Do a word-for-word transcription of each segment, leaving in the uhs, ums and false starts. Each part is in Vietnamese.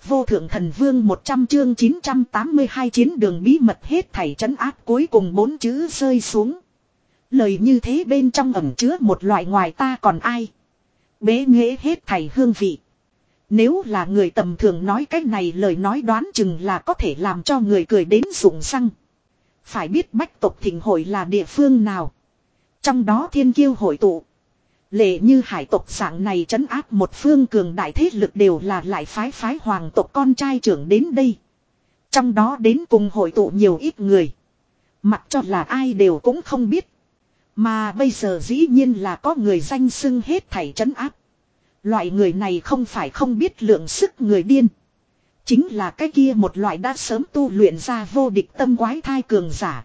Vô thượng thần vương một trăm chương chín trăm tám mươi hai chiến đường bí mật hết thảy trấn áp cuối cùng bốn chữ rơi xuống. Lời như thế bên trong ẩn chứa một loại ngoài ta còn ai. Bế nghệ hết thảy hương vị. Nếu là người tầm thường nói cái này lời nói đoán chừng là có thể làm cho người cười đến rụng răng. Phải biết bách tộc thịnh hội là địa phương nào. Trong đó thiên kiêu hội tụ. Lệ như hải tộc dạng này trấn áp một phương cường đại thế lực đều là lại phái phái hoàng tộc con trai trưởng đến đây. Trong đó đến cùng hội tụ nhiều ít người. Mặc cho là ai đều cũng không biết. Mà bây giờ dĩ nhiên là có người danh xưng hết thảy trấn áp. Loại người này không phải không biết lượng sức người điên. Chính là cái kia một loại đã sớm tu luyện ra vô địch tâm quái thai cường giả.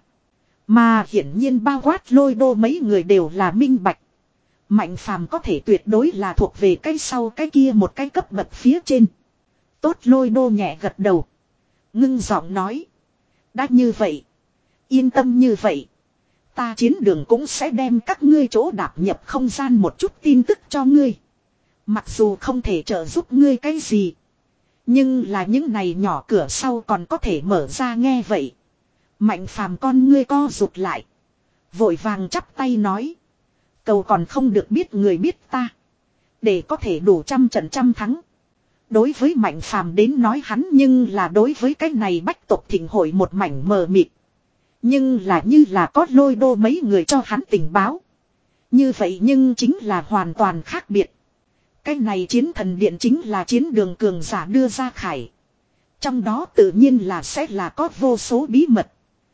Mà hiển nhiên bao quát Lôi Đô mấy người đều là minh bạch. Mạnh phàm có thể tuyệt đối là thuộc về cái sau cái kia một cái cấp bậc phía trên. Tốt, Lôi Đô nhẹ gật đầu. Ngưng giọng nói. Đã như vậy. Yên tâm như vậy. Ta chiến đường cũng sẽ đem các ngươi chỗ đạp nhập không gian một chút tin tức cho ngươi. Mặc dù không thể trợ giúp ngươi cái gì. Nhưng là những này nhỏ cửa sau còn có thể mở ra nghe vậy. Mạnh phàm con ngươi co rụt lại. Vội vàng chắp tay nói. Cầu còn không được biết người biết ta. Để có thể đủ trăm trận trăm thắng. Đối với mạnh phàm đến nói hắn nhưng là đối với cái này bách tộc thịnh hội một mảnh mờ mịt. Nhưng là như là có Lôi Đô mấy người cho hắn tình báo. Như vậy nhưng chính là hoàn toàn khác biệt. Cái này chiến thần điện chính là chiến đường cường giả đưa ra khải. Trong đó tự nhiên là sẽ là có vô số bí mật.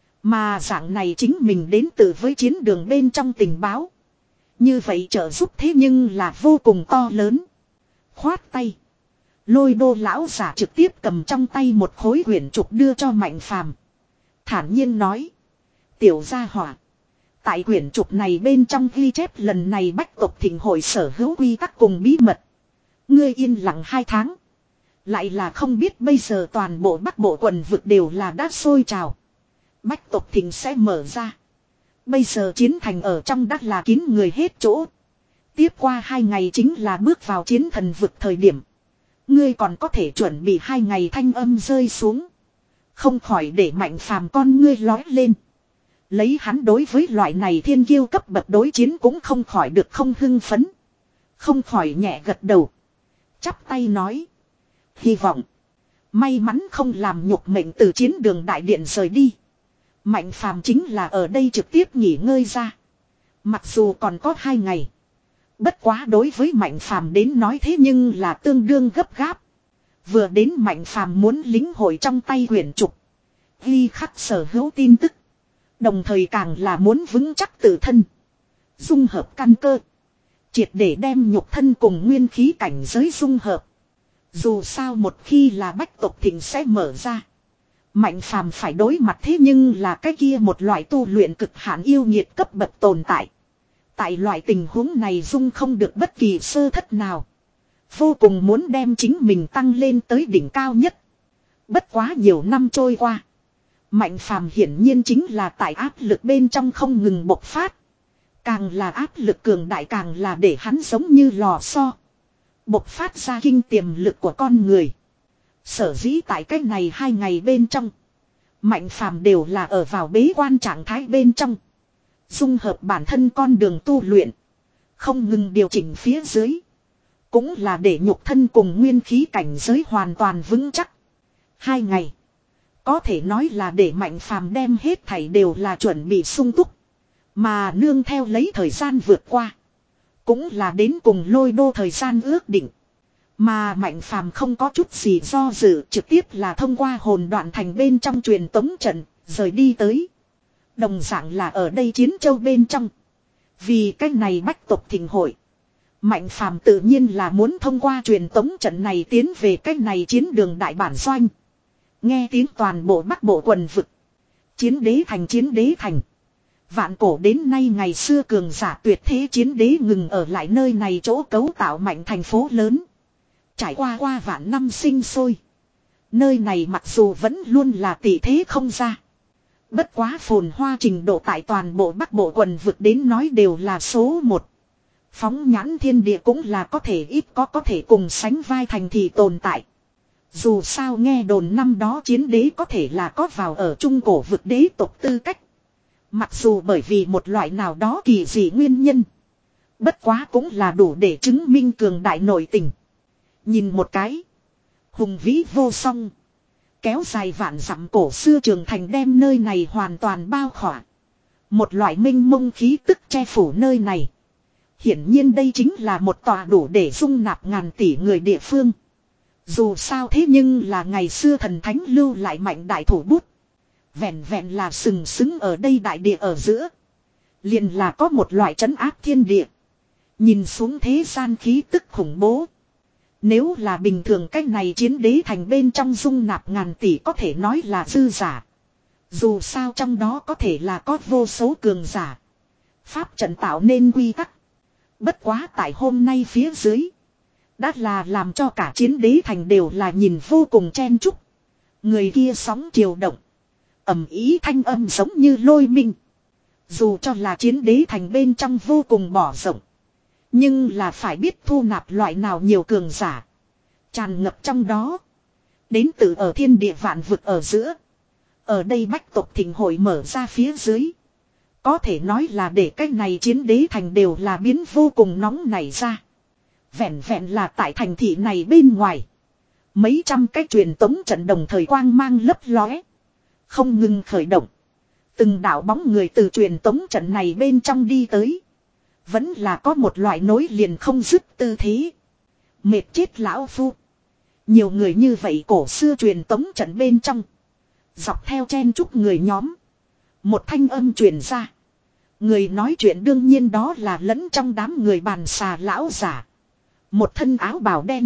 Mà dạng này chính mình đến từ với chiến đường bên trong tình báo. Như vậy trợ giúp thế nhưng là vô cùng to lớn. Khoát tay. Lôi Đô lão giả trực tiếp cầm trong tay một khối quyển trục đưa cho Mạnh phàm. Thản nhiên nói. Tiểu gia hỏa. Tại quyển trục này bên trong ghi chép lần này bách tộc thịnh hội sở hữu quy tắc cùng bí mật. Ngươi yên lặng hai tháng. Lại là không biết bây giờ toàn bộ bắc bộ quần vực đều là đã sôi trào. Bách tộc thịnh sẽ mở ra. Bây giờ chiến thành ở trong đất là kín người hết chỗ. Tiếp qua hai ngày chính là bước vào chiến thần vực thời điểm. Ngươi còn có thể chuẩn bị hai ngày thanh âm rơi xuống. Không khỏi để Mạnh phàm con ngươi lói lên. Lấy hắn đối với loại này thiên kiêu cấp bậc đối chiến cũng không khỏi được không hưng phấn. Không khỏi nhẹ gật đầu. Chắp tay nói. Hy vọng. May mắn không làm nhục mệnh từ chiến đường đại điện rời đi. Mạnh phàm chính là ở đây trực tiếp nghỉ ngơi ra. Mặc dù còn có hai ngày. Bất quá đối với Mạnh phàm đến nói thế nhưng là tương đương gấp gáp. Vừa đến Mạnh phàm muốn lính hội trong tay quyển trục. Ghi khắc sở hữu tin tức. Đồng thời càng là muốn vững chắc tự thân. Dung hợp căn cơ. Triệt để đem nhục thân cùng nguyên khí cảnh giới dung hợp. Dù sao một khi là bách tộc thịnh sẽ mở ra. Mạnh phàm phải đối mặt thế nhưng là cái kia một loại tu luyện cực hạn yêu nhiệt cấp bậc tồn tại. Tại loại tình huống này dung không được bất kỳ sơ thất nào. Vô cùng muốn đem chính mình tăng lên tới đỉnh cao nhất. Bất quá nhiều năm trôi qua. Mạnh phàm hiển nhiên chính là tại áp lực bên trong không ngừng bộc phát. Càng là áp lực cường đại càng là để hắn giống như lò xo. Bộc phát ra kinh tiềm lực của con người. Sở dĩ tại cách này hai ngày bên trong. Mạnh phàm đều là ở vào bế quan trạng thái bên trong. Dung hợp bản thân con đường tu luyện. Không ngừng điều chỉnh phía dưới. Cũng là để nhục thân cùng nguyên khí cảnh giới hoàn toàn vững chắc. Hai ngày. Có thể nói là để Mạnh phàm đem hết thảy đều là chuẩn bị sung túc. Mà nương theo lấy thời gian vượt qua. Cũng là đến cùng Lôi Đô thời gian ước định. Mà Mạnh phàm không có chút gì do dự, trực tiếp là thông qua hồn đoạn thành bên trong truyền tống trận, rời đi tới. Đồng dạng là ở đây chiến châu bên trong. Vì cái này bách tộc thịnh hội. Mạnh phàm tự nhiên là muốn thông qua truyền tống trận này tiến về cái này chiến đường đại bản doanh. Nghe tiếng toàn bộ bắc bộ quần vực. Chiến đế thành chiến đế thành. Vạn cổ đến nay ngày xưa cường giả tuyệt thế chiến đế ngừng ở lại nơi này chỗ cấu tạo mạnh thành phố lớn. Trải qua qua vạn năm sinh sôi. Nơi này mặc dù vẫn luôn là tỷ thế không ra. Bất quá phồn hoa trình độ tại toàn bộ bắc bộ quần vực đến nói đều là số một. Phóng nhãn thiên địa cũng là có thể ít có có thể cùng sánh vai thành thị tồn tại. Dù sao nghe đồn năm đó chiến đế có thể là có vào ở trung cổ vực đế tộc tư cách. Mặc dù bởi vì một loại nào đó kỳ dị nguyên nhân. Bất quá cũng là đủ để chứng minh cường đại nội tình. Nhìn một cái. Hùng vĩ vô song. Kéo dài vạn dặm cổ xưa trường thành đem nơi này hoàn toàn bao khỏa. Một loại minh mông khí tức che phủ nơi này. Hiển nhiên đây chính là một tòa đủ để dung nạp ngàn tỷ người địa phương. Dù sao thế nhưng là ngày xưa thần thánh lưu lại mạnh đại thủ bút. Vẹn vẹn là sừng sững ở đây đại địa ở giữa. Liền là có một loại trấn áp thiên địa. Nhìn xuống thế gian khí tức khủng bố. Nếu là bình thường cách này chiến đế thành bên trong dung nạp ngàn tỷ có thể nói là dư giả. Dù sao trong đó có thể là có vô số cường giả. Pháp trận tạo nên quy tắc. Bất quá tại hôm nay phía dưới. Đã là làm cho cả chiến đế thành đều là nhìn vô cùng chen chúc. Người kia sóng chiều động. Ầm ý thanh âm giống như lôi minh. Dù cho là chiến đế thành bên trong vô cùng bỏ rộng. Nhưng là phải biết thu nạp loại nào nhiều cường giả. Tràn ngập trong đó. Đến từ ở thiên địa vạn vực ở giữa. Ở đây bách tộc thịnh hội mở ra phía dưới. Có thể nói là để cái này chiến đế thành đều là biến vô cùng nóng nảy ra. Vẹn vẹn là tại thành thị này bên ngoài. Mấy trăm cái truyền tống trận đồng thời quang mang lấp lóe. Không ngừng khởi động. Từng đạo bóng người từ truyền tống trận này bên trong đi tới. Vẫn là có một loại nối liền không dứt tư thế. Mệt chết lão phu. Nhiều người như vậy cổ xưa truyền tống trận bên trong. Dọc theo chen chúc người nhóm. Một thanh âm truyền ra. Người nói chuyện đương nhiên đó là lẫn trong đám người bàn xà lão giả. Một thân áo bào đen.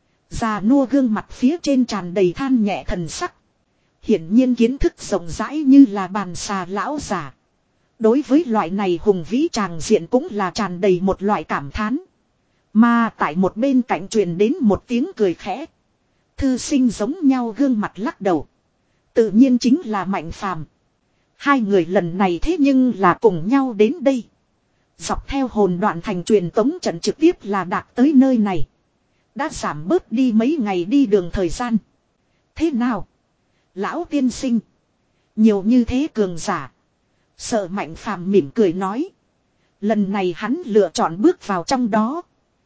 Già nua gương mặt phía trên tràn đầy than nhẹ thần sắc. Hiển nhiên kiến thức rộng rãi như là bàn xà lão giả. Đối với loại này hùng vĩ tràng diện cũng là tràn đầy một loại cảm thán. Mà tại một bên cạnh truyền đến một tiếng cười khẽ. Thư sinh giống nhau gương mặt lắc đầu. Tự nhiên chính là Mạnh Phàm. Hai người lần này thế nhưng là cùng nhau đến đây. Dọc theo hồn đoạn thành truyền tống trận trực tiếp là đạt tới nơi này. Đã giảm bớt đi mấy ngày đi đường thời gian. Thế nào? Lão tiên sinh. Nhiều như thế cường giả. Sợ Mạnh Phàm mỉm cười nói. Lần này hắn lựa chọn bước vào trong đó.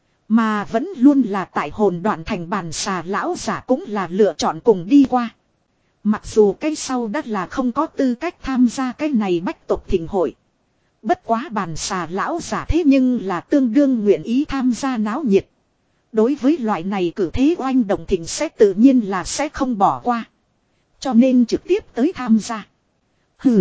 Mà vẫn luôn là tại hồn đoạn thành bàn xà lão giả cũng là lựa chọn cùng đi qua. Mặc dù cái sau đất là không có tư cách tham gia cái này bách tộc thịnh hội. Bất quá bàn xà lão giả thế nhưng là tương đương nguyện ý tham gia náo nhiệt. Đối với loại này cử thế oanh động thịnh sẽ tự nhiên là sẽ không bỏ qua. Cho nên trực tiếp tới tham gia. Hừ.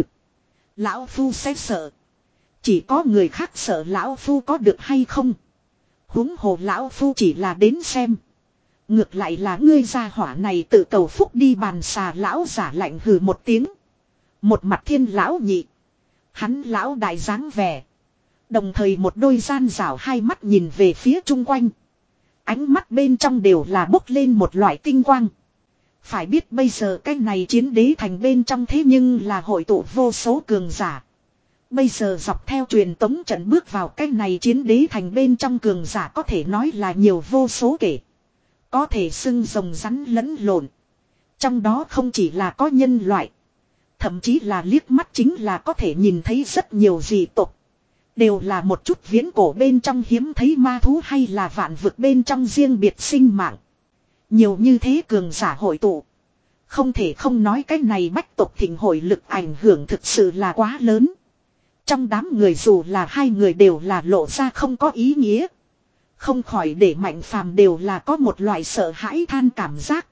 Lão Phu sẽ sợ. Chỉ có người khác sợ Lão Phu có được hay không. Huống hồ Lão Phu chỉ là đến xem. Ngược lại là ngươi gia hỏa này tự cầu phúc đi bàn xà lão giả lạnh hừ một tiếng. Một mặt thiên lão nhị. Hắn lão đại dáng vẻ. Đồng thời một đôi gian rảo hai mắt nhìn về phía chung quanh. Ánh mắt bên trong đều là bốc lên một loại tinh quang. Phải biết bây giờ cái này chiến đế thành bên trong thế nhưng là hội tụ vô số cường giả. Bây giờ dọc theo truyền tống trận bước vào cái này chiến đế thành bên trong cường giả có thể nói là nhiều vô số kể. Có thể xưng rồng rắn lẫn lộn. Trong đó không chỉ là có nhân loại. Thậm chí là liếc mắt chính là có thể nhìn thấy rất nhiều dị tộc. Đều là một chút viễn cổ bên trong hiếm thấy ma thú hay là vạn vực bên trong riêng biệt sinh mạng. Nhiều như thế cường giả hội tụ. Không thể không nói cái này bách tộc thịnh hội lực ảnh hưởng thực sự là quá lớn. Trong đám người dù là hai người đều là lộ ra không có ý nghĩa. Không khỏi để Mạnh Phàm đều là có một loại sợ hãi than cảm giác.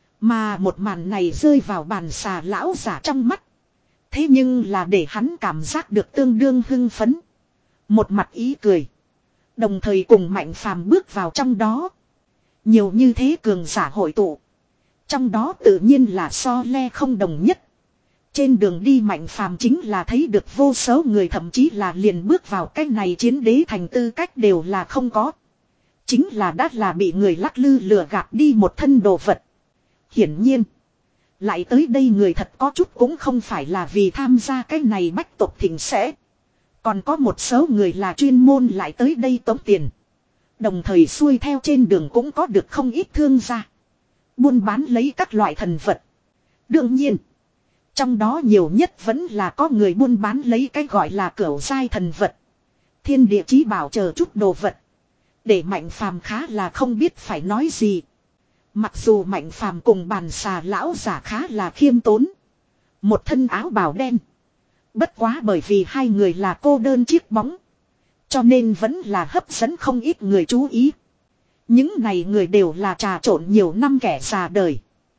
Mà một màn này rơi vào bàn xà lão giả trong mắt. Thế nhưng là để hắn cảm giác được tương đương hưng phấn. Một mặt ý cười. Đồng thời cùng Mạnh Phàm bước vào trong đó. Nhiều như thế cường giả hội tụ. Trong đó tự nhiên là so le không đồng nhất. Trên đường đi Mạnh Phàm chính là thấy được vô số người thậm chí là liền bước vào cái này chiến đế thành tư cách đều là không có. Chính là đã là bị người lắc lư lừa gạt đi một thân đồ vật. Hiển nhiên. Lại tới đây người thật có chút cũng không phải là vì tham gia cái này bách tộc thịnh sẽ. Còn có một số người là chuyên môn lại tới đây tống tiền. Đồng thời xuôi theo trên đường cũng có được không ít thương gia. buôn bán lấy các loại thần vật. Đương nhiên, trong đó nhiều nhất vẫn là có người buôn bán lấy cái gọi là cửu giai thần vật. Thiên địa chí bảo chờ chút đồ vật. Để Mạnh Phàm khá là không biết phải nói gì. Mặc dù Mạnh Phàm cùng bàn xà lão giả khá là khiêm tốn. Một thân áo bào đen. Bất quá bởi vì hai người là cô đơn chiếc bóng. Cho nên vẫn là hấp dẫn không ít người chú ý. Những này người đều là trà trộn nhiều năm kẻ già đời.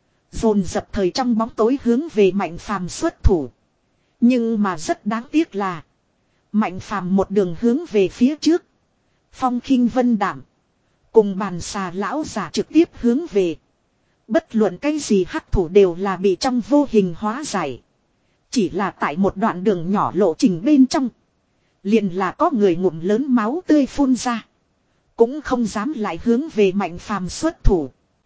Dồn dập thời trong bóng tối hướng về Mạnh Phàm xuất thủ. Nhưng mà rất đáng tiếc là Mạnh Phàm một đường hướng về phía trước. Phong khinh vân đảm. Cùng bàn xà lão giả trực tiếp hướng về. Bất luận cái gì hắc thủ đều là bị trong vô hình hóa giải. Chỉ là tại một đoạn đường nhỏ lộ trình bên trong. Liền là có người ngụm lớn máu tươi phun ra. Cũng không dám lại hướng về Mạnh Phàm xuất thủ.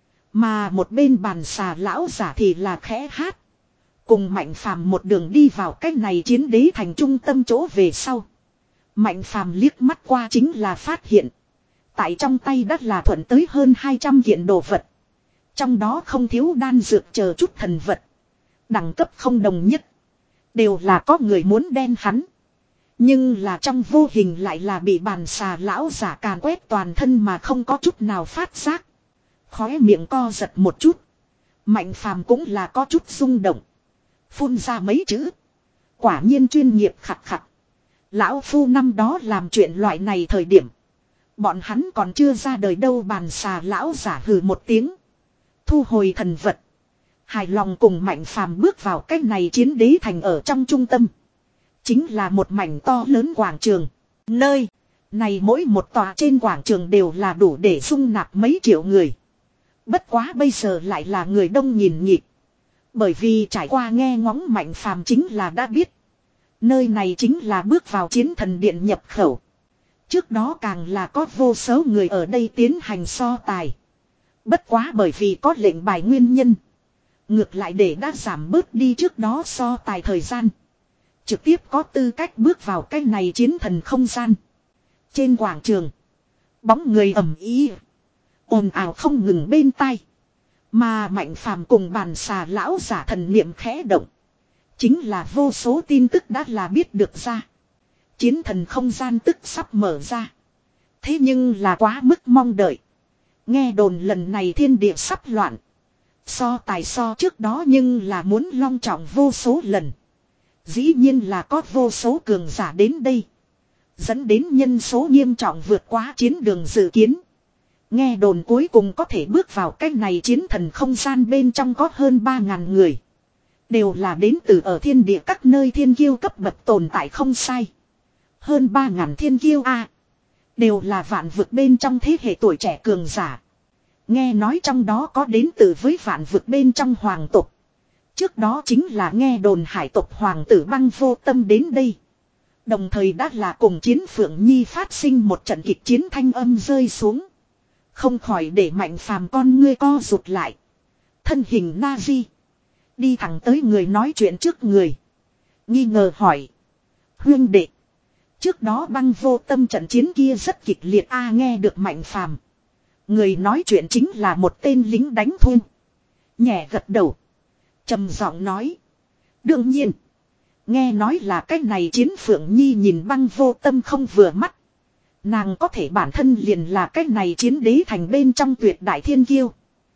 Mà một bên bàn xà lão giả thì là khẽ hát. Cùng Mạnh Phàm một đường đi vào cái này chiến đế thành trung tâm chỗ về sau. Mạnh Phàm liếc mắt qua chính là phát hiện. Tại trong tay đất là thuận tới hơn hai trăm kiện đồ vật. Trong đó không thiếu đan dược chờ chút thần vật. Đẳng cấp không đồng nhất. Đều là có người muốn đen hắn. Nhưng là trong vô hình lại là bị bàn xà lão giả càn quét toàn thân mà không có chút nào phát giác. Khóe miệng co giật một chút. Mạnh Phàm cũng là có chút rung động. Phun ra mấy chữ. Quả nhiên chuyên nghiệp khặt khặt. Lão phu năm đó làm chuyện loại này thời điểm. Bọn hắn còn chưa ra đời đâu. Bàn xà lão giả hừ một tiếng. Thu hồi thần vật. Hài lòng cùng Mạnh Phàm bước vào cái này chiến đế thành ở trong trung tâm. Chính là một mảnh to lớn quảng trường. Nơi này mỗi một tòa trên quảng trường đều là đủ để dung nạp mấy triệu người. Bất quá bây giờ lại là người đông nhìn nhịp. Bởi vì trải qua nghe ngóng Mạnh Phàm chính là đã biết. Nơi này chính là bước vào chiến thần điện nhập khẩu. Trước đó càng là có vô số người ở đây tiến hành so tài. Bất quá bởi vì có lệnh bài nguyên nhân. Ngược lại để đã giảm bớt đi trước đó so tài thời gian. Trực tiếp có tư cách bước vào cái này chiến thần không gian. Trên quảng trường. Bóng người ầm ĩ, ồn ào không ngừng bên tai. Mà Mạnh Phàm cùng bàn xà lão giả thần niệm khẽ động. Chính là vô số tin tức đã là biết được ra. Chiến thần không gian tức sắp mở ra. Thế nhưng là quá mức mong đợi. Nghe đồn lần này thiên địa sắp loạn. So tài so trước đó nhưng là muốn long trọng vô số lần. Dĩ nhiên là có vô số cường giả đến đây. Dẫn đến nhân số nghiêm trọng vượt quá chiến đường dự kiến. Nghe đồn cuối cùng có thể bước vào cái này chiến thần không gian bên trong có hơn ba ngàn người. Đều là đến từ ở thiên địa các nơi thiên kiêu cấp bậc tồn tại không sai. Hơn ba ngàn thiên kiêu a à, đều là vạn vực bên trong thế hệ tuổi trẻ cường giả. Nghe nói trong đó có đến từ với vạn vực bên trong hoàng tộc. Trước đó chính là nghe đồn hải tộc hoàng tử Băng Vô Tâm đến đây. Đồng thời đã là cùng chiến Phượng Nhi phát sinh một trận kịch chiến thanh âm rơi xuống. Không khỏi để Mạnh Phàm con ngươi co rụt lại. Thân hình na di. Đi thẳng tới người nói chuyện trước người. Nghi ngờ hỏi. Huyên đệ. Trước đó Băng Vô Tâm trận chiến kia rất kịch liệt a. Nghe được Mạnh Phàm, người nói chuyện chính là một tên lính đánh thuê. Nhẹ gật đầu. Trầm giọng nói. Đương nhiên. Nghe nói là cái này chiến Phượng Nhi nhìn Băng Vô Tâm không vừa mắt. Nàng có thể bản thân liền là cái này chiến đế thành bên trong tuyệt đại thiên kiêu.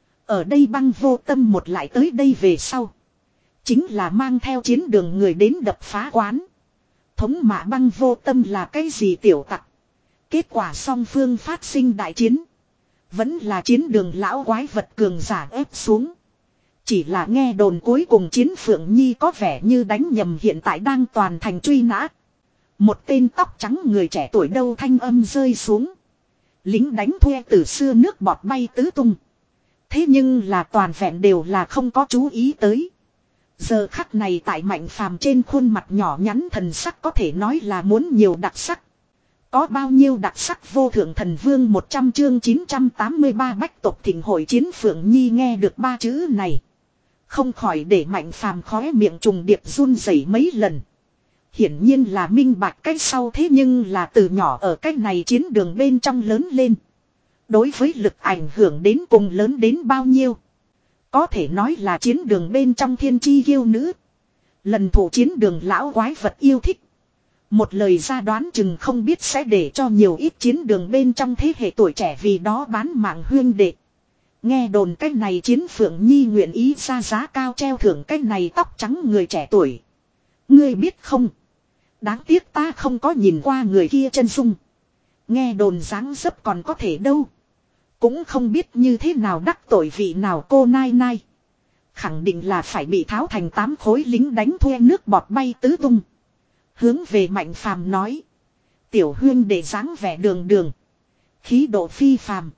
Ở đây Băng Vô Tâm một lại tới đây về sau. Chính là mang theo chiến đường người đến đập phá quán. Thống mạ Băng Vô Tâm là cái gì tiểu tặc. Kết quả song phương phát sinh đại chiến. Vẫn là chiến đường lão quái vật cường giả ép xuống. Chỉ là nghe đồn cuối cùng chiến Phượng Nhi có vẻ như đánh nhầm hiện tại đang toàn thành truy nã. Một tên tóc trắng người trẻ tuổi đâu thanh âm rơi xuống. Lính đánh thuê từ xưa nước bọt bay tứ tung. Thế nhưng là toàn vẹn đều là không có chú ý tới. Giờ khắc này tại Mạnh Phàm trên khuôn mặt nhỏ nhắn thần sắc có thể nói là muốn nhiều đặc sắc. Có bao nhiêu đặc sắc vô thượng thần vương một trăm chương chín trăm tám mươi ba bách tộc thịnh hội chiến Phượng Nhi nghe được ba chữ này. Không khỏi để Mạnh Phàm khóe miệng trùng điệp run rẩy mấy lần. Hiển nhiên là minh bạch cách sau thế nhưng là từ nhỏ ở cách này chiến đường bên trong lớn lên. Đối với lực ảnh hưởng đến cùng lớn đến bao nhiêu. Có thể nói là chiến đường bên trong thiên chi yêu nữ. Lần thủ chiến đường lão quái vật yêu thích. Một lời ra đoán chừng không biết sẽ để cho nhiều ít chiến đường bên trong thế hệ tuổi trẻ vì đó bán mạng huyên đệ. Nghe đồn cái này Chiến Phượng Nhi nguyện ý ra giá cao treo thưởng cái này tóc trắng người trẻ tuổi. Ngươi biết không? Đáng tiếc ta không có nhìn qua người kia chân dung. Nghe đồn dáng dấp còn có thể đâu. Cũng không biết như thế nào đắc tội vị nào cô nai nai. Khẳng định là phải bị tháo thành tám khối lính đánh thuê nước bọt bay tứ tung. Hướng về Mạnh Phàm nói. Tiểu huyên để dáng vẻ đường đường. Khí độ phi phàm.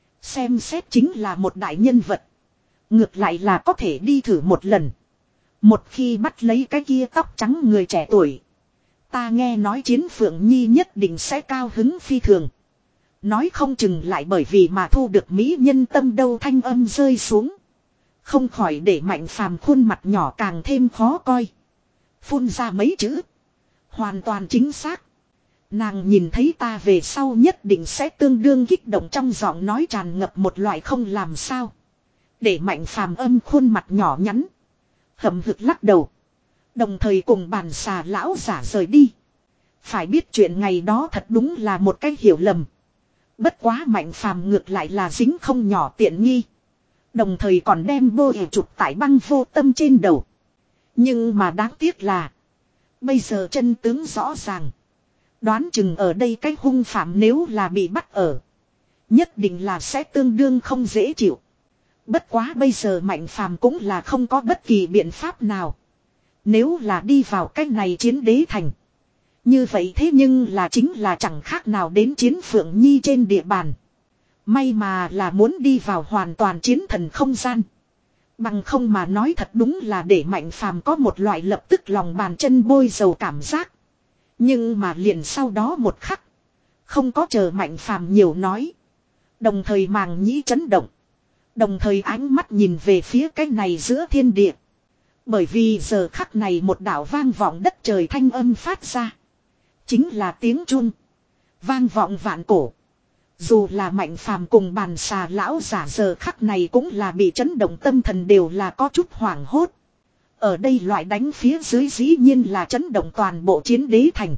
Xem xét chính là một đại nhân vật. Ngược lại là có thể đi thử một lần. Một khi bắt lấy cái kia tóc trắng người trẻ tuổi. Ta nghe nói Chiến Phượng Nhi nhất định sẽ cao hứng phi thường. Nói không chừng lại bởi vì mà thu được mỹ nhân tâm đâu thanh âm rơi xuống. Không khỏi để Mạnh Phàm khuôn mặt nhỏ càng thêm khó coi. Phun ra mấy chữ. Hoàn toàn chính xác. Nàng nhìn thấy ta về sau nhất định sẽ tương đương kích động trong giọng nói tràn ngập một loại không làm sao. Để Mạnh Phàm âm khuôn mặt nhỏ nhắn. Hậm hực lắc đầu. Đồng thời cùng bàn xà lão giả rời đi. Phải biết chuyện ngày đó thật đúng là một cái hiểu lầm. Bất quá Mạnh Phàm ngược lại là dính không nhỏ tiện nghi. Đồng thời còn đem vô ỉ chụp tại băng vô tâm trên đầu. Nhưng mà đáng tiếc là. Bây giờ chân tướng rõ ràng. Đoán chừng ở đây cái hung phạm nếu là bị bắt ở. Nhất định là sẽ tương đương không dễ chịu. Bất quá bây giờ Mạnh Phàm cũng là không có bất kỳ biện pháp nào. Nếu là đi vào cái này Chiến Đế Thành. Như vậy thế nhưng là chính là chẳng khác nào đến Chiến Phượng Nhi trên địa bàn. May mà là muốn đi vào hoàn toàn chiến thần không gian. Bằng không mà nói thật đúng là để Mạnh Phàm có một loại lập tức lòng bàn chân bôi dầu cảm giác. Nhưng mà liền sau đó một khắc. Không có chờ Mạnh Phàm nhiều nói. Đồng thời màng nhĩ chấn động. Đồng thời ánh mắt nhìn về phía cái này giữa thiên địa. Bởi vì giờ khắc này một đạo vang vọng đất trời thanh âm phát ra. Chính là tiếng chuông. Vang vọng vạn cổ. Dù là Mạnh Phàm cùng bàn xà lão giả giờ khắc này cũng là bị chấn động tâm thần đều là có chút hoảng hốt. Ở đây loại đánh phía dưới dĩ nhiên là chấn động toàn bộ Chiến Đế Thành.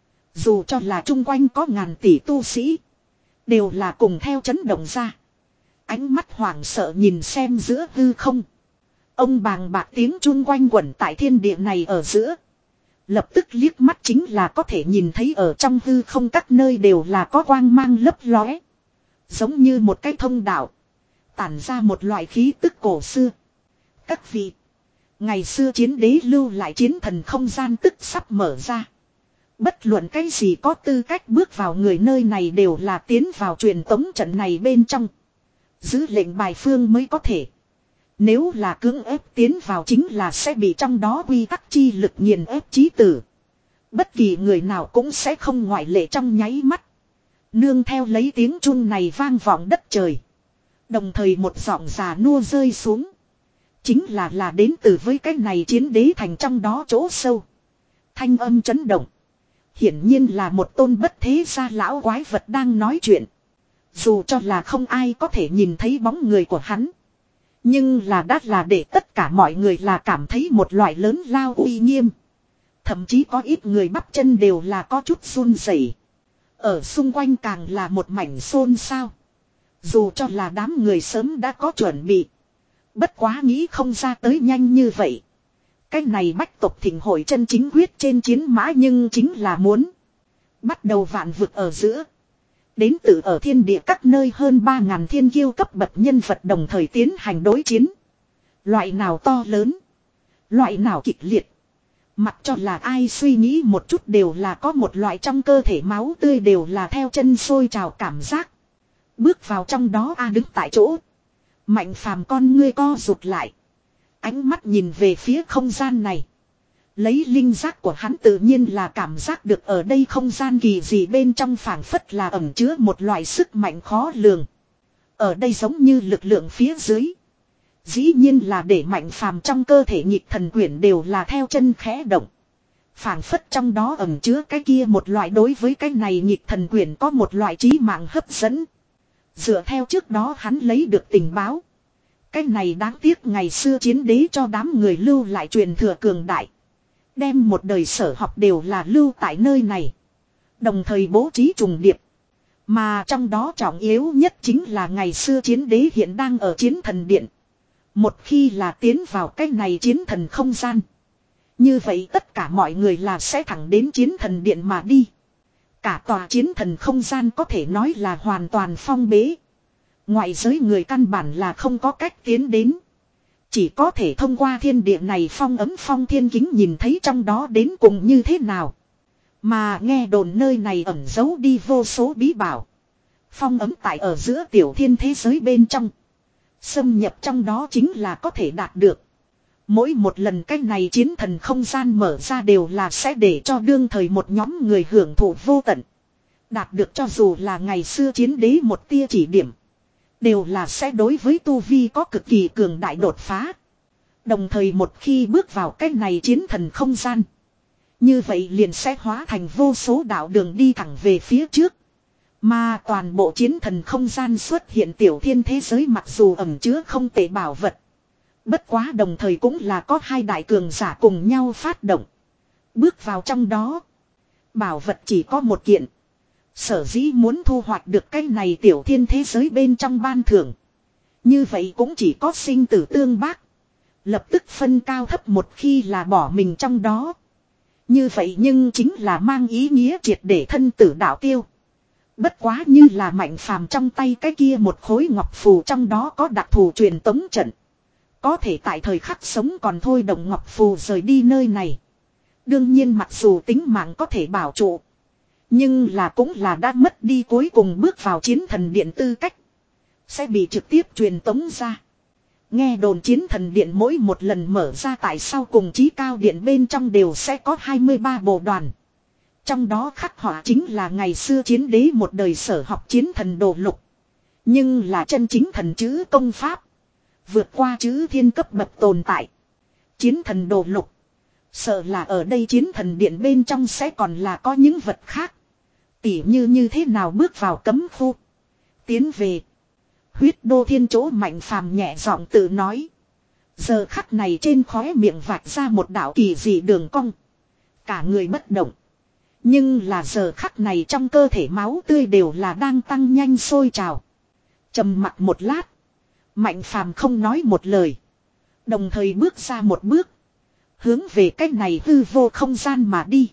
Dù cho là chung quanh có ngàn tỷ tu sĩ. Đều là cùng theo chấn động ra. Ánh mắt hoảng sợ nhìn xem giữa hư không. Ông bàng bạc tiếng chuông quanh quẩn tại thiên địa này ở giữa. Lập tức liếc mắt chính là có thể nhìn thấy ở trong hư không các nơi đều là có quang mang lấp lóe. Giống như một cái thông đạo. Tản ra một loại khí tức cổ xưa. Các vị. Ngày xưa Chiến Đế lưu lại chiến thần không gian tức sắp mở ra. Bất luận cái gì có tư cách bước vào người nơi này đều là tiến vào truyền tống trận này bên trong. Giữ lệnh bài phương mới có thể. Nếu là cưỡng ép tiến vào chính là sẽ bị trong đó quy tắc chi lực nghiền ép chí tử. Bất kỳ người nào cũng sẽ không ngoại lệ trong nháy mắt. Nương theo lấy tiếng chuông này vang vọng đất trời. Đồng thời một giọng già nua rơi xuống. Chính là là đến từ với cái này Chiến Đế Thành trong đó chỗ sâu. Thanh âm chấn động. Hiển nhiên là một tôn bất thế gia lão quái vật đang nói chuyện. Dù cho là không ai có thể nhìn thấy bóng người của hắn. Nhưng là đã là để tất cả mọi người là cảm thấy một loại lớn lao uy nghiêm. Thậm chí có ít người bắp chân đều là có chút run rẩy. Ở xung quanh càng là một mảnh xôn xao. Dù cho là đám người sớm đã có chuẩn bị. Bất quá nghĩ không ra tới nhanh như vậy. Cái này bách tộc thịnh hội chân chính quyết trên chiến mã nhưng chính là muốn. Bắt đầu vạn vực ở giữa. Đến từ ở thiên địa các nơi hơn ba ngàn thiên kiêu cấp bậc nhân vật đồng thời tiến hành đối chiến. Loại nào to lớn. Loại nào kịch liệt. Mặc cho là ai suy nghĩ một chút đều là có một loại trong cơ thể máu tươi đều là theo chân sôi trào cảm giác. Bước vào trong đó a đứng tại chỗ. Mạnh Phàm con ngươi co rụt lại. Ánh mắt nhìn về phía không gian này. Lấy linh giác của hắn tự nhiên là cảm giác được ở đây không gian kỳ dị bên trong phảng phất là ẩn chứa một loại sức mạnh khó lường. Ở đây giống như lực lượng phía dưới. Dĩ nhiên là để Mạnh Phàm trong cơ thể nhịp thần quyển đều là theo chân khẽ động. Phảng phất trong đó ẩn chứa cái kia một loại đối với cái này nhịp thần quyển có một loại trí mạng hấp dẫn. Dựa theo trước đó hắn lấy được tình báo. Cái này đáng tiếc ngày xưa chiến đế cho đám người lưu lại truyền thừa cường đại. Đem một đời sở học đều là lưu tại nơi này. Đồng thời bố trí trùng điệp. Mà trong đó trọng yếu nhất chính là ngày xưa chiến đế hiện đang ở chiến thần điện. Một khi là tiến vào cái này chiến thần không gian. Như vậy tất cả mọi người là sẽ thẳng đến chiến thần điện mà đi. Cả tòa chiến thần không gian có thể nói là hoàn toàn phong bế. Ngoại giới người căn bản là không có cách tiến đến. Chỉ có thể thông qua thiên địa này phong ấm phong thiên kính nhìn thấy trong đó đến cùng như thế nào. Mà nghe đồn nơi này ẩn giấu đi vô số bí bảo. Phong ấm tại ở giữa tiểu thiên thế giới bên trong. Xâm nhập trong đó chính là có thể đạt được. Mỗi một lần cách này chiến thần không gian mở ra đều là sẽ để cho đương thời một nhóm người hưởng thụ vô tận. Đạt được cho dù là ngày xưa chiến đế một tia chỉ điểm. Đều là sẽ đối với tu vi có cực kỳ cường đại đột phá. Đồng thời một khi bước vào cách này chiến thần không gian. Như vậy liền sẽ hóa thành vô số đạo đường đi thẳng về phía trước. Mà toàn bộ chiến thần không gian xuất hiện tiểu thiên thế giới mặc dù ẩn chứa không tệ bảo vật. Bất quá đồng thời cũng là có hai đại cường giả cùng nhau phát động. Bước vào trong đó. Bảo vật chỉ có một kiện. Sở dĩ muốn thu hoạch được cái này tiểu thiên thế giới bên trong ban thưởng. Như vậy cũng chỉ có sinh tử tương bác. Lập tức phân cao thấp một khi là bỏ mình trong đó. Như vậy nhưng chính là mang ý nghĩa triệt để thân tử đạo tiêu. Bất quá như là Mạnh Phàm trong tay cái kia một khối ngọc phù trong đó có đặc thù truyền tống trận. Có thể tại thời khắc sống còn thôi động ngọc phù rời đi nơi này. Đương nhiên mặc dù tính mạng có thể bảo trụ. Nhưng là cũng là đã mất đi cuối cùng bước vào chiến thần điện tư cách. Sẽ bị trực tiếp truyền tống ra. Nghe đồn chiến thần điện mỗi một lần mở ra tại sau cùng chí cao điện bên trong đều sẽ có hai mươi ba bộ đoàn. Trong đó khắc họa chính là ngày xưa chiến đế một đời sở học chiến thần đồ lục. Nhưng là chân chính thần chữ công pháp. Vượt qua chữ thiên cấp bậc tồn tại. Chiến thần đồ lục. Sợ là ở đây chiến thần điện bên trong sẽ còn là có những vật khác. Tỉ như như thế nào bước vào cấm khu. Tiến về. Huyết đô thiên chỗ Mạnh Phàm nhẹ giọng tự nói. Giờ khắc này trên khóe miệng vạch ra một đạo kỳ dị đường cong. Cả người bất động. Nhưng là giờ khắc này trong cơ thể máu tươi đều là đang tăng nhanh sôi trào. Trầm mặc một lát. Mạnh Phàm không nói một lời. Đồng thời bước ra một bước. Hướng về cách này hư vô không gian mà đi.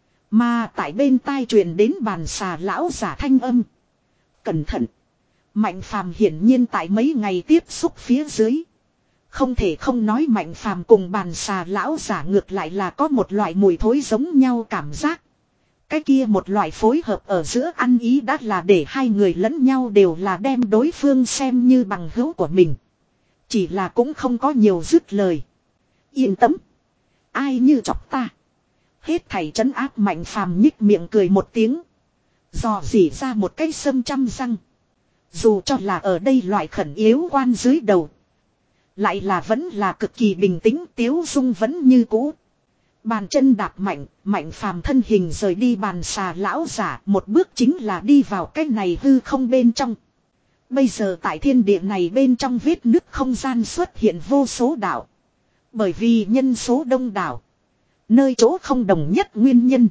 Mà tại bên tai truyền đến bàn xà lão giả thanh âm. Cẩn thận. Mạnh Phàm hiển nhiên tại mấy ngày tiếp xúc phía dưới. Không thể không nói Mạnh Phàm cùng bàn xà lão giả ngược lại là có một loại mùi thối giống nhau cảm giác. Cái kia một loại phối hợp ở giữa ăn ý đã là để hai người lẫn nhau đều là đem đối phương xem như bằng hữu của mình. Chỉ là cũng không có nhiều dứt lời. Yên tâm. Ai như chọc ta. Hết thảy trấn áp Mạnh Phàm nhích miệng cười một tiếng. Dò dỉ ra một cái sâm trăm răng. Dù cho là ở đây loại khẩn yếu quan dưới đầu. Lại là vẫn là cực kỳ bình tĩnh, tiếu dung vẫn như cũ. Bàn chân đạp mạnh, Mạnh Phàm thân hình rời đi bàn xà lão giả, một bước chính là đi vào cái này hư không bên trong. Bây giờ tại thiên địa này bên trong vết nứt không gian xuất hiện vô số đảo. Bởi vì nhân số đông đảo. Nơi chỗ không đồng nhất nguyên nhân.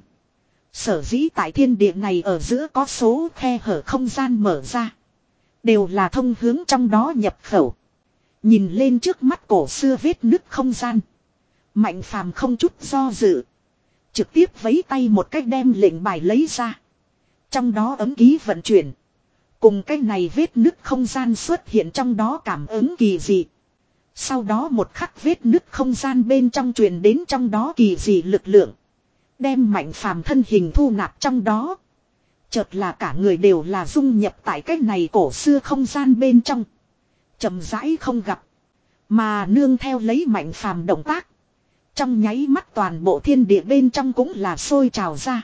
Sở dĩ tại thiên địa này ở giữa có số khe hở không gian mở ra. Đều là thông hướng trong đó nhập khẩu. Nhìn lên trước mắt cổ xưa vết nứt không gian. Mạnh Phàm không chút do dự. Trực tiếp vấy tay một cách đem lệnh bài lấy ra. Trong đó ấm ký vận chuyển. Cùng cái này vết nứt không gian xuất hiện trong đó cảm ứng kỳ dị. Sau đó một khắc vết nứt không gian bên trong truyền đến trong đó kỳ dị lực lượng. Đem Mạnh Phàm thân hình thu nạp trong đó. Chợt là cả người đều là dung nhập tại cái này cổ xưa không gian bên trong. Chậm rãi không gặp. Mà nương theo lấy Mạnh Phàm động tác. Trong nháy mắt toàn bộ thiên địa bên trong cũng là sôi trào ra.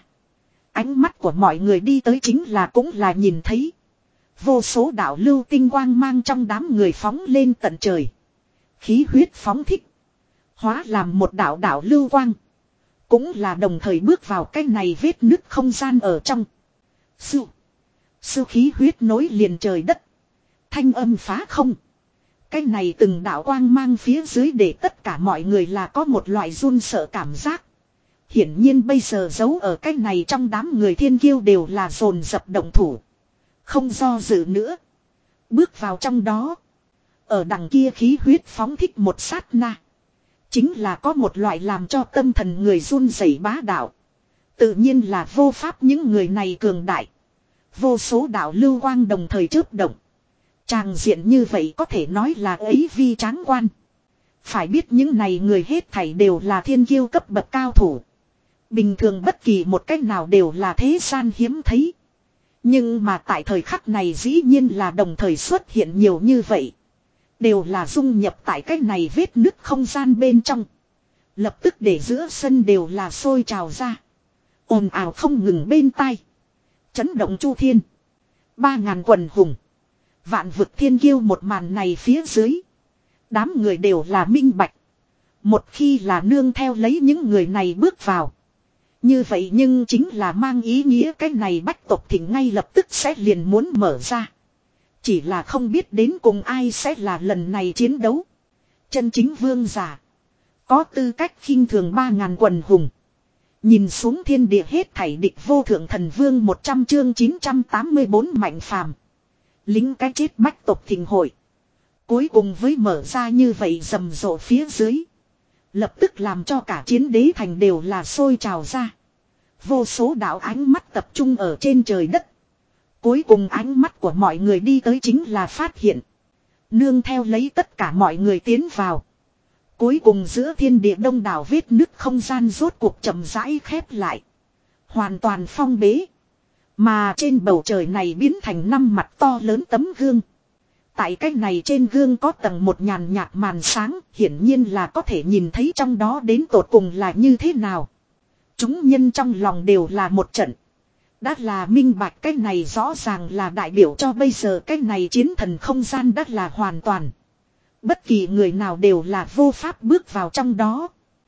Ánh mắt của mọi người đi tới chính là cũng là nhìn thấy. Vô số đạo lưu tinh quang mang trong đám người phóng lên tận trời. Khí huyết phóng thích. Hóa làm một đạo đạo lưu quang. Cũng là đồng thời bước vào cái này vết nứt không gian ở trong. Sư. Sư khí huyết nối liền trời đất. Thanh âm phá không. Cái này từng đạo quang mang phía dưới để tất cả mọi người là có một loại run sợ cảm giác. Hiển nhiên bây giờ giấu ở cái này trong đám người thiên kiêu đều là dồn dập động thủ. Không do dự nữa. Bước vào trong đó. Ở đằng kia khí huyết phóng thích một sát na. Chính là có một loại làm cho tâm thần người run rẩy bá đạo. Tự nhiên là vô pháp những người này cường đại. Vô số đạo lưu quang đồng thời chớp động. Tràng diện như vậy có thể nói là ấy vi tráng quan. Phải biết những này người hết thảy đều là thiên kiêu cấp bậc cao thủ. Bình thường bất kỳ một cách nào đều là thế gian hiếm thấy. Nhưng mà tại thời khắc này dĩ nhiên là đồng thời xuất hiện nhiều như vậy. Đều là dung nhập tại cách này vết nứt không gian bên trong. Lập tức để giữa sân đều là sôi trào ra. Ồn ào không ngừng bên tai. Chấn động chu thiên. Ba ngàn quần hùng. Vạn vực thiên kiêu một màn này phía dưới. Đám người đều là minh bạch. Một khi là nương theo lấy những người này bước vào. Như vậy nhưng chính là mang ý nghĩa cái này bách tộc thỉnh ngay lập tức sẽ liền muốn mở ra. Chỉ là không biết đến cùng ai sẽ là lần này chiến đấu. Chân chính vương giả. Có tư cách khinh thường ba ngàn quần hùng. Nhìn xuống thiên địa hết thảy địch vô thượng thần vương một trăm chương chín trăm tám mươi bốn mạnh phàm. Lính cái chết bách tộc thỉnh hội. Cuối cùng với mở ra như vậy rầm rộ phía dưới. Lập tức làm cho cả chiến đế thành đều là sôi trào ra. Vô số đạo ánh mắt tập trung ở trên trời đất. Cuối cùng ánh mắt của mọi người đi tới chính là phát hiện. Nương theo lấy tất cả mọi người tiến vào. Cuối cùng giữa thiên địa đông đảo vết nứt không gian rốt cuộc chậm rãi khép lại. Hoàn toàn phong bế. Mà trên bầu trời này biến thành năm mặt to lớn tấm gương. Tại cách này trên gương có tầng một nhàn nhạt màn sáng, hiển nhiên là có thể nhìn thấy trong đó đến tột cùng là như thế nào. Chúng nhân trong lòng đều là một trận. Đã là minh bạch cái này rõ ràng là đại biểu cho bây giờ cái này chiến thần không gian đã là hoàn toàn. Bất kỳ người nào đều là vô pháp bước vào trong đó.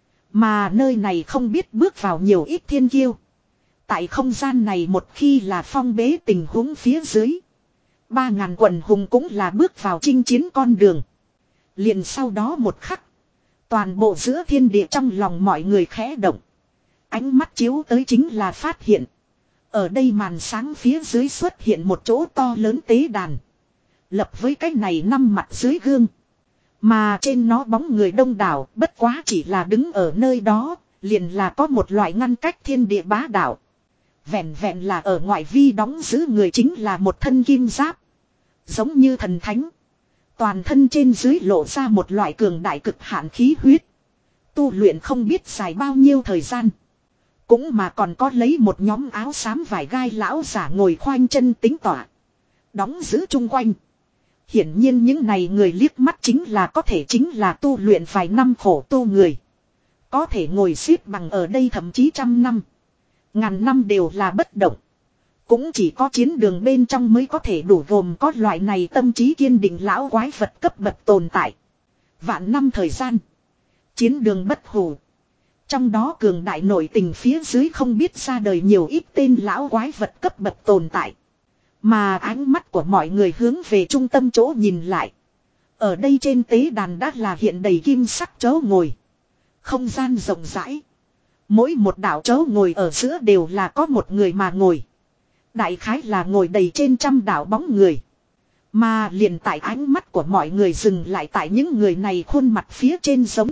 Mà nơi này không biết bước vào nhiều ít thiên kiêu. Tại không gian này một khi là phong bế tình huống phía dưới. Ba ngàn quần hùng cũng là bước vào chinh chiến con đường. Liền sau đó một khắc. Toàn bộ giữa thiên địa trong lòng mọi người khẽ động. Ánh mắt chiếu tới chính là phát hiện. Ở đây màn sáng phía dưới xuất hiện một chỗ to lớn tế đàn. Lập với cái này năm mặt dưới gương. Mà trên nó bóng người đông đảo bất quá chỉ là đứng ở nơi đó. Liền là có một loại ngăn cách thiên địa bá đạo. Vẹn vẹn là ở ngoại vi đóng giữ người chính là một thân kim giáp. Giống như thần thánh. Toàn thân trên dưới lộ ra một loại cường đại cực hạn khí huyết. Tu luyện không biết dài bao nhiêu thời gian. Cũng mà còn có lấy một nhóm áo xám vải gai lão giả ngồi khoanh chân tính tỏa. Đóng giữ chung quanh. Hiển nhiên những này người liếc mắt chính là có thể chính là tu luyện vài năm khổ tu người. Có thể ngồi xếp bằng ở đây thậm chí trăm năm. Ngàn năm đều là bất động. Cũng chỉ có chiến đường bên trong mới có thể đủ gồm có loại này tâm trí kiên định lão quái vật cấp bậc tồn tại. Vạn năm thời gian. Chiến đường bất hủ. Trong đó cường đại nổi tình phía dưới không biết ra đời nhiều ít tên lão quái vật cấp bậc tồn tại. Mà ánh mắt của mọi người hướng về trung tâm chỗ nhìn lại. Ở đây trên tế đàn đã là hiện đầy kim sắc chỗ ngồi. Không gian rộng rãi. Mỗi một đảo chỗ ngồi ở giữa đều là có một người mà ngồi. Đại khái là ngồi đầy trên trăm đảo bóng người. Mà liền tại ánh mắt của mọi người dừng lại tại những người này khuôn mặt phía trên giống.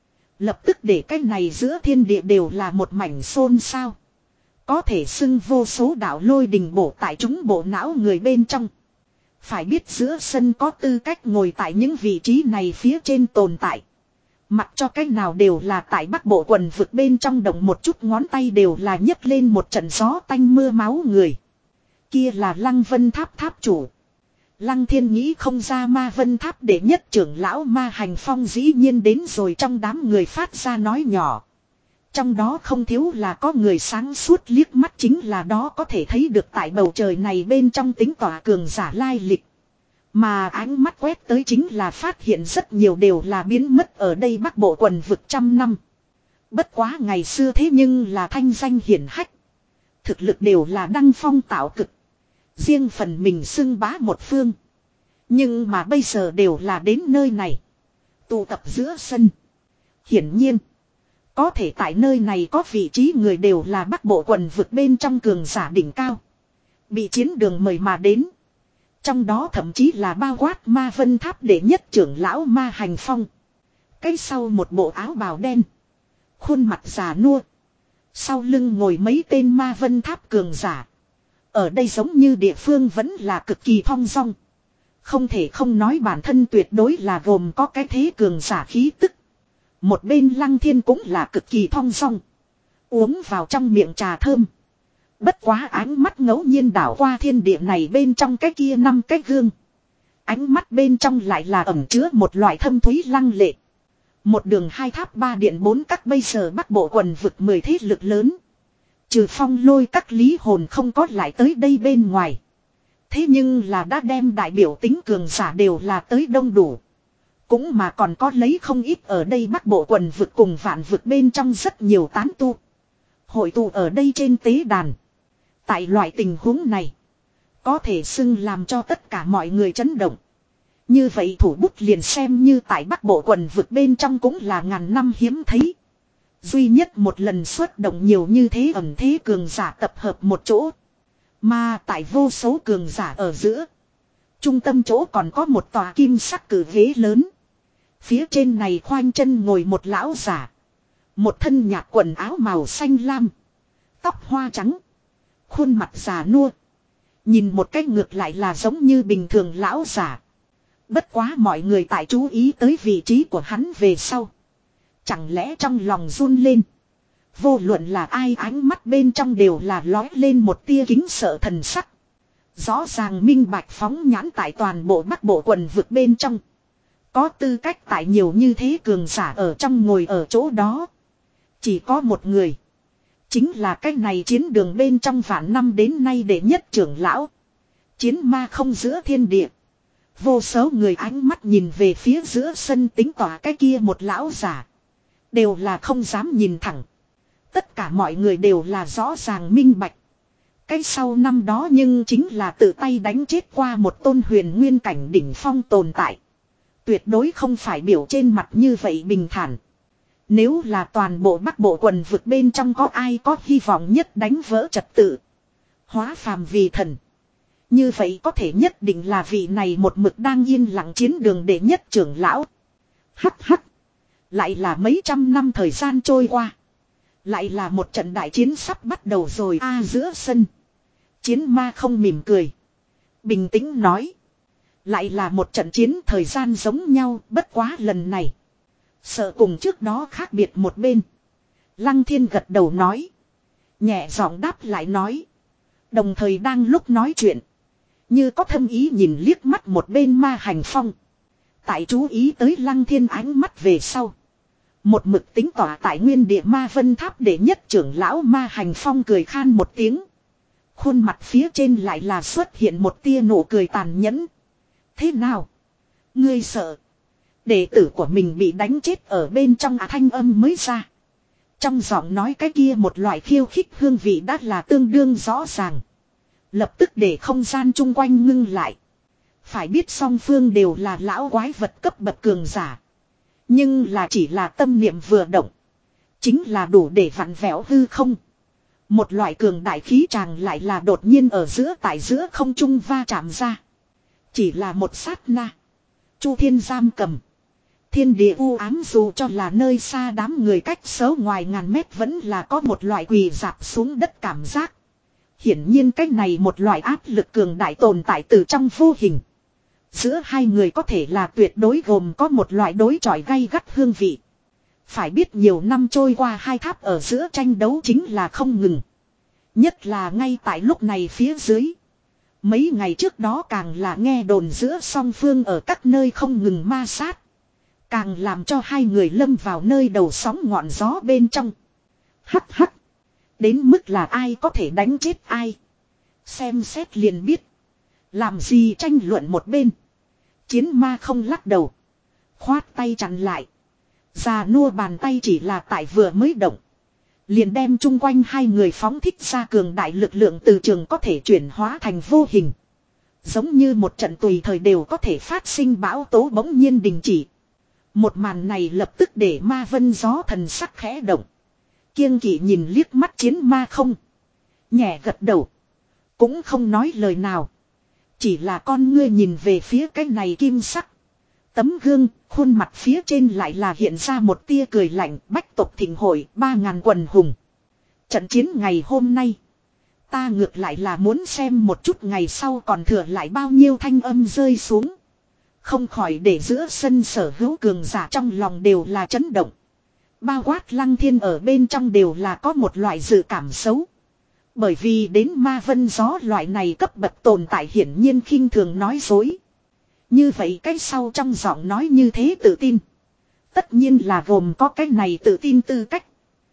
Lập tức để cái này giữa thiên địa đều là một mảnh xôn xao. Có thể xưng vô số đạo lôi đình bổ tại chúng bộ não người bên trong. Phải biết giữa sân có tư cách ngồi tại những vị trí này phía trên tồn tại. Mặc cho cách nào đều là tại bắc bộ quần vực bên trong động một chút ngón tay đều là nhấc lên một trận gió tanh mưa máu người. Kia là Lăng Vân Tháp tháp chủ. Lăng Thiên nghĩ không ra Ma Vân Tháp đệ nhất trưởng lão Ma Hành Phong dĩ nhiên đến rồi trong đám người phát ra nói nhỏ. Trong đó không thiếu là có người sáng suốt liếc mắt chính là đó có thể thấy được tại bầu trời này bên trong tính tỏa cường giả lai lịch. Mà ánh mắt quét tới chính là phát hiện rất nhiều đều là biến mất ở đây bắc bộ quần vực trăm năm. Bất quá ngày xưa thế nhưng là thanh danh hiển hách. Thực lực đều là đăng phong tạo cực. Riêng phần mình xưng bá một phương. Nhưng mà bây giờ đều là đến nơi này. Tụ tập giữa sân. Hiển nhiên. Có thể tại nơi này có vị trí người đều là Bắc Bộ quần vực bên trong cường giả đỉnh cao. Bị chiến đường mời mà đến. Trong đó thậm chí là bao quát Ma Vân Tháp đệ nhất trưởng lão Ma Hành Phong. Cái sau một bộ áo bào đen. Khuôn mặt già nua. Sau lưng ngồi mấy tên Ma Vân Tháp cường giả. Ở đây giống như địa phương vẫn là cực kỳ thong dong. Không thể không nói bản thân tuyệt đối là gồm có cái thế cường giả khí tức. Một bên Lăng Thiên cũng là cực kỳ thong dong. Uống vào trong miệng trà thơm. Bất quá ánh mắt ngẫu nhiên đảo qua thiên địa này bên trong cái kia năm cái gương. Ánh mắt bên trong lại là ẩn chứa một loại thâm thúy lăng lệ. Một đường hai tháp ba điện bốn các bây giờ Bắc Bộ quần vực mười thế lực lớn. Trừ Phong Lôi các lý hồn không có lại tới đây bên ngoài. Thế nhưng là đã đem đại biểu tính cường giả đều là tới đông đủ. Cũng mà còn có lấy không ít ở đây Bắc Bộ quần vực cùng vạn vực bên trong rất nhiều tán tu. Hội tụ ở đây trên tế đàn. Tại loại tình huống này. Có thể xưng làm cho tất cả mọi người chấn động. Như vậy thủ bút liền xem như tại Bắc Bộ quần vực bên trong cũng là ngàn năm hiếm thấy. Duy nhất một lần xuất động nhiều như thế ẩn thế cường giả tập hợp một chỗ. Mà tại vô số cường giả ở giữa. Trung tâm chỗ còn có một tòa kim sắc cử ghế lớn. Phía trên này khoanh chân ngồi một lão giả. Một thân nhạt quần áo màu xanh lam. Tóc hoa trắng. Khuôn mặt già nua. Nhìn một cách ngược lại là giống như bình thường lão giả. Bất quá mọi người tại chú ý tới vị trí của hắn về sau. Chẳng lẽ trong lòng run lên. Vô luận là ai ánh mắt bên trong đều là lói lên một tia kính sợ thần sắc. Rõ ràng minh bạch phóng nhãn tại toàn bộ Bắc Bộ quần vực bên trong. Có tư cách tại nhiều như thế cường giả ở trong ngồi ở chỗ đó. Chỉ có một người. Chính là cái này chiến đường bên trong vạn năm đến nay đệ nhất trưởng lão. Chiến ma không giữa thiên địa. Vô số người ánh mắt nhìn về phía giữa sân tính tỏa cái kia một lão giả. Đều là không dám nhìn thẳng. Tất cả mọi người đều là rõ ràng minh bạch. Cái sau năm đó nhưng chính là tự tay đánh chết qua một tôn huyền nguyên cảnh đỉnh phong tồn tại. Tuyệt đối không phải biểu trên mặt như vậy bình thản. Nếu là toàn bộ Bắc Bộ quần vực bên trong có ai có hy vọng nhất đánh vỡ trật tự. Hóa phàm vì thần. Như vậy có thể nhất định là vị này một mực đang yên lặng chiến đường đệ nhất trưởng lão. Hắc hắc. Lại là mấy trăm năm thời gian trôi qua. Lại là một trận đại chiến sắp bắt đầu rồi a à, giữa sân. Chiến ma không mỉm cười. Bình tĩnh nói. Lại là một trận chiến thời gian giống nhau bất quá lần này. Sợ cùng trước đó khác biệt một bên. Lăng Thiên gật đầu nói. Nhẹ giọng đáp lại nói. Đồng thời đang lúc nói chuyện. Như có thâm ý nhìn liếc mắt một bên Ma Hành Phong. Tại chú ý tới Lăng Thiên ánh mắt về sau. Một mực tính tỏa tại nguyên địa Ma Vân Tháp đệ nhất trưởng lão Ma Hành Phong cười khan một tiếng. Khuôn mặt phía trên lại là xuất hiện một tia nụ cười tàn nhẫn. Thế nào? Ngươi sợ. Đệ tử của mình bị đánh chết ở bên trong à thanh âm mới ra. Trong giọng nói cái kia một loại khiêu khích hương vị đã là tương đương rõ ràng. Lập tức để không gian chung quanh ngưng lại. Phải biết song phương đều là lão quái vật cấp bậc cường giả. Nhưng là chỉ là tâm niệm vừa động. Chính là đủ để vặn vẹo hư không. Một loại cường đại khí tràng lại là đột nhiên ở giữa tại giữa không trung va chạm ra. Chỉ là một sát na. Chu Thiên giam cầm. Thiên địa u ám dù cho là nơi xa đám người cách xấu ngoài ngàn mét vẫn là có một loại quỳ dạp xuống đất cảm giác. Hiển nhiên cách này một loại áp lực cường đại tồn tại từ trong vô hình. Giữa hai người có thể là tuyệt đối gồm có một loại đối chọi gay gắt hương vị. Phải biết nhiều năm trôi qua hai tháp ở giữa tranh đấu chính là không ngừng. Nhất là ngay tại lúc này phía dưới. Mấy ngày trước đó càng là nghe đồn giữa song phương ở các nơi không ngừng ma sát. Càng làm cho hai người lâm vào nơi đầu sóng ngọn gió bên trong. Hắc hắc. Đến mức là ai có thể đánh chết ai. Xem xét liền biết. Làm gì tranh luận một bên. Chiến ma không lắc đầu. Khoát tay chặn lại. Già nua bàn tay chỉ là tại vừa mới động. Liền đem chung quanh hai người phóng thích ra cường đại lực lượng từ trường có thể chuyển hóa thành vô hình. Giống như một trận tùy thời đều có thể phát sinh bão tố bỗng nhiên đình chỉ. Một màn này lập tức để ma vân gió thần sắc khẽ động. Kiêng kỵ nhìn liếc mắt chiến ma không. Nhẹ gật đầu. Cũng không nói lời nào. Chỉ là con ngươi nhìn về phía cái này kim sắc. Tấm gương, khuôn mặt phía trên lại là hiện ra một tia cười lạnh. Bách tộc thịnh hội, ba ngàn quần hùng. Trận chiến ngày hôm nay. Ta ngược lại là muốn xem một chút ngày sau còn thừa lại bao nhiêu thanh âm rơi xuống. Không khỏi để giữa sân sở hữu cường giả trong lòng đều là chấn động. Bao quát Lăng Thiên ở bên trong đều là có một loại dự cảm xấu. Bởi vì đến ma vân gió loại này cấp bậc tồn tại hiển nhiên khinh thường nói dối. Như vậy cái sau trong giọng nói như thế tự tin. Tất nhiên là gồm có cái này tự tin tư cách.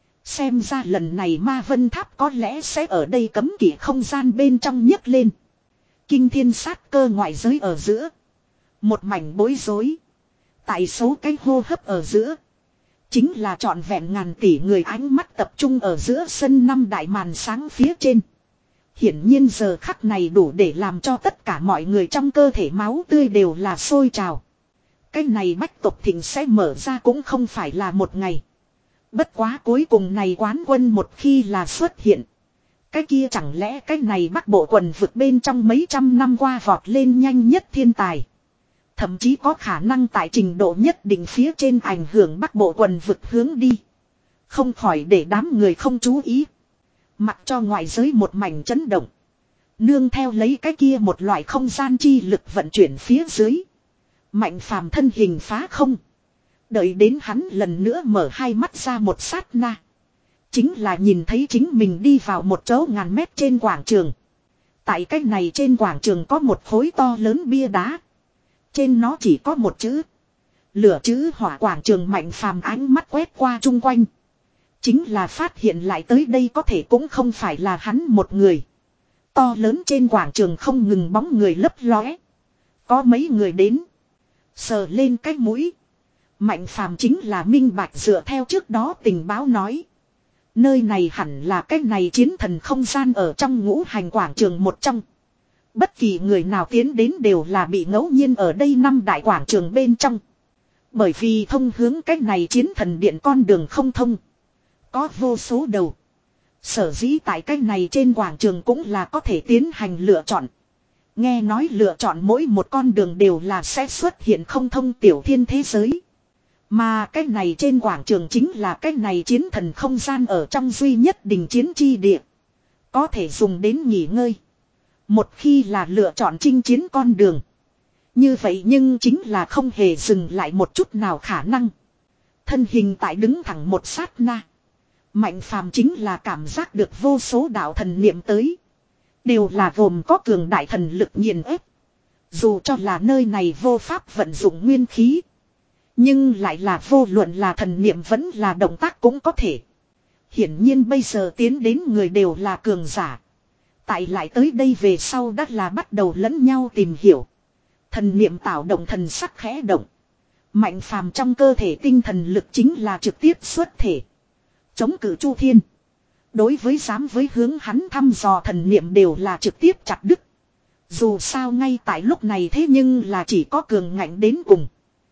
Xem ra lần này ma vân tháp có lẽ sẽ ở đây cấm kỵ không gian bên trong nhấc lên. Kinh thiên sát cơ ngoại giới ở giữa. Một mảnh bối rối. Tại số cái hô hấp ở giữa. Chính là trọn vẹn ngàn tỷ người ánh mắt tập trung ở giữa sân năm đại màn sáng phía trên. Hiển nhiên giờ khắc này đủ để làm cho tất cả mọi người trong cơ thể máu tươi đều là sôi trào. Cái này bách tộc thịnh sẽ mở ra cũng không phải là một ngày. Bất quá cuối cùng này quán quân một khi là xuất hiện. Cái kia chẳng lẽ cái này bắc bộ quần vực bên trong mấy trăm năm qua vọt lên nhanh nhất thiên tài. Thậm chí có khả năng tại trình độ nhất định phía trên ảnh hưởng bắc bộ quần vực hướng đi. Không khỏi để đám người không chú ý. Mặc cho ngoại giới một mảnh chấn động. Nương theo lấy cái kia một loại không gian chi lực vận chuyển phía dưới. Mạnh phàm thân hình phá không. Đợi đến hắn lần nữa mở hai mắt ra một sát na. Chính là nhìn thấy chính mình đi vào một chỗ ngàn mét trên quảng trường. Tại cái này trên quảng trường có một khối to lớn bia đá. Trên nó chỉ có một chữ. Lửa chữ hỏa quảng trường mạnh phàm ánh mắt quét qua chung quanh. Chính là phát hiện lại tới đây có thể cũng không phải là hắn một người. To lớn trên quảng trường không ngừng bóng người lấp lóe. Có mấy người đến. Sờ lên cái mũi. Mạnh phàm chính là minh bạch dựa theo trước đó tình báo nói. Nơi này hẳn là cái này chiến thần không gian ở trong ngũ hành quảng trường một trong. Bất kỳ người nào tiến đến đều là bị ngẫu nhiên ở đây năm đại quảng trường bên trong. Bởi vì thông hướng cái này chiến thần điện con đường không thông. Có vô số đầu. Sở dĩ tại cái này trên quảng trường cũng là có thể tiến hành lựa chọn. Nghe nói lựa chọn mỗi một con đường đều là sẽ xuất hiện không thông tiểu thiên thế giới. Mà cái này trên quảng trường chính là cái này chiến thần không gian ở trong duy nhất đình chiến chi địa. Có thể dùng đến nghỉ ngơi. Một khi là lựa chọn chinh chiến con đường. Như vậy nhưng chính là không hề dừng lại một chút nào khả năng. Thân hình tại đứng thẳng một sát na. Mạnh phàm chính là cảm giác được vô số đạo thần niệm tới. Đều là gồm có cường đại thần lực nghiền ép. Dù cho là nơi này vô pháp vận dụng nguyên khí. Nhưng lại là vô luận là thần niệm vẫn là động tác cũng có thể. Hiển nhiên bây giờ tiến đến người đều là cường giả. Tại lại tới đây về sau đã là bắt đầu lẫn nhau tìm hiểu. Thần niệm tạo động thần sắc khẽ động. Mạnh phàm trong cơ thể tinh thần lực chính là trực tiếp xuất thể. Chống cự Chu Thiên. Đối với dám với hướng hắn thăm dò thần niệm đều là trực tiếp chặt đứt. Dù sao ngay tại lúc này thế nhưng là chỉ có cường ngạnh đến cùng.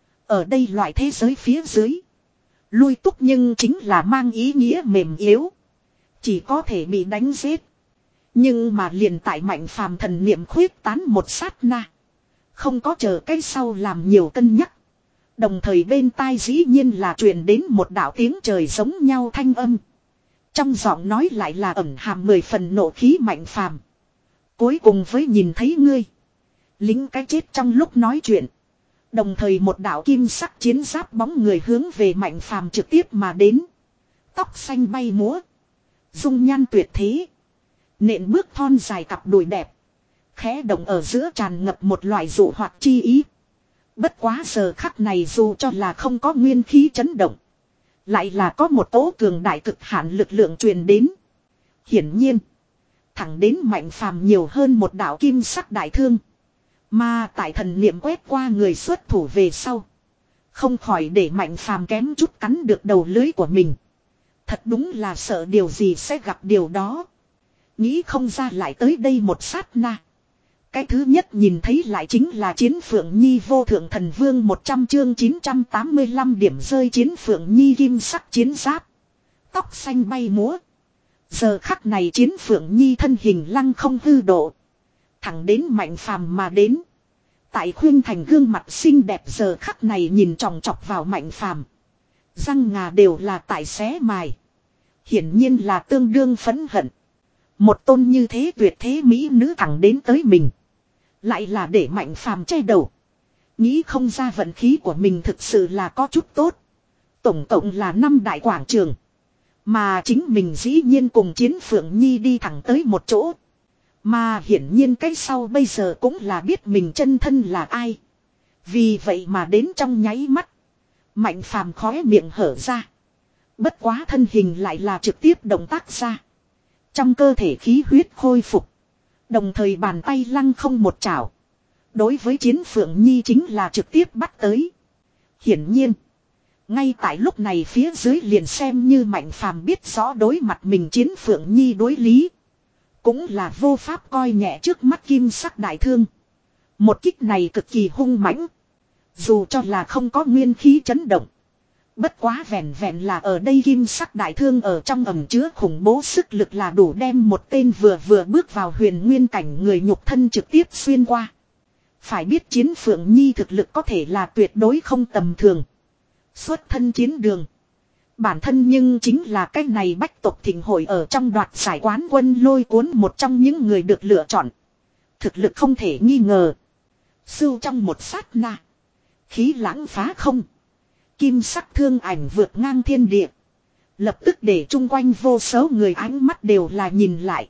Ở đây loại thế giới phía dưới. Lui túc nhưng chính là mang ý nghĩa mềm yếu. Chỉ có thể bị đánh giết. Nhưng mà liền tại mạnh phàm thần niệm khuyết tán một sát na. Không có chờ cái sau làm nhiều cân nhắc. Đồng thời bên tai dĩ nhiên là truyền đến một đạo tiếng trời giống nhau thanh âm. Trong giọng nói lại là ẩn hàm mười phần nộ khí mạnh phàm. Cuối cùng với nhìn thấy ngươi. Lính cái chết trong lúc nói chuyện. Đồng thời một đạo kim sắc chiến giáp bóng người hướng về mạnh phàm trực tiếp mà đến. Tóc xanh bay múa. Dung nhan tuyệt thế. Nện bước thon dài cặp đùi đẹp. Khẽ động ở giữa tràn ngập một loại dụ hoạt chi ý. Bất quá giờ khắc này dù cho là không có nguyên khí chấn động. Lại là có một tố cường đại cực hạn lực lượng truyền đến. Hiển nhiên. Thẳng đến mạnh phàm nhiều hơn một đạo kim sắc đại thương. Mà tại thần niệm quét qua người xuất thủ về sau. Không khỏi để mạnh phàm kém chút cắn được đầu lưới của mình. Thật đúng là sợ điều gì sẽ gặp điều đó. Nghĩ không ra lại tới đây một sát na. Cái thứ nhất nhìn thấy lại chính là Chiến Phượng Nhi vô thượng thần vương một trăm chương chín trăm tám mươi lăm điểm rơi Chiến Phượng Nhi kim sắc chiến giáp. Tóc xanh bay múa. Giờ khắc này Chiến Phượng Nhi thân hình lăng không hư độ. Thẳng đến Mạnh Phàm mà đến. Tại khuyên thành gương mặt xinh đẹp giờ khắc này nhìn tròng trọc vào Mạnh Phàm. Răng ngà đều là tại xé mài. Hiển nhiên là tương đương phẫn hận. Một tôn như thế tuyệt thế mỹ nữ thẳng đến tới mình. Lại là để Mạnh Phàm che đầu. Nghĩ không ra vận khí của mình thực sự là có chút tốt. Tổng cộng là năm đại quảng trường. Mà chính mình dĩ nhiên cùng Chiến Phượng Nhi đi thẳng tới một chỗ. Mà hiển nhiên cái sau bây giờ cũng là biết mình chân thân là ai. Vì vậy mà đến trong nháy mắt. Mạnh Phàm khóe miệng hở ra. Bất quá thân hình lại là trực tiếp động tác ra. Trong cơ thể khí huyết khôi phục. Đồng thời bàn tay lăng không một chảo. Đối với Chiến Phượng Nhi chính là trực tiếp bắt tới. Hiển nhiên. Ngay tại lúc này phía dưới liền xem như Mạnh Phàm biết rõ đối mặt mình Chiến Phượng Nhi đối lý. Cũng là vô pháp coi nhẹ trước mắt kim sắc đại thương. Một kích này cực kỳ hung mãnh. Dù cho là không có nguyên khí chấn động. Bất quá vẹn vẹn là ở đây kim sắc đại thương ở trong ẩm chứa khủng bố sức lực là đủ đem một tên vừa vừa bước vào huyền nguyên cảnh người nhục thân trực tiếp xuyên qua. Phải biết Chiến Phượng Nhi thực lực có thể là tuyệt đối không tầm thường. Xuất thân chiến đường. Bản thân nhưng chính là cái này bách tộc thịnh hội ở trong đoạt giải quán quân lôi cuốn một trong những người được lựa chọn. Thực lực không thể nghi ngờ. Sưu trong một sát na. Khí lãng phá không. Kim sắc thương ảnh vượt ngang thiên địa. Lập tức để chung quanh vô số người ánh mắt đều là nhìn lại.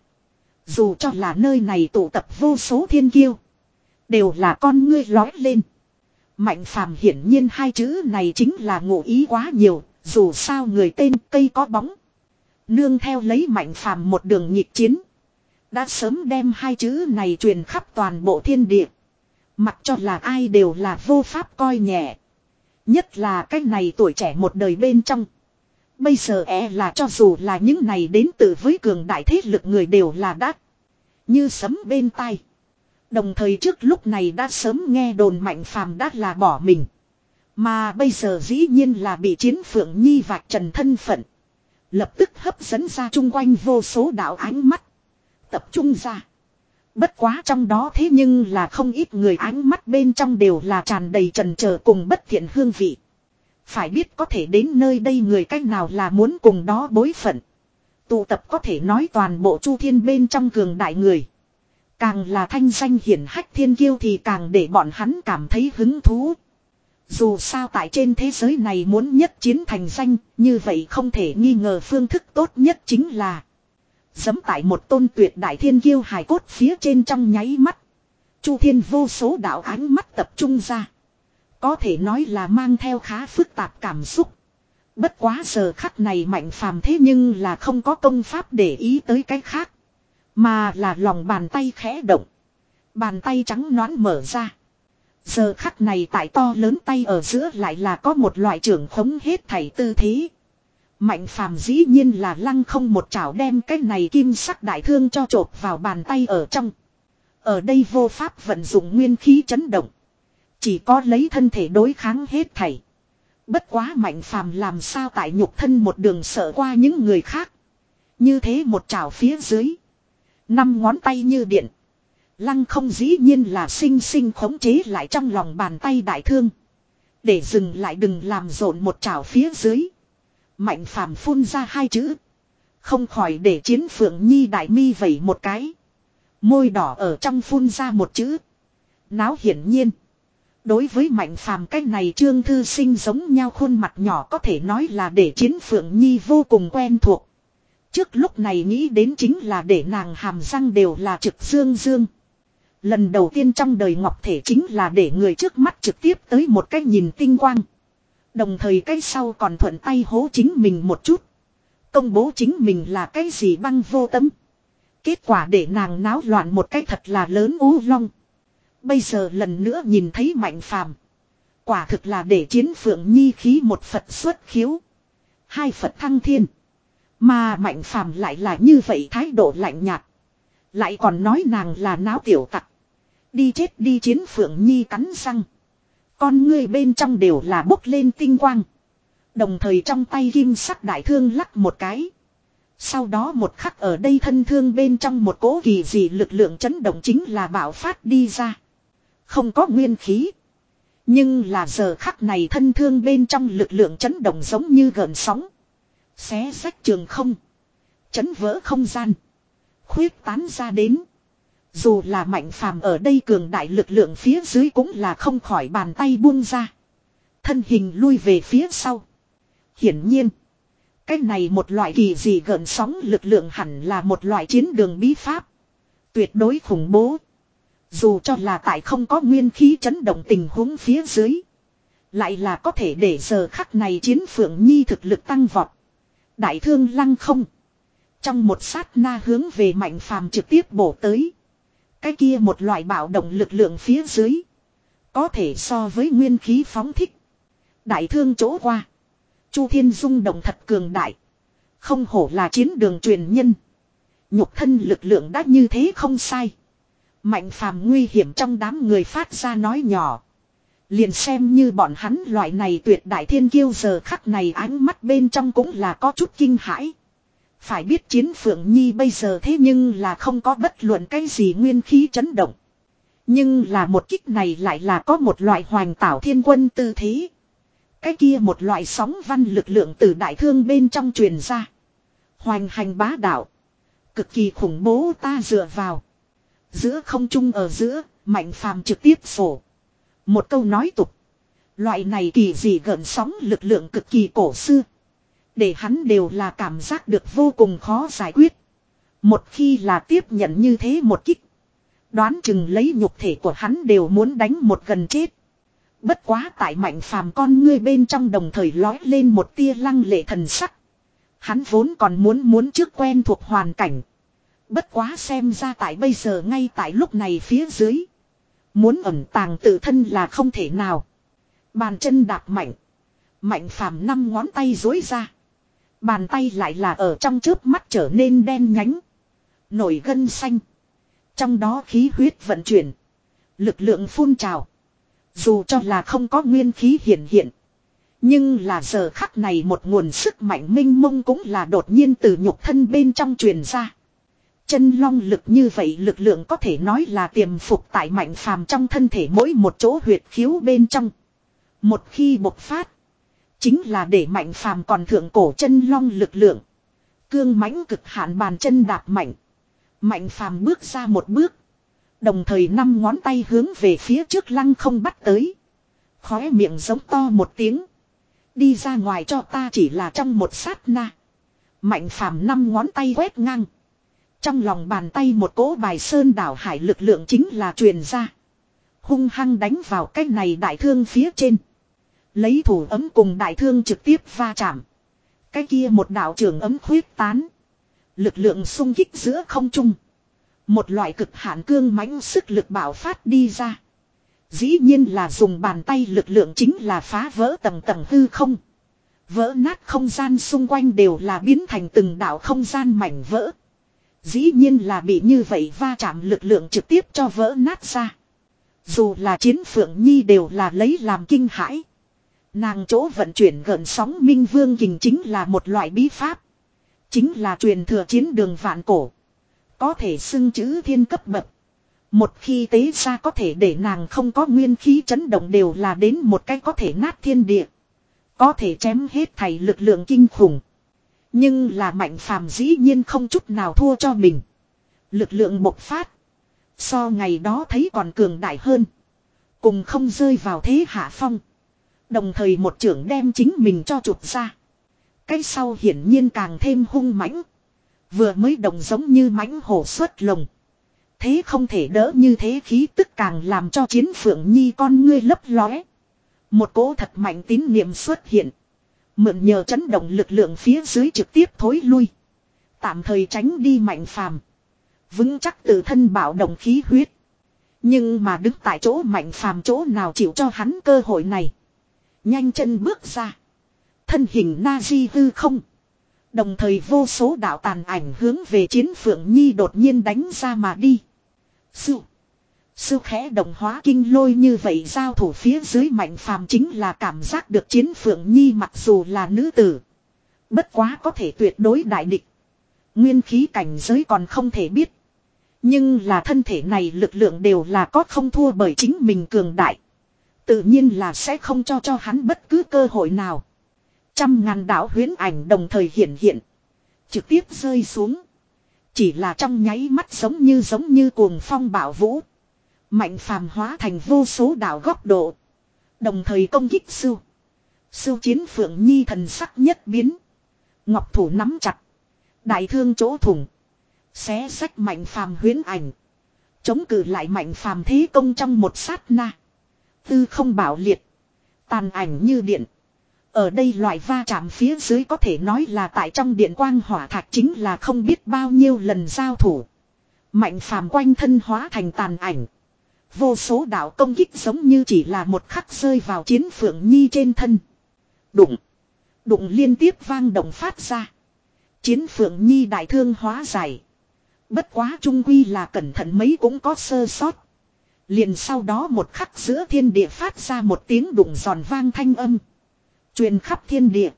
Dù cho là nơi này tụ tập vô số thiên kiêu. Đều là con ngươi lói lên. Mạnh Phàm hiển nhiên hai chữ này chính là ngụ ý quá nhiều. Dù sao người tên cây có bóng. Nương theo lấy Mạnh Phàm một đường nhịp chiến. Đã sớm đem hai chữ này truyền khắp toàn bộ thiên địa. Mặc cho là ai đều là vô pháp coi nhẹ. Nhất là cái này tuổi trẻ một đời bên trong. Bây giờ e là cho dù là những này đến từ với cường đại thế lực người đều là đắt. Như sấm bên tai. Đồng thời trước lúc này đã sớm nghe đồn Mạnh Phàm đã là bỏ mình. Mà bây giờ dĩ nhiên là bị Chiến Phượng Nhi vạch trần thân phận. Lập tức hấp dẫn ra chung quanh vô số đạo ánh mắt. Tập trung ra. Bất quá trong đó thế nhưng là không ít người ánh mắt bên trong đều là tràn đầy trần chờ cùng bất thiện hương vị. Phải biết có thể đến nơi đây người cách nào là muốn cùng đó bối phận. Tụ tập có thể nói toàn bộ chu thiên bên trong cường đại người. Càng là thanh danh hiển hách thiên kiêu thì càng để bọn hắn cảm thấy hứng thú. Dù sao tại trên thế giới này muốn nhất chiến thành danh, như vậy không thể nghi ngờ phương thức tốt nhất chính là giẫm tại một tôn tuyệt đại thiên kiêu hài cốt phía trên trong nháy mắt. Chu thiên vô số đạo ánh mắt tập trung ra. Có thể nói là mang theo khá phức tạp cảm xúc. Bất quá giờ khắc này Mạnh Phàm thế nhưng là không có công pháp để ý tới cái khác. Mà là lòng bàn tay khẽ động. Bàn tay trắng nõn mở ra. Giờ khắc này tại to lớn tay ở giữa lại là có một loại trưởng khống hết thảy tư thế. Mạnh Phàm dĩ nhiên là lăng không một chảo đem cái này kim sắc đại thương cho chộp vào bàn tay ở trong. Ở đây vô pháp vận dụng nguyên khí chấn động. Chỉ có lấy thân thể đối kháng hết thảy. Bất quá Mạnh Phàm làm sao tại nhục thân một đường sợ qua những người khác. Như thế một chảo phía dưới. Năm ngón tay như điện. Lăng không dĩ nhiên là sinh sinh khống chế lại trong lòng bàn tay đại thương. Để dừng lại đừng làm rộn một chảo phía dưới. Mạnh Phàm phun ra hai chữ. Không khỏi để Chiến Phượng Nhi đại mi vẩy một cái. Môi đỏ ở trong phun ra một chữ. Náo hiển nhiên. Đối với Mạnh Phàm cái này Trương Thư Sinh giống nhau khuôn mặt nhỏ có thể nói là để Chiến Phượng Nhi vô cùng quen thuộc. Trước lúc này nghĩ đến chính là để nàng hàm răng đều là trực dương dương. Lần đầu tiên trong đời ngọc thể chính là để người trước mắt trực tiếp tới một cái nhìn tinh quang. Đồng thời cái sau còn thuận tay hố chính mình một chút. Công bố chính mình là cái gì băng vô tâm. Kết quả để nàng náo loạn một cái thật là lớn ú long. Bây giờ lần nữa nhìn thấy Mạnh Phàm, quả thực là để Chiến Phượng Nhi khí một Phật xuất khiếu. Hai Phật thăng thiên. Mà Mạnh Phàm lại là như vậy thái độ lạnh nhạt. Lại còn nói nàng là náo tiểu tặc. Đi chết đi, Chiến Phượng Nhi cắn răng. Con ngươi bên trong đều là bốc lên tinh quang. Đồng thời trong tay kim sắc đại thương lắc một cái. Sau đó một khắc ở đây thân thương bên trong một cỗ kỳ dị lực lượng chấn động chính là bạo phát đi ra. Không có nguyên khí. Nhưng là giờ khắc này thân thương bên trong lực lượng chấn động giống như gợn sóng. Xé rách trường không. Chấn vỡ không gian. Khuyết tán ra đến. Dù là Mạnh Phàm ở đây cường đại lực lượng phía dưới cũng là không khỏi bàn tay buông ra. Thân hình lui về phía sau. Hiển nhiên. Cái này một loại kỳ dị gợn sóng lực lượng hẳn là một loại chiến đường bí pháp. Tuyệt đối khủng bố. Dù cho là tại không có nguyên khí chấn động tình huống phía dưới. Lại là có thể để giờ khắc này Chiến Phượng Nhi thực lực tăng vọt. Đại thương lăng không. Trong một sát na hướng về Mạnh Phàm trực tiếp bổ tới. Cái kia một loại bạo động lực lượng phía dưới. Có thể so với nguyên khí phóng thích. Đại thương chỗ qua. Chu Thiên rung động thật cường đại. Không hổ là chiến đường truyền nhân. Nhục thân lực lượng đã như thế không sai. Mạnh Phàm nguy hiểm trong đám người phát ra nói nhỏ. Liền xem như bọn hắn loại này tuyệt đại thiên kiêu giờ khắc này ánh mắt bên trong cũng là có chút kinh hãi. Phải biết Chiến Phượng Nhi bây giờ thế nhưng là không có bất luận cái gì nguyên khí chấn động. Nhưng là một kích này lại là có một loại hoành tảo thiên quân tư thế. Cái kia một loại sóng văn lực lượng từ đại thương bên trong truyền ra. Hoành hành bá đạo. Cực kỳ khủng bố ta dựa vào. Giữa không trung ở giữa, Mạnh Phàm trực tiếp phổ. Một câu nói tục. Loại này kỳ dị gợn sóng lực lượng cực kỳ cổ xưa. Để hắn đều là cảm giác được vô cùng khó giải quyết. Một khi là tiếp nhận như thế một kích. Đoán chừng lấy nhục thể của hắn đều muốn đánh một gần chết. Bất quá tại Mạnh Phàm con ngươi bên trong đồng thời lói lên một tia lăng lệ thần sắc. Hắn vốn còn muốn muốn trước quen thuộc hoàn cảnh. Bất quá xem ra tại bây giờ ngay tại lúc này phía dưới. Muốn ẩn tàng tự thân là không thể nào. Bàn chân đạp mạnh. Mạnh Phàm năm ngón tay duỗi ra. Bàn tay lại là ở trong chớp mắt trở nên đen nhánh. Nổi gân xanh. Trong đó khí huyết vận chuyển. Lực lượng phun trào. Dù cho là không có nguyên khí hiện hiện. Nhưng là giờ khắc này một nguồn sức mạnh minh mông cũng là đột nhiên từ nhục thân bên trong truyền ra. Chân long lực như vậy lực lượng có thể nói là tiềm phục tại Mạnh Phàm trong thân thể mỗi một chỗ huyệt khiếu bên trong. Một khi bộc phát. Chính là để Mạnh Phàm còn thượng cổ chân long lực lượng. Cương mãnh cực hạn bàn chân đạp mạnh. Mạnh Phàm bước ra một bước. Đồng thời năm ngón tay hướng về phía trước lăng không bắt tới. Khóe miệng giống to một tiếng. Đi ra ngoài cho ta chỉ là trong một sát na. Mạnh Phàm năm ngón tay quét ngang. Trong lòng bàn tay một cỗ bài sơn đảo hải lực lượng chính là truyền ra. Hung hăng đánh vào cái này đại thương phía trên. Lấy thủ ấm cùng đại thương trực tiếp va chạm. Cái kia một đạo trường ấm khuyết tán. Lực lượng xung kích giữa không trung. Một loại cực hạn cương mãnh sức lực bạo phát đi ra. Dĩ nhiên là dùng bàn tay lực lượng chính là phá vỡ tầng tầng hư không. Vỡ nát không gian xung quanh đều là biến thành từng đạo không gian mảnh vỡ. Dĩ nhiên là bị như vậy va chạm lực lượng trực tiếp cho vỡ nát ra. Dù là Chiến Phượng Nhi đều là lấy làm kinh hãi. Nàng chỗ vận chuyển gợn sóng minh vương kình chính là một loại bí pháp. Chính là truyền thừa chiến đường vạn cổ. Có thể xưng chữ thiên cấp bậc. Một khi tế ra có thể để nàng không có nguyên khí chấn động đều là đến một cái có thể nát thiên địa. Có thể chém hết thảy lực lượng kinh khủng. Nhưng là Mạnh Phàm dĩ nhiên không chút nào thua cho mình. Lực lượng bộc phát. So ngày đó thấy còn cường đại hơn. Cùng không rơi vào thế hạ phong. Đồng thời một trưởng đem chính mình cho chụp ra. Cái sau hiển nhiên càng thêm hung mãnh. Vừa mới đồng giống như mãnh hổ xuất lồng. Thế không thể đỡ như thế khí tức càng làm cho Chiến Phượng Nhi con ngươi lấp lóe. Một cỗ thật mạnh tín niệm xuất hiện. Mượn nhờ chấn động lực lượng phía dưới trực tiếp thối lui. Tạm thời tránh đi Mạnh Phàm. Vững chắc tự thân bảo động khí huyết. Nhưng mà đứng tại chỗ Mạnh Phàm chỗ nào chịu cho hắn cơ hội này. Nhanh chân bước ra. Thân hình na di hư không. Đồng thời vô số đạo tàn ảnh hướng về Chiến Phượng Nhi đột nhiên đánh ra mà đi. Sưu. Sư khẽ động hóa kinh lôi như vậy giao thủ phía dưới Mạnh Phàm chính là cảm giác được Chiến Phượng Nhi mặc dù là nữ tử. Bất quá có thể tuyệt đối đại địch. Nguyên khí cảnh giới còn không thể biết. Nhưng là thân thể này lực lượng đều là có không thua bởi chính mình cường đại. Tự nhiên là sẽ không cho cho hắn bất cứ cơ hội nào. Trăm ngàn đạo huyễn ảnh đồng thời hiện hiện. Trực tiếp rơi xuống. Chỉ là trong nháy mắt giống như giống như cuồng phong bạo vũ. Mạnh Phàm hóa thành vô số đạo góc độ. Đồng thời công kích Sưu. Sưu Chiến Phượng Nhi thần sắc nhất biến. Ngọc thủ nắm chặt. Đại thương chỗ thủng. Xé sách Mạnh Phàm huyễn ảnh. Chống cự lại Mạnh Phàm thế công trong một sát na. Tư không bảo liệt. Tàn ảnh như điện. Ở đây loại va chạm phía dưới có thể nói là tại trong điện quang hỏa thạch chính là không biết bao nhiêu lần giao thủ. Mạnh Phàm quanh thân hóa thành tàn ảnh. Vô số đạo công kích giống như chỉ là một khắc rơi vào Chiến Phượng Nhi trên thân. Đụng. Đụng liên tiếp vang động phát ra. Chiến Phượng Nhi đại thương hóa giải. Bất quá trung quy là cẩn thận mấy cũng có sơ sót. Liền sau đó một khắc giữa thiên địa phát ra một tiếng đụng giòn vang thanh âm. Truyền khắp thiên địa.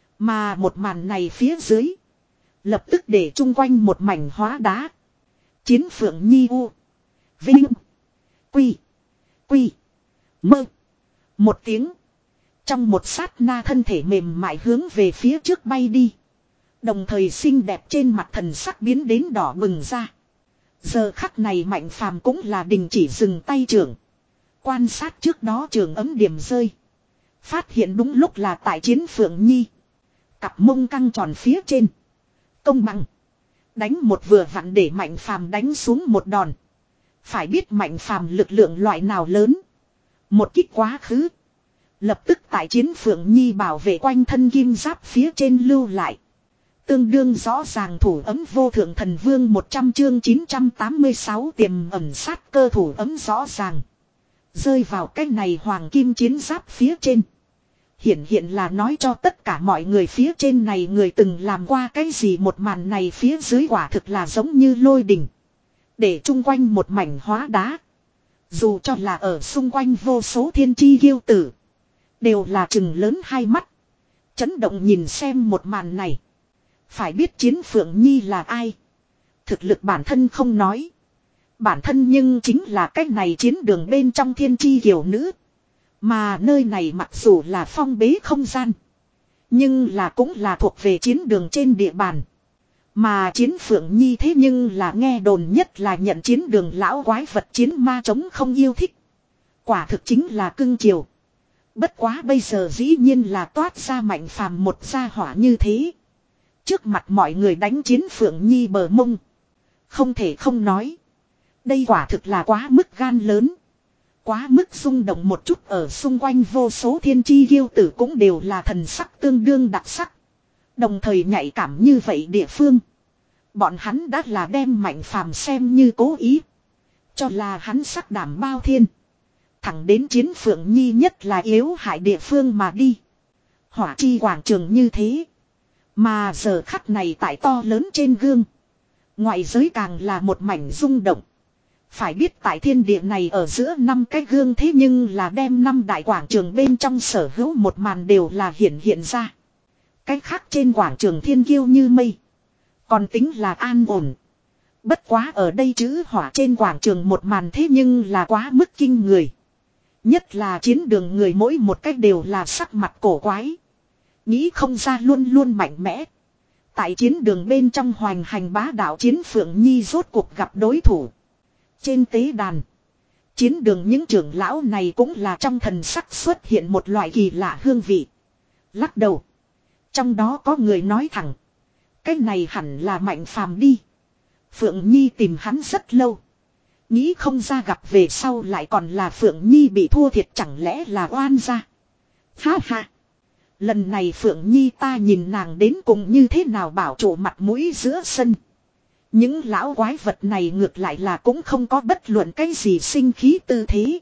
Mà một màn này phía dưới. Lập tức để chung quanh một mảnh hóa đá. Chiến Phượng Nhi u. Vinh. Quy. Quy. Mơ. Một tiếng. Trong một sát na thân thể mềm mại hướng về phía trước bay đi. Đồng thời xinh đẹp trên mặt thần sắc biến đến đỏ bừng ra. Giờ khắc này Mạnh Phàm cũng là đình chỉ dừng tay trưởng. Quan sát trước đó trường ấm điểm rơi. Phát hiện đúng lúc là tại Chiến Phượng Nhi. Cặp mông căng tròn phía trên. Công bằng. Đánh một vừa vặn để Mạnh Phàm đánh xuống một đòn. Phải biết Mạnh Phàm lực lượng loại nào lớn. Một kích quá khứ. Lập tức tại Chiến Phượng Nhi bảo vệ quanh thân kim giáp phía trên lưu lại. Tương đương rõ ràng thủ ấm vô thượng thần vương một trăm chương chín trăm tám mươi sáu tiềm ẩn sát cơ thủ ấm rõ ràng. Rơi vào cái này hoàng kim chiến giáp phía trên. Hiển hiện là nói cho tất cả mọi người phía trên này người từng làm qua cái gì một màn này phía dưới quả thực là giống như lôi đỉnh. Để chung quanh một mảnh hóa đá. Dù cho là ở xung quanh vô số thiên chi kiêu tử. Đều là trừng lớn hai mắt. Chấn động nhìn xem một màn này. Phải biết Chiến Phượng Nhi là ai. Thực lực bản thân không nói. Bản thân nhưng chính là cách này chiến đường bên trong thiên chi kiều nữ. Mà nơi này mặc dù là phong bế không gian. Nhưng là cũng là thuộc về chiến đường trên địa bàn. Mà Chiến Phượng Nhi thế nhưng là nghe đồn nhất là nhận chiến đường lão quái vật chiến ma chống không yêu thích. Quả thực chính là cưng chiều. Bất quá bây giờ dĩ nhiên là toát ra Mạnh Phàm một gia hỏa như thế. Trước mặt mọi người đánh Chiến Phượng Nhi bờ mông. Không thể không nói. Đây quả thực là quá mức gan lớn. Quá mức rung động một chút ở xung quanh vô số thiên chi kiêu tử cũng đều là thần sắc tương đương đặc sắc. Đồng thời nhạy cảm như vậy địa phương. Bọn hắn đã là đem Mạnh Phàm xem như cố ý. Cho là hắn sắc đảm bao thiên. Thẳng đến Chiến Phượng Nhi nhất là yếu hại địa phương mà đi. Hỏa chi quảng trường như thế. Mà giờ khắc này tại to lớn trên gương. Ngoại giới càng là một mảnh rung động. Phải biết tại thiên địa này ở giữa năm cái gương thế nhưng là đem năm đại quảng trường bên trong sở hữu một màn đều là hiện hiện ra. Cái khác trên quảng trường thiên kiêu như mây. Còn tính là an ổn. Bất quá ở đây chữ hỏa trên quảng trường một màn thế nhưng là quá mức kinh người. Nhất là chiến đường người mỗi một cách đều là sắc mặt cổ quái. Nghĩ không ra luôn luôn mạnh mẽ. Tại chiến đường bên trong hoành hành bá đạo Chiến Phượng Nhi rốt cuộc gặp đối thủ. Trên tế đàn. Chiến đường những trưởng lão này cũng là trong thần sắc xuất hiện một loại kỳ lạ hương vị. Lắc đầu. Trong đó có người nói thẳng. Cái này hẳn là Mạnh Phàm đi. Phượng Nhi tìm hắn rất lâu. Nghĩ không ra gặp về sau lại còn là Phượng Nhi bị thua thiệt chẳng lẽ là oan gia. Ha ha. Lần này Phượng Nhi ta nhìn nàng đến cùng như thế nào bảo trụ mặt mũi giữa sân. Những lão quái vật này ngược lại là cũng không có bất luận cái gì sinh khí tư thế.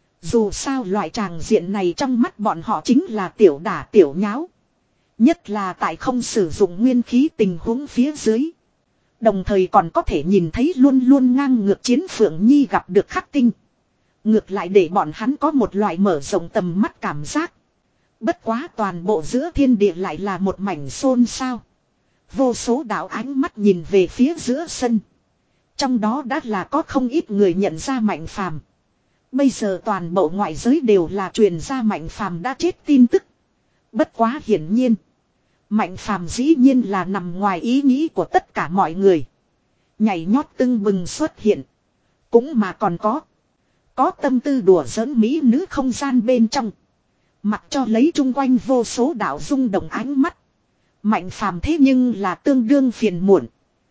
Dù sao loại tràng diện này trong mắt bọn họ chính là tiểu đả tiểu nháo. Nhất là tại không sử dụng nguyên khí tình huống phía dưới. Đồng thời còn có thể nhìn thấy luôn luôn ngang ngược Chiến Phượng Nhi gặp được khắc tinh. Ngược lại để bọn hắn có một loại mở rộng tầm mắt cảm giác. Bất quá toàn bộ giữa thiên địa lại là một mảnh xôn xao. Vô số đạo ánh mắt nhìn về phía giữa sân. Trong đó đã là có không ít người nhận ra Mạnh Phàm. Bây giờ toàn bộ ngoại giới đều là truyền ra Mạnh Phàm đã chết tin tức. Bất quá hiển nhiên. Mạnh Phàm dĩ nhiên là nằm ngoài ý nghĩ của tất cả mọi người. Nhảy nhót tưng bừng xuất hiện. Cũng mà còn có. Có tâm tư đùa giỡn mỹ nữ không gian bên trong. Mặc cho lấy chung quanh vô số đạo rung động ánh mắt. Mạnh Phàm thế nhưng là tương đương phiền muộn.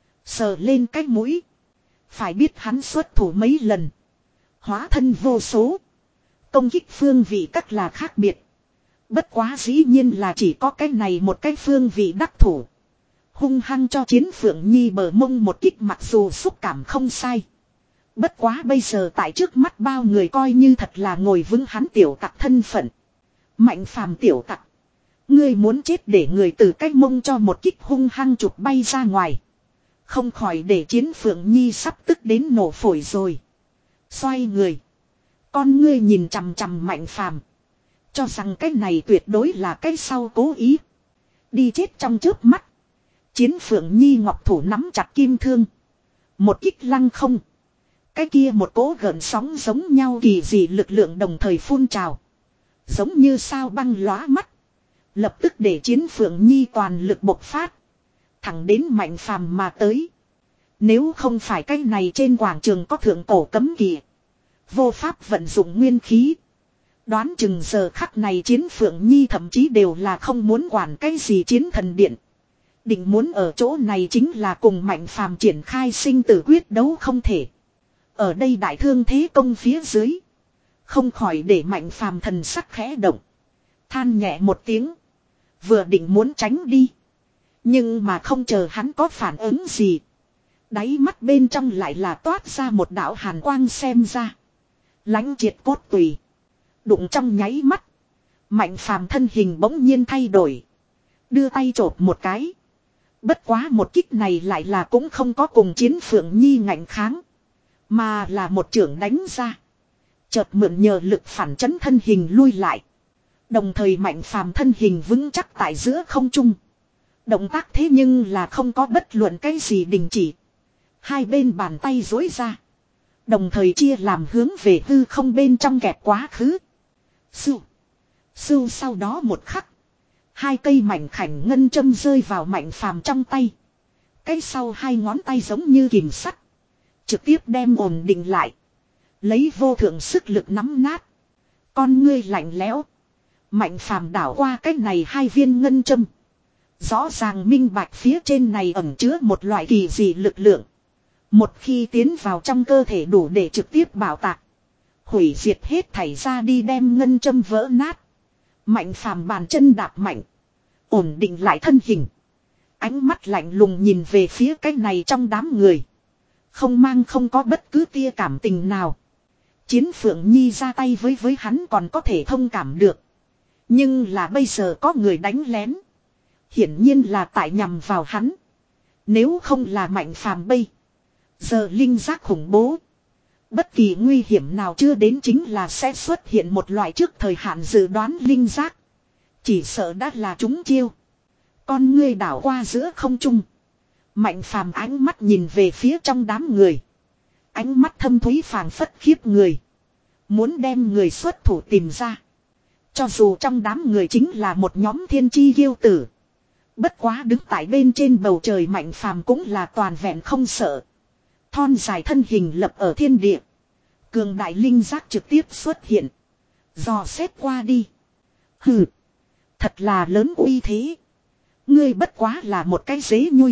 Sờ lên cái mũi. Phải biết hắn xuất thủ mấy lần. Hóa thân vô số. Công kích phương vị các là khác biệt. Bất quá dĩ nhiên là chỉ có cái này một cái phương vị đắc thủ. Hung hăng cho Chiến Phượng Nhi bờ mông một kích mặc dù xúc cảm không sai. Bất quá bây giờ tại trước mắt bao người coi như thật là ngồi vững hắn tiểu tặc thân phận. Mạnh Phàm tiểu tặc. Ngươi muốn chết để người từ cái mông cho một kích hung hăng chụp bay ra ngoài. Không khỏi để Chiến Phượng Nhi sắp tức đến nổ phổi rồi. Xoay người. Con ngươi nhìn chằm chằm Mạnh Phàm. Cho rằng cái này tuyệt đối là cái sau cố ý. Đi chết trong chớp mắt. Chiến Phượng Nhi ngọc thủ nắm chặt kim thương. Một kích lăng không. Cái kia một cỗ gợn sóng giống nhau kỳ dị lực lượng đồng thời phun trào. Giống như sao băng lóa mắt. Lập tức để Chiến Phượng Nhi toàn lực bộc phát. Thẳng đến Mạnh Phàm mà tới. Nếu không phải cái này trên quảng trường có thượng cổ cấm kỵ. Vô pháp vận dụng nguyên khí. Đoán chừng giờ khắc này Chiến Phượng Nhi thậm chí đều là không muốn quản cái gì chiến thần điện. Định muốn ở chỗ này chính là cùng Mạnh Phàm triển khai sinh tử quyết đấu không thể. Ở đây đại thương thế công phía dưới. Không khỏi để Mạnh Phàm thần sắc khẽ động. Than nhẹ một tiếng. Vừa định muốn tránh đi. Nhưng mà không chờ hắn có phản ứng gì. Đáy mắt bên trong lại là toát ra một đạo hàn quang xem ra. Lánh triệt cốt tùy. Đụng trong nháy mắt. Mạnh Phàm thân hình bỗng nhiên thay đổi. Đưa tay chộp một cái. Bất quá một kích này lại là cũng không có cùng Chiến Phượng Nhi ngạnh kháng. Mà là một chưởng đánh ra. Chợt mượn nhờ lực phản chấn thân hình lui lại. Đồng thời Mạnh Phàm thân hình vững chắc tại giữa không trung. Động tác thế nhưng là không có bất luận cái gì đình chỉ. Hai bên bàn tay duỗi ra. Đồng thời chia làm hướng về hư không bên trong kẹp quá khứ. Sưu. Sưu sau đó một khắc. Hai cây mảnh khảnh ngân châm rơi vào Mạnh Phàm trong tay. Cái sau hai ngón tay giống như kìm sắt. Trực tiếp đem ổn định lại. Lấy vô thượng sức lực nắm nát. Con ngươi lạnh lẽo. Mạnh Phàm đảo qua cái này hai viên ngân châm. Rõ ràng minh bạch phía trên này ẩn chứa một loại kỳ dị lực lượng. Một khi tiến vào trong cơ thể đủ để trực tiếp bảo tạc. Hủy diệt hết thảy ra đi đem ngân châm vỡ nát. Mạnh Phàm bàn chân đạp mạnh. Ổn định lại thân hình. Ánh mắt lạnh lùng nhìn về phía cái này trong đám người. Không mang không có bất cứ tia cảm tình nào. Chiến Phượng Nhi ra tay với với hắn còn có thể thông cảm được. Nhưng là bây giờ có người đánh lén. Hiển nhiên là tại nhằm vào hắn. Nếu không là Mạnh Phàm bây giờ linh giác khủng bố. Bất kỳ nguy hiểm nào chưa đến chính là sẽ xuất hiện một loại trước thời hạn dự đoán linh giác. Chỉ sợ đã là trúng chiêu. Con ngươi đảo qua giữa không trung. Mạnh Phàm ánh mắt nhìn về phía trong đám người. Ánh mắt thâm thúy phảng phất khiếp người. Muốn đem người xuất thủ tìm ra. Cho dù trong đám người chính là một nhóm thiên chi kiêu tử. Bất quá đứng tại bên trên bầu trời Mạnh Phàm cũng là toàn vẹn không sợ. Thon dài thân hình lập ở thiên địa. Cường đại linh giác trực tiếp xuất hiện. Dò xét qua đi. Hừ. Thật là lớn uy thế. Ngươi bất quá là một cái dế nhui.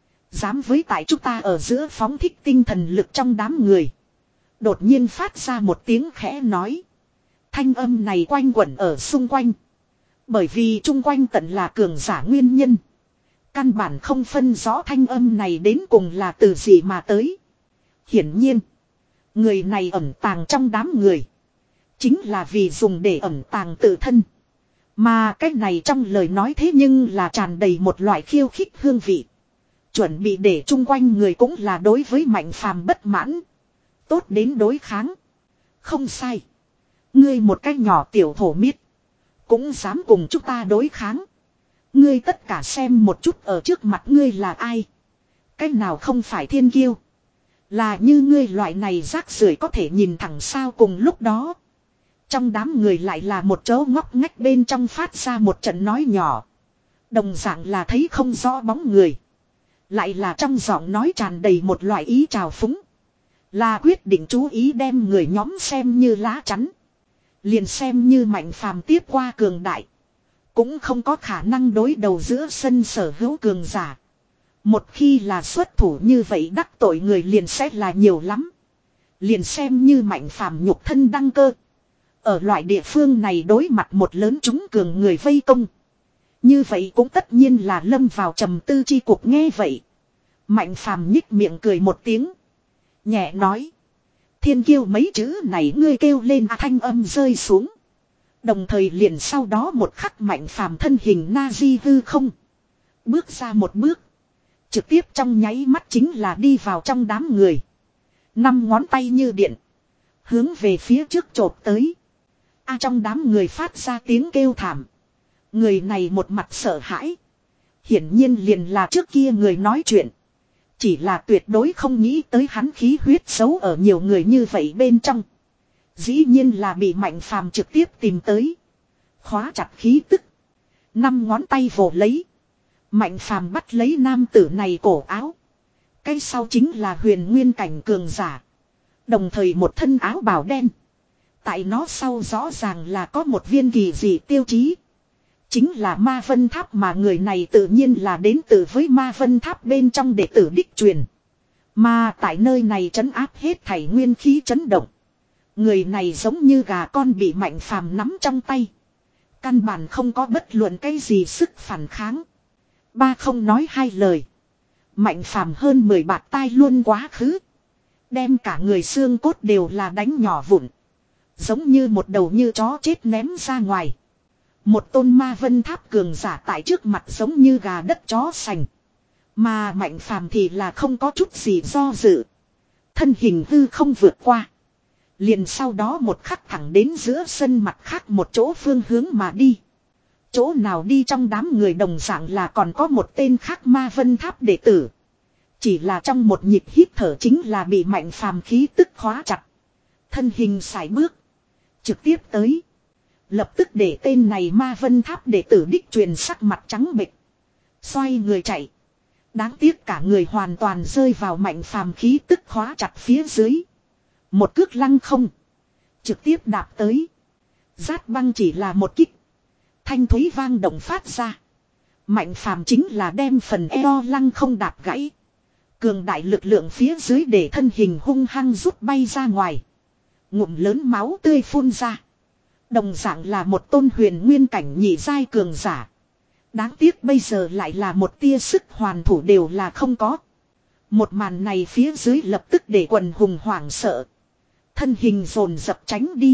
Dám với tại chúng ta ở giữa phóng thích tinh thần lực trong đám người. Đột nhiên phát ra một tiếng khẽ nói. Thanh âm này quanh quẩn ở xung quanh. Bởi vì chung quanh tận là cường giả nguyên nhân. Căn bản không phân rõ thanh âm này đến cùng là từ gì mà tới. Hiển nhiên. Người này ẩn tàng trong đám người. Chính là vì dùng để ẩn tàng tự thân. Mà cái này trong lời nói thế nhưng là tràn đầy một loại khiêu khích hương vị. Chuẩn bị để chung quanh người cũng là đối với Mạnh Phàm bất mãn. Tốt đến đối kháng. Không sai. Ngươi một cái nhỏ tiểu thổ miết. Cũng dám cùng chúng ta đối kháng. Ngươi tất cả xem một chút ở trước mặt ngươi là ai. Cái nào không phải thiên kiêu. Là như ngươi loại này rác rưởi có thể nhìn thẳng sao cùng lúc đó. Trong đám người lại là một chỗ ngóc ngách bên trong phát ra một trận nói nhỏ. Đồng dạng là thấy không rõ bóng người. Lại là trong giọng nói tràn đầy một loại ý trào phúng. Là quyết định chú ý đem người nhóm xem như lá chắn. Liền xem như Mạnh Phàm tiếp qua cường đại. Cũng không có khả năng đối đầu giữa sân sở hữu cường giả. Một khi là xuất thủ như vậy đắc tội người liền sẽ là nhiều lắm. Liền xem như Mạnh Phàm nhục thân đăng cơ. Ở loại địa phương này đối mặt một lớn chúng cường người vây công. Như vậy cũng tất nhiên là lâm vào trầm tư chi cuộc nghe vậy. Mạnh Phàm nhích miệng cười một tiếng. Nhẹ nói. Thiên kiêu mấy chữ này ngươi kêu lên à, thanh âm rơi xuống. Đồng thời liền sau đó một khắc Mạnh Phàm thân hình na di hư không. Bước ra một bước. Trực tiếp trong nháy mắt chính là đi vào trong đám người. Năm ngón tay như điện. Hướng về phía trước chộp tới. A trong đám người phát ra tiếng kêu thảm. Người này một mặt sợ hãi. Hiển nhiên liền là trước kia người nói chuyện. Chỉ là tuyệt đối không nghĩ tới hắn khí huyết xấu ở nhiều người như vậy bên trong. Dĩ nhiên là bị Mạnh Phàm trực tiếp tìm tới. Khóa chặt khí tức. Năm ngón tay vồ lấy. Mạnh Phàm bắt lấy nam tử này cổ áo. Cái sau chính là huyền nguyên cảnh cường giả. Đồng thời một thân áo bào đen. Tại nó sau rõ ràng là có một viên kỳ dị tiêu chí. Chính là Ma Vân Tháp mà người này tự nhiên là đến từ với Ma Vân Tháp bên trong đệ tử đích truyền. Mà tại nơi này trấn áp hết thảy nguyên khí chấn động. Người này giống như gà con bị Mạnh Phàm nắm trong tay. Căn bản không có bất luận cái gì sức phản kháng. Ba không nói hai lời. Mạnh Phàm hơn mười bạt tai luôn quá khứ. Đem cả người xương cốt đều là đánh nhỏ vụn. Giống như một đầu như chó chết ném ra ngoài. Một tôn Ma Vân Tháp cường giả tại trước mặt giống như gà đất chó sành. Mà Mạnh Phàm thì là không có chút gì do dự. Thân hình hư không vượt qua. Liền sau đó một khắc thẳng đến giữa sân mặt khác một chỗ phương hướng mà đi. Chỗ nào đi trong đám người đồng dạng là còn có một tên khác Ma Vân Tháp đệ tử. Chỉ là trong một nhịp hít thở chính là bị Mạnh Phàm khí tức khóa chặt. Thân hình sải bước. Trực tiếp tới. Lập tức để tên này Ma Vân Tháp đệ tử đích truyền sắc mặt trắng bệch. Xoay người chạy. Đáng tiếc cả người hoàn toàn rơi vào Mạnh Phàm khí tức khóa chặt phía dưới. Một cước lăng không. Trực tiếp đạp tới. Giát băng chỉ là một kích. Thanh thúy vang động phát ra. Mạnh Phàm chính là đem phần eo lăng không đạp gãy. Cường đại lực lượng phía dưới để thân hình hung hăng rút bay ra ngoài. Ngụm lớn máu tươi phun ra. Đồng dạng là một tôn huyền nguyên cảnh nhị giai cường giả. Đáng tiếc bây giờ lại là một tia sức hoàn thủ đều là không có. Một màn này phía dưới lập tức để quần hùng hoảng sợ. Thân hình dồn dập tránh đi.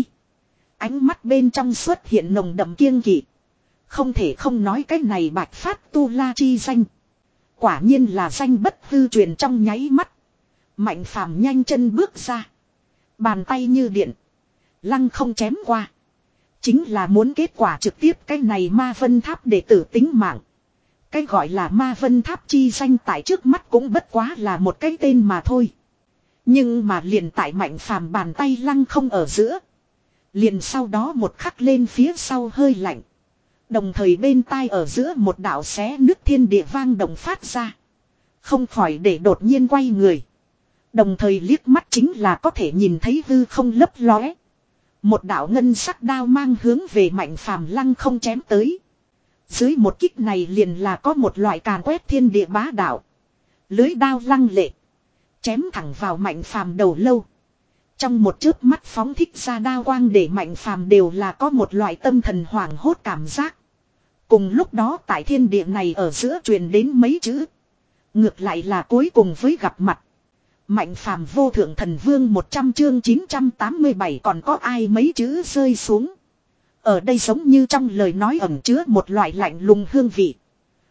Ánh mắt bên trong xuất hiện nồng đậm kiêng kỵ. Không thể không nói cái này bạch phát tu la chi danh. Quả nhiên là danh bất hư truyền trong nháy mắt. Mạnh Phàm nhanh chân bước ra. Bàn tay như điện. Lăng không chém qua. Chính là muốn kết quả trực tiếp cái này Ma Vân Tháp đệ tử tính mạng. Cái gọi là Ma Vân Tháp chi danh tại trước mắt cũng bất quá là một cái tên mà thôi. Nhưng mà liền tại Mạnh Phàm bàn tay lăng không ở giữa. Liền sau đó một khắc lên phía sau hơi lạnh. Đồng thời bên tai ở giữa một đạo xé nước thiên địa vang động phát ra. Không khỏi để đột nhiên quay người. Đồng thời liếc mắt chính là có thể nhìn thấy hư không lấp lóe. Một đạo ngân sắc đao mang hướng về Mạnh Phàm lăng không chém tới. Dưới một kích này liền là có một loại càn quét thiên địa bá đạo. Lưới đao lăng lệ. Chém thẳng vào Mạnh Phàm đầu lâu. Trong một chớp mắt phóng thích ra đao quang để Mạnh Phàm đều là có một loại tâm thần hoảng hốt cảm giác. Cùng lúc đó tại thiên địa này ở giữa truyền đến mấy chữ. Ngược lại là cuối cùng với gặp mặt. Mạnh Phàm vô thượng thần vương một trăm chương chín trăm tám mươi bảy còn có ai mấy chữ rơi xuống. Ở đây giống như trong lời nói ẩn chứa một loại lạnh lùng hương vị.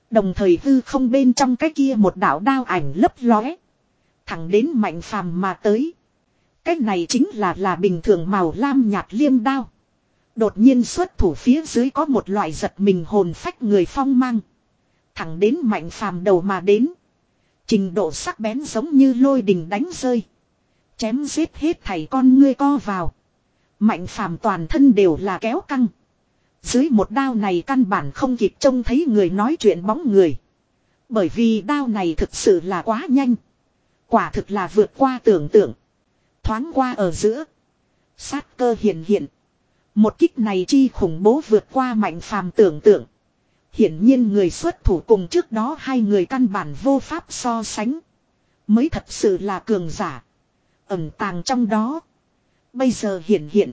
Đồng thời hư không bên trong cái kia một đạo đao ảnh lấp lóe. Thẳng đến Mạnh Phàm mà tới. Cái này chính là là bình thường màu lam nhạt liêm đao. Đột nhiên xuất thủ phía dưới có một loại giật mình hồn phách người phong mang. Thẳng đến Mạnh Phàm đầu mà đến. Trình độ sắc bén giống như lôi đình đánh rơi. Chém giết hết thảy con ngươi co vào. Mạnh Phàm toàn thân đều là kéo căng. Dưới một đao này căn bản không kịp trông thấy người nói chuyện bóng người. Bởi vì đao này thực sự là quá nhanh. Quả thực là vượt qua tưởng tượng. Thoáng qua ở giữa. Sát cơ hiện hiện. Một kích này chi khủng bố vượt qua Mạnh Phàm tưởng tượng. Hiển nhiên người xuất thủ cùng trước đó hai người căn bản vô pháp so sánh. Mới thật sự là cường giả. Ẩn tàng trong đó. Bây giờ hiện hiện.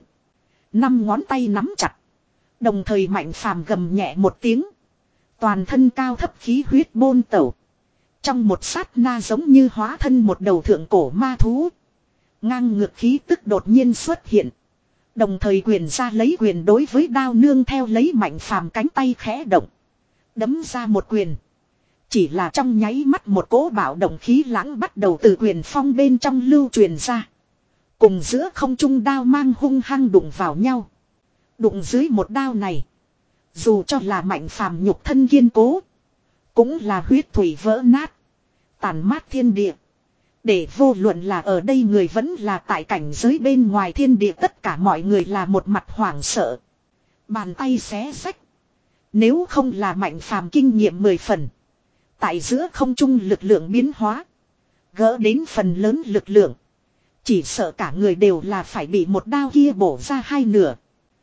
Năm ngón tay nắm chặt. Đồng thời Mạnh Phàm gầm nhẹ một tiếng. Toàn thân cao thấp khí huyết bôn tẩu. Trong một sát na giống như hóa thân một đầu thượng cổ ma thú. Ngang ngược khí tức đột nhiên xuất hiện. Đồng thời quyền ra lấy quyền đối với đao nương theo lấy Mạnh Phàm cánh tay khẽ động. Đấm ra một quyền. Chỉ là trong nháy mắt một cỗ bạo động khí lãng bắt đầu từ quyền phong bên trong lưu truyền ra. Cùng giữa không trung đao mang hung hăng đụng vào nhau. Đụng dưới một đao này. Dù cho là Mạnh Phàm nhục thân kiên cố. Cũng là huyết thủy vỡ nát. Tàn mát thiên địa. Để vô luận là ở đây người vẫn là tại cảnh giới bên ngoài thiên địa, tất cả mọi người là một mặt hoảng sợ. Bàn tay xé rách. Nếu không là Mạnh Phàm kinh nghiệm mười phần. Tại giữa không trung lực lượng biến hóa. Gỡ đến phần lớn lực lượng. Chỉ sợ cả người đều là phải bị một đao kia bổ ra hai nửa.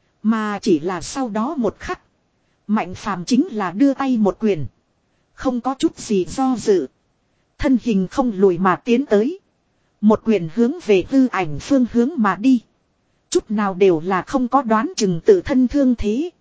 Mà chỉ là sau đó một khắc. Mạnh Phàm chính là đưa tay một quyền. Không có chút gì do dự. Thân hình không lùi mà tiến tới. Một quyền hướng về hư ảnh phương hướng mà đi. Chút nào đều là không có đoán chừng tự thân thương thế.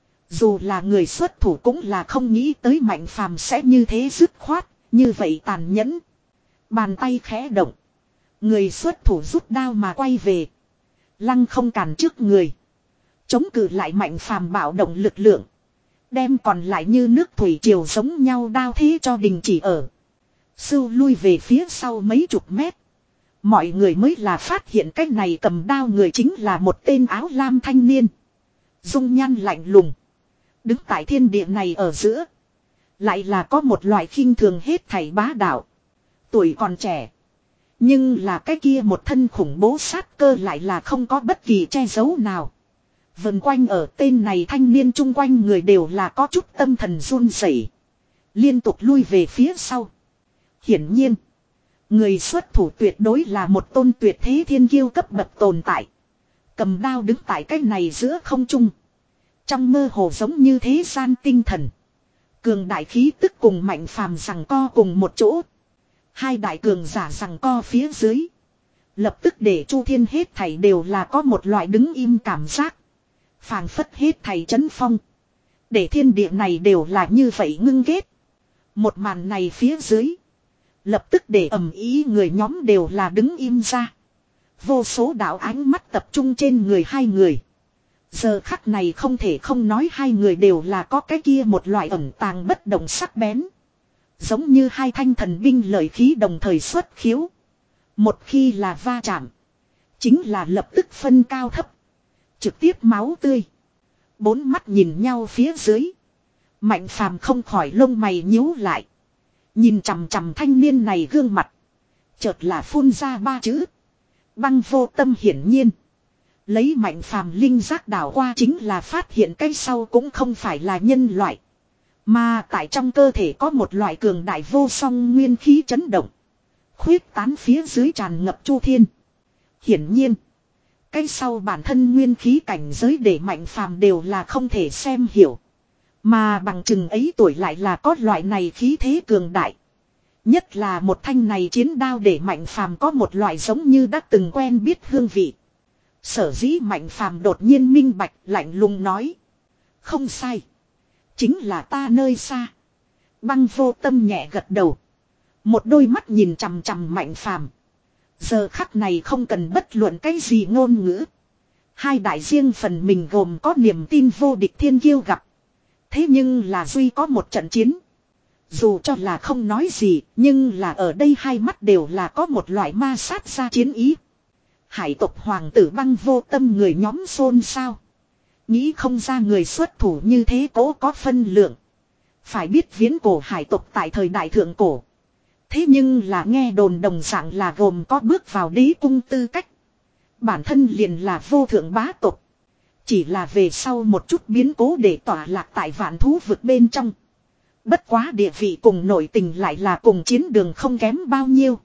Dù là người xuất thủ cũng là không nghĩ tới Mạnh Phàm sẽ như thế dứt khoát, như vậy tàn nhẫn. Bàn tay khẽ động. Người xuất thủ rút đao mà quay về. Lăng không cản trước người. Chống cự lại Mạnh Phàm bạo động lực lượng. Đem còn lại như nước thủy triều giống nhau đao thế cho đình chỉ ở. Sưu lui về phía sau mấy chục mét. Mọi người mới là phát hiện cái này cầm đao người chính là một tên áo lam thanh niên. Dung nhan lạnh lùng. Đứng tại thiên địa này ở giữa. Lại là có một loại khinh thường hết thảy bá đạo. Tuổi còn trẻ. Nhưng là cái kia một thân khủng bố sát cơ lại là không có bất kỳ che giấu nào. Vần quanh ở tên này thanh niên chung quanh người đều là có chút tâm thần run rẩy, liên tục lui về phía sau. Hiển nhiên. Người xuất thủ tuyệt đối là một tôn tuyệt thế thiên kiêu cấp bậc tồn tại. Cầm đao đứng tại cái này giữa không trung. Trong mơ hồ giống như thế gian tinh thần. Cường đại khí tức cùng Mạnh Phàm giằng co cùng một chỗ. Hai đại cường giả giằng co phía dưới. Lập tức để Chu Thiên hết thảy đều là có một loại đứng im cảm giác. Phàng phất hết thảy chấn phong. Để thiên địa này đều là như vậy ngưng ghét. Một màn này phía dưới. Lập tức để ầm ý người nhóm đều là đứng im ra. Vô số đạo ánh mắt tập trung trên người hai người. Giờ khắc này không thể không nói hai người đều là có cái kia một loại ẩn tàng bất động sắc bén. Giống như hai thanh thần binh lợi khí đồng thời xuất khiếu. Một khi là va chạm. Chính là lập tức phân cao thấp. Trực tiếp máu tươi. Bốn mắt nhìn nhau phía dưới. Mạnh Phàm không khỏi lông mày nhíu lại. Nhìn chằm chằm thanh niên này gương mặt. Chợt là phun ra ba chữ. Băng vô tâm hiển nhiên. Lấy Mạnh Phàm linh giác đảo qua chính là phát hiện cái sau cũng không phải là nhân loại. Mà tại trong cơ thể có một loại cường đại vô song nguyên khí chấn động. Khuyết tán phía dưới tràn ngập Chu Thiên. Hiển nhiên. Cái sau bản thân nguyên khí cảnh giới để Mạnh Phàm đều là không thể xem hiểu. Mà bằng chừng ấy tuổi lại là có loại này khí thế cường đại. Nhất là một thanh này chiến đao để Mạnh Phàm có một loại giống như đã từng quen biết hương vị. Sở dĩ Mạnh Phàm đột nhiên minh bạch lạnh lùng nói. Không sai. Chính là ta nơi xa. Băng vô tâm nhẹ gật đầu. Một đôi mắt nhìn chằm chằm Mạnh Phàm. Giờ khắc này không cần bất luận cái gì ngôn ngữ. Hai đại riêng phần mình gồm có niềm tin vô địch thiên kiêu gặp. Thế nhưng là duy có một trận chiến. Dù cho là không nói gì, nhưng là ở đây hai mắt đều là có một loại ma sát ra chiến ý. Hải tộc hoàng tử Băng Vô Tâm người nhóm xôn xao. Nghĩ không ra người xuất thủ như thế cố có phân lượng. Phải biết viễn cổ hải tộc tại thời đại thượng cổ. Thế nhưng là nghe đồn đồng dạng là gồm có bước vào đế cung tư cách. Bản thân liền là vô thượng bá tộc. Chỉ là về sau một chút biến cố để tỏa lạc tại vạn thú vực bên trong. Bất quá địa vị cùng nội tình lại là cùng chiến đường không kém bao nhiêu.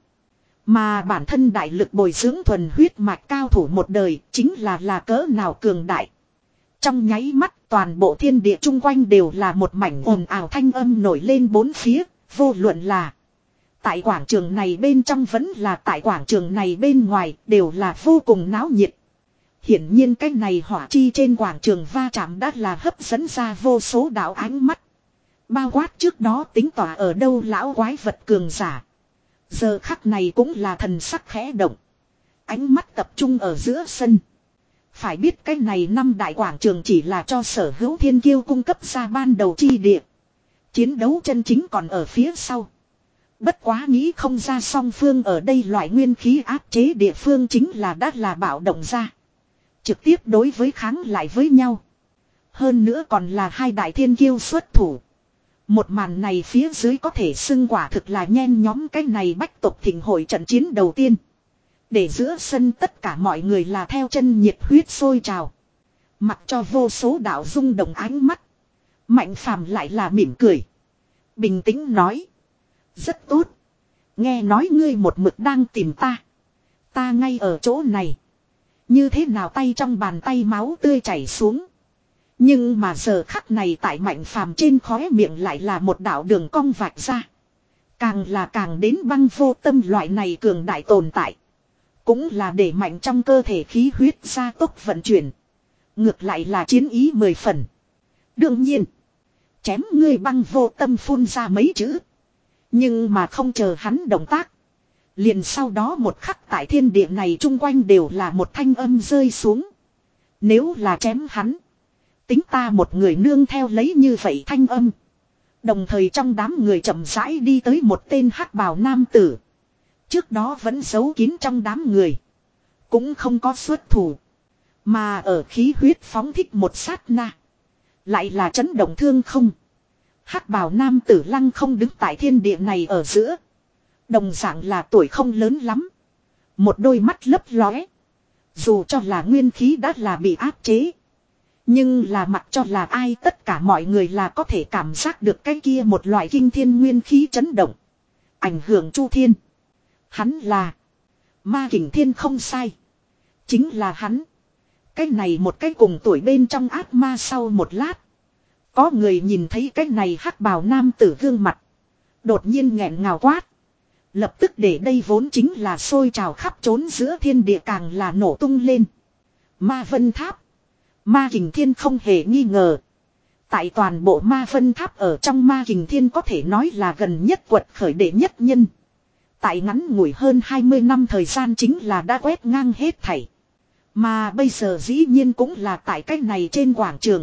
Mà bản thân đại lực bồi dưỡng thuần huyết mạch cao thủ một đời chính là là cỡ nào cường đại. Trong nháy mắt toàn bộ thiên địa chung quanh đều là một mảnh ồn ào thanh âm nổi lên bốn phía, vô luận là tại quảng trường này bên trong vẫn là tại quảng trường này bên ngoài đều là vô cùng náo nhiệt. Hiển nhiên cái này hỏa chi trên quảng trường va chạm đã là hấp dẫn ra vô số đạo ánh mắt. Bao quát trước đó tính tỏa ở đâu lão quái vật cường giả. Giờ khắc này cũng là thần sắc khẽ động. Ánh mắt tập trung ở giữa sân. Phải biết cái này năm đại quảng trường chỉ là cho sở hữu thiên kiêu cung cấp ra ban đầu chi địa. Chiến đấu chân chính còn ở phía sau. Bất quá nghĩ không ra song phương ở đây loại nguyên khí áp chế địa phương chính là đã là bạo động ra. Trực tiếp đối với kháng lại với nhau. Hơn nữa còn là hai đại thiên kiêu xuất thủ. Một màn này phía dưới có thể xưng quả thực là nhen nhóm cái này bách tộc thịnh hội trận chiến đầu tiên. Để giữa sân tất cả mọi người là theo chân nhiệt huyết sôi trào. Mặc cho vô số đạo rung động ánh mắt. Mạnh phàm lại là mỉm cười. Bình tĩnh nói. Rất tốt. Nghe nói ngươi một mực đang tìm ta. Ta ngay ở chỗ này. Như thế nào tay trong bàn tay máu tươi chảy xuống. Nhưng mà giờ khắc này tại Mạnh phàm trên khóe miệng lại là một đạo đường cong vạch ra. Càng là càng đến Băng Vô Tâm loại này cường đại tồn tại. Cũng là để mạnh trong cơ thể khí huyết gia tốc vận chuyển. Ngược lại là chiến ý mười phần. Đương nhiên. Chém ngươi Băng Vô Tâm phun ra mấy chữ. Nhưng mà không chờ hắn động tác. Liền sau đó một khắc tại thiên địa này chung quanh đều là một thanh âm rơi xuống. Nếu là chém hắn. Tính ta một người nương theo lấy như vậy thanh âm. Đồng thời trong đám người chậm rãi đi tới một tên hắc bào nam tử. Trước đó vẫn giấu kín trong đám người. Cũng không có xuất thủ. Mà ở khí huyết phóng thích một sát na. Lại là chấn động thương không. Hắc bào nam tử lăng không đứng tại thiên địa này ở giữa. Đồng dạng là tuổi không lớn lắm. Một đôi mắt lấp lóe. Dù cho là nguyên khí đã là bị áp chế. Nhưng là mặc cho là ai tất cả mọi người là có thể cảm giác được cái kia một loại kinh thiên nguyên khí chấn động. Ảnh hưởng chu thiên. Hắn là Ma Kình Thiên không sai. Chính là hắn. Cái này một cái cùng tuổi bên trong ác ma sau một lát. Có người nhìn thấy cái này hắc bào nam tử gương mặt. Đột nhiên nghẹn ngào quát. Lập tức để đây vốn chính là sôi trào khắp trốn giữa thiên địa càng là nổ tung lên. Ma Vân Tháp. Ma Kình Thiên không hề nghi ngờ. Tại toàn bộ Ma Vân Tháp ở trong Ma Kình Thiên có thể nói là gần nhất quật khởi đệ nhất nhân. Tại ngắn ngủi hơn hai mươi năm thời gian chính là đã quét ngang hết thảy. Mà bây giờ dĩ nhiên cũng là tại cách này trên quảng trường.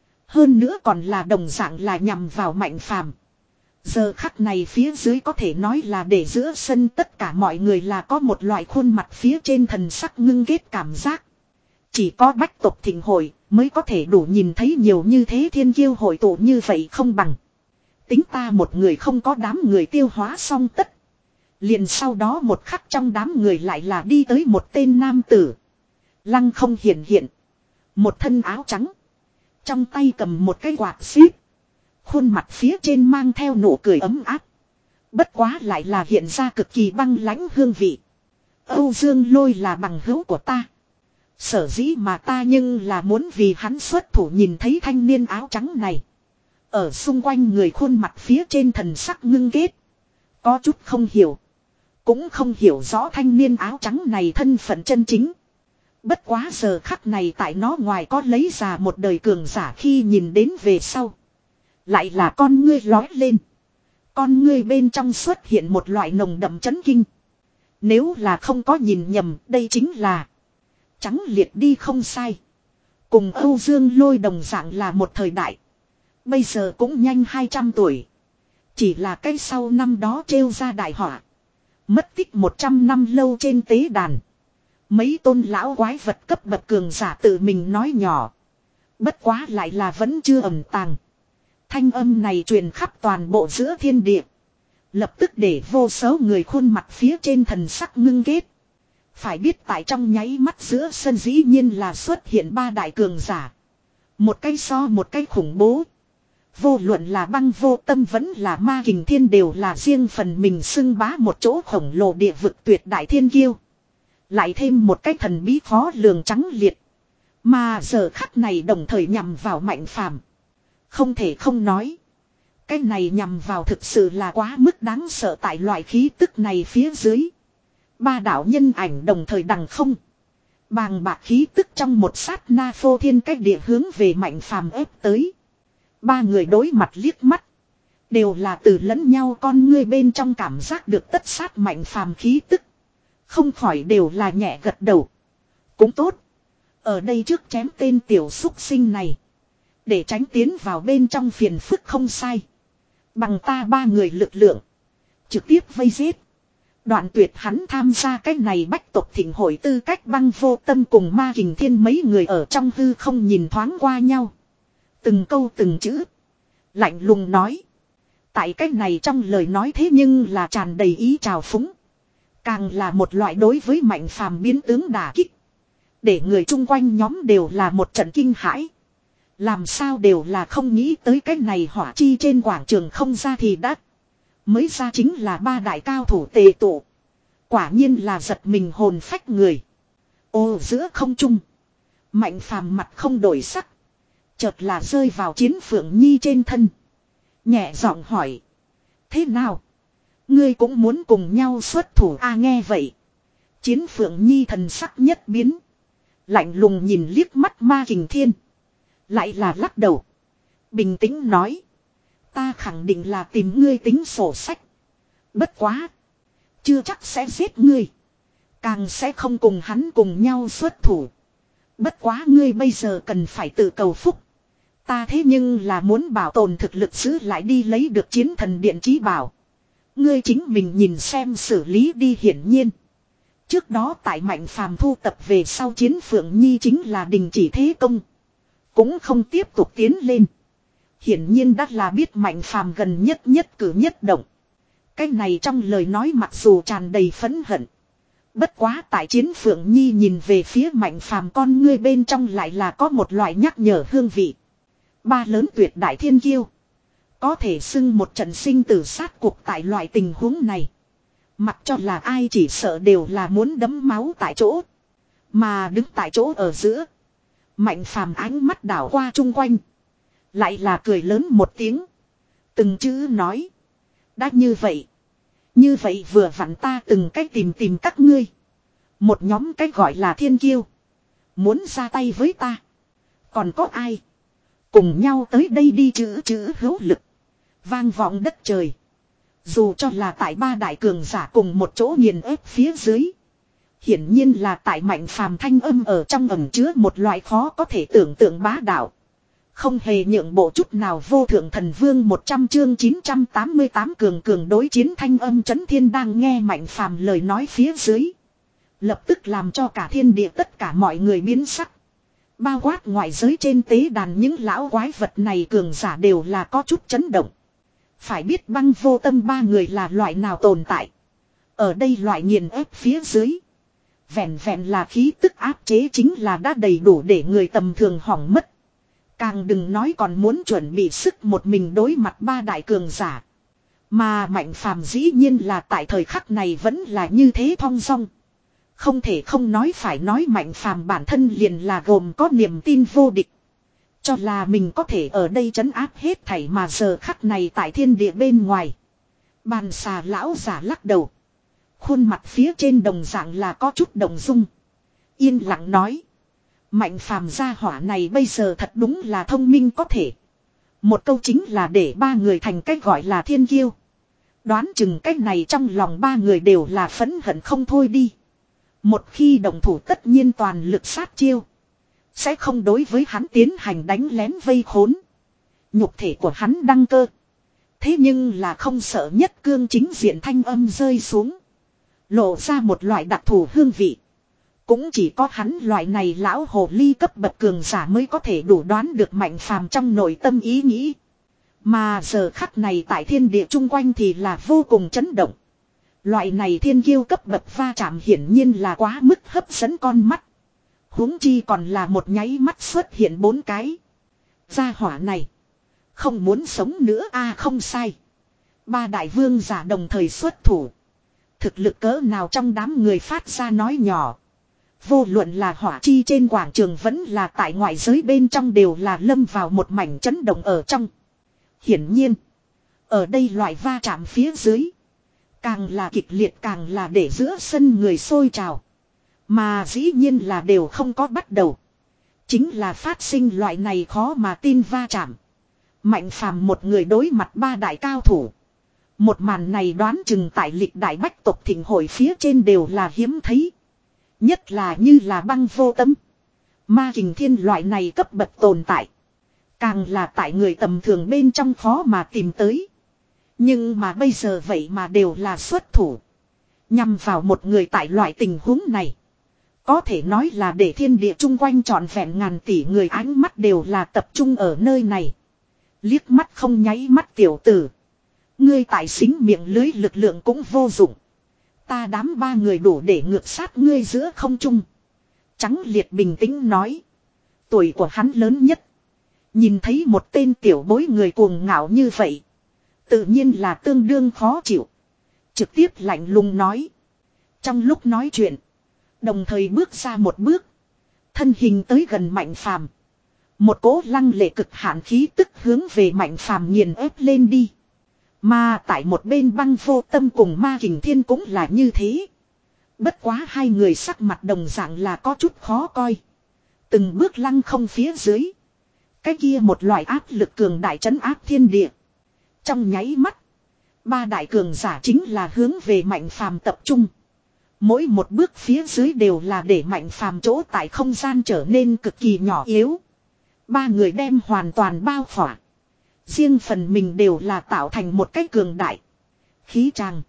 Hơn nữa còn là đồng dạng là nhằm vào Mạnh phàm. Giờ khắc này phía dưới có thể nói là để giữa sân tất cả mọi người là có một loại khuôn mặt phía trên thần sắc ngưng kết cảm giác. Chỉ có bách tộc thịnh hội mới có thể đủ nhìn thấy nhiều như thế thiên kiêu hội tụ như vậy không bằng. Tính ta một người không có đám người tiêu hóa xong tất. Liền sau đó một khắc trong đám người lại là đi tới một tên nam tử. Lăng không hiện hiện. Một thân áo trắng. Trong tay cầm một cái quạt xíp. Khuôn mặt phía trên mang theo nụ cười ấm áp. Bất quá lại là hiện ra cực kỳ băng lãnh hương vị. Âu Dương Lôi là bằng hữu của ta. Sở dĩ mà ta nhưng là muốn vì hắn xuất thủ nhìn thấy thanh niên áo trắng này. Ở xung quanh người khuôn mặt phía trên thần sắc ngưng kết. Có chút không hiểu. Cũng không hiểu rõ thanh niên áo trắng này thân phận chân chính. Bất quá giờ khắc này tại nó ngoài có lấy ra một đời cường giả khi nhìn đến về sau. Lại là con ngươi lói lên. Con ngươi bên trong xuất hiện một loại nồng đậm chấn kinh. Nếu là không có nhìn nhầm đây chính là Trắng Liệt đi không sai. Cùng Âu Dương Lôi đồng dạng là một thời đại. Bây giờ cũng nhanh hai trăm tuổi. Chỉ là cái sau năm đó trêu ra đại họa. Mất tích một trăm năm lâu trên tế đàn. Mấy tôn lão quái vật cấp bậc cường giả tự mình nói nhỏ. Bất quá lại là vẫn chưa ẩn tàng. Thanh âm này truyền khắp toàn bộ giữa thiên địa. Lập tức để vô số người khuôn mặt phía trên thần sắc ngưng kết. Phải biết tại trong nháy mắt giữa sân dĩ nhiên là xuất hiện ba đại cường giả. Một cái so một cái khủng bố. Vô luận là Băng Vô Tâm vẫn là Ma Kình Thiên đều là riêng phần mình xưng bá một chỗ khổng lồ địa vực tuyệt đại thiên kiêu. Lại thêm một cái thần bí khó lường trắng liệt. Mà giờ khắc này đồng thời nhằm vào Mạnh Phàm. Không thể không nói. Cái này nhằm vào thực sự là quá mức đáng sợ tại loại khí tức này phía dưới. Ba đạo nhân ảnh đồng thời đằng không. Bàng bạc khí tức trong một sát na phô thiên cách địa hướng về Mạnh Phàm ép tới. Ba người đối mặt liếc mắt. Đều là từ lẫn nhau con ngươi bên trong cảm giác được tất sát Mạnh Phàm khí tức. Không khỏi đều là nhẹ gật đầu. Cũng tốt. Ở đây trước chém tên tiểu xúc sinh này. Để tránh tiến vào bên trong phiền phức không sai. Bằng ta ba người lực lượng. Trực tiếp vây giết. Đoạn tuyệt hắn tham gia cái này bách tộc thịnh hội tư cách. Băng Vô Tâm cùng Ma Kình Thiên mấy người ở trong hư không nhìn thoáng qua nhau. Từng câu từng chữ. Lạnh lùng nói. Tại cái này trong lời nói thế nhưng là tràn đầy ý trào phúng. Càng là một loại đối với Mạnh Phàm biến tướng đả kích. Để người chung quanh nhóm đều là một trận kinh hãi. Làm sao đều là không nghĩ tới cái này hỏa chi trên quảng trường không ra thì đắt. Mới ra chính là ba đại cao thủ tề tụ. Quả nhiên là giật mình hồn phách người. Ô giữa không trung. Mạnh Phàm mặt không đổi sắc. Chợt là rơi vào Chiến Phượng Nhi trên thân. Nhẹ giọng hỏi. Thế nào? Ngươi cũng muốn cùng nhau xuất thủ a? Nghe vậy. Chiến Phượng Nhi thần sắc nhất biến. Lạnh lùng nhìn liếc mắt Ma Kình Thiên. Lại là lắc đầu. Bình tĩnh nói. Ta khẳng định là tìm ngươi tính sổ sách. Bất quá. Chưa chắc sẽ giết ngươi. Càng sẽ không cùng hắn cùng nhau xuất thủ. Bất quá ngươi bây giờ cần phải tự cầu phúc. Ta thế nhưng là muốn bảo tồn thực lực giữ lại đi lấy được Chiến Thần Điện chí bảo. Ngươi chính mình nhìn xem xử lý đi. Hiển nhiên. Trước đó tại Mạnh Phàm thu tập về sau Chiến Phượng Nhi chính là đình chỉ thế công. Cũng không tiếp tục tiến lên. Hiển nhiên đã là biết Mạnh Phàm gần nhất nhất cử nhất động. Cái này trong lời nói mặc dù tràn đầy phẫn hận. Bất quá tại Chiến Phượng Nhi nhìn về phía Mạnh Phàm con ngươi bên trong lại là có một loại nhắc nhở hương vị. Ba lớn tuyệt đại thiên kiêu. Có thể xưng một trận sinh tử sát cuộc tại loại tình huống này. Mặc cho là ai chỉ sợ đều là muốn đấm máu tại chỗ. Mà đứng tại chỗ ở giữa. Mạnh Phàm ánh mắt đảo qua chung quanh. Lại là cười lớn một tiếng. Từng chữ nói. Đã như vậy. Như vậy vừa vặn ta từng cách tìm tìm các ngươi. Một nhóm cách gọi là thiên kiêu. Muốn ra tay với ta. Còn có ai? Cùng nhau tới đây đi chữ chữ hữu lực. Vang vọng đất trời. Dù cho là tại ba đại cường giả cùng một chỗ nghiền ép phía dưới. Hiển nhiên là tại Mạnh Phàm thanh âm ở trong ẩn chứa một loại khó có thể tưởng tượng bá đạo. Không hề nhượng bộ chút nào. Vô Thượng Thần Vương một trăm chương chín trăm tám mươi tám cường cường đối chiến thanh âm chấn thiên đang nghe Mạnh Phàm lời nói phía dưới. Lập tức làm cho cả thiên địa tất cả mọi người biến sắc. Bao quát ngoại giới trên tế đàn những lão quái vật này cường giả đều là có chút chấn động. Phải biết Băng Vô Tâm ba người là loại nào tồn tại. Ở đây loại nghiền ép phía dưới. Vẹn vẹn là khí tức áp chế chính là đã đầy đủ để người tầm thường hỏng mất. Càng đừng nói còn muốn chuẩn bị sức một mình đối mặt ba đại cường giả. Mà Mạnh Phàm dĩ nhiên là tại thời khắc này vẫn là như thế thong dong. Không thể không nói phải nói Mạnh Phàm bản thân liền là gồm có niềm tin vô địch. Cho là mình có thể ở đây trấn áp hết thảy mà giờ khắc này tại thiên địa bên ngoài. Bàn xà lão giả lắc đầu. Khuôn mặt phía trên đồng dạng là có chút đồng dung. Yên lặng nói. Mạnh Phàm gia hỏa này bây giờ thật đúng là thông minh có thể. Một câu chính là để ba người thành cách gọi là thiên kiêu. Đoán chừng cách này trong lòng ba người đều là phẫn hận không thôi đi. Một khi đồng thủ tất nhiên toàn lực sát chiêu. Sẽ không đối với hắn tiến hành đánh lén vây khốn. Nhục thể của hắn đăng cơ. Thế nhưng là không sợ nhất cương chính diện thanh âm rơi xuống. Lộ ra một loại đặc thù hương vị. Cũng chỉ có hắn loại này lão hồ ly cấp bậc cường giả mới có thể đủ đoán được Mạnh Phàm trong nội tâm ý nghĩ. Mà giờ khắc này tại thiên địa chung quanh thì là vô cùng chấn động. Loại này thiên kiêu cấp bậc va chạm hiển nhiên là quá mức hấp dẫn con mắt. Huống chi còn là một nháy mắt xuất hiện bốn cái. Gia hỏa này. Không muốn sống nữa a à, không sai. Ba đại vương giả đồng thời xuất thủ. Thực lực cỡ nào trong đám người phát ra nói nhỏ. Vô luận là hỏa chi trên quảng trường vẫn là tại ngoại giới bên trong đều là lâm vào một mảnh chấn động ở trong. Hiển nhiên. Ở đây loại va chạm phía dưới. Càng là kịch liệt càng là để giữa sân người sôi trào. Mà dĩ nhiên là đều không có bắt đầu. Chính là phát sinh loại này khó mà tin va chạm. Mạnh Phàm một người đối mặt ba đại cao thủ. Một màn này đoán chừng tại lịch đại bách tộc thịnh hội phía trên đều là hiếm thấy. Nhất là như là băng vô tâm. Ma kình thiên loại này cấp bậc tồn tại. Càng là tại người tầm thường bên trong khó mà tìm tới. Nhưng mà bây giờ vậy mà đều là xuất thủ. Nhằm vào một người tại loại tình huống này. Có thể nói là để thiên địa chung quanh trọn vẹn ngàn tỷ người ánh mắt đều là tập trung ở nơi này. Liếc mắt không nháy mắt tiểu tử. Ngươi tại xính miệng lưới lực lượng cũng vô dụng. Ta đám ba người đủ để ngược sát ngươi giữa không trung. Trắng liệt bình tĩnh nói. Tuổi của hắn lớn nhất. Nhìn thấy một tên tiểu bối người cuồng ngạo như vậy. Tự nhiên là tương đương khó chịu. Trực tiếp lạnh lùng nói. Trong lúc nói chuyện. Đồng thời bước ra một bước. Thân hình tới gần Mạnh Phàm. Một cỗ lăng lệ cực hạn khí tức hướng về Mạnh Phàm nghiền ép lên đi. Mà tại một bên băng vô tâm cùng ma kình thiên cũng là như thế. Bất quá hai người sắc mặt đồng dạng là có chút khó coi. Từng bước lăng không phía dưới. Cái kia một loại áp lực cường đại trấn áp thiên địa. Trong nháy mắt. Ba đại cường giả chính là hướng về Mạnh Phàm tập trung. Mỗi một bước phía dưới đều là để Mạnh Phàm chỗ tại không gian trở nên cực kỳ nhỏ yếu. Ba người đem hoàn toàn bao khỏa. Riêng phần mình đều là tạo thành một cái cường đại. Khí tràng.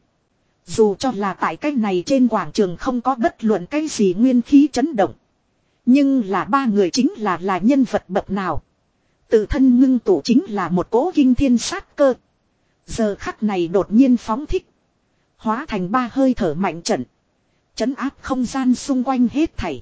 Dù cho là tại cái này trên quảng trường không có bất luận cái gì nguyên khí chấn động. Nhưng là ba người chính là là nhân vật bậc nào. Tự thân ngưng tụ chính là một cỗ kinh thiên sát cơ. Giờ khắc này đột nhiên phóng thích. Hóa thành ba hơi thở mạnh trận. Chấn áp không gian xung quanh hết thảy.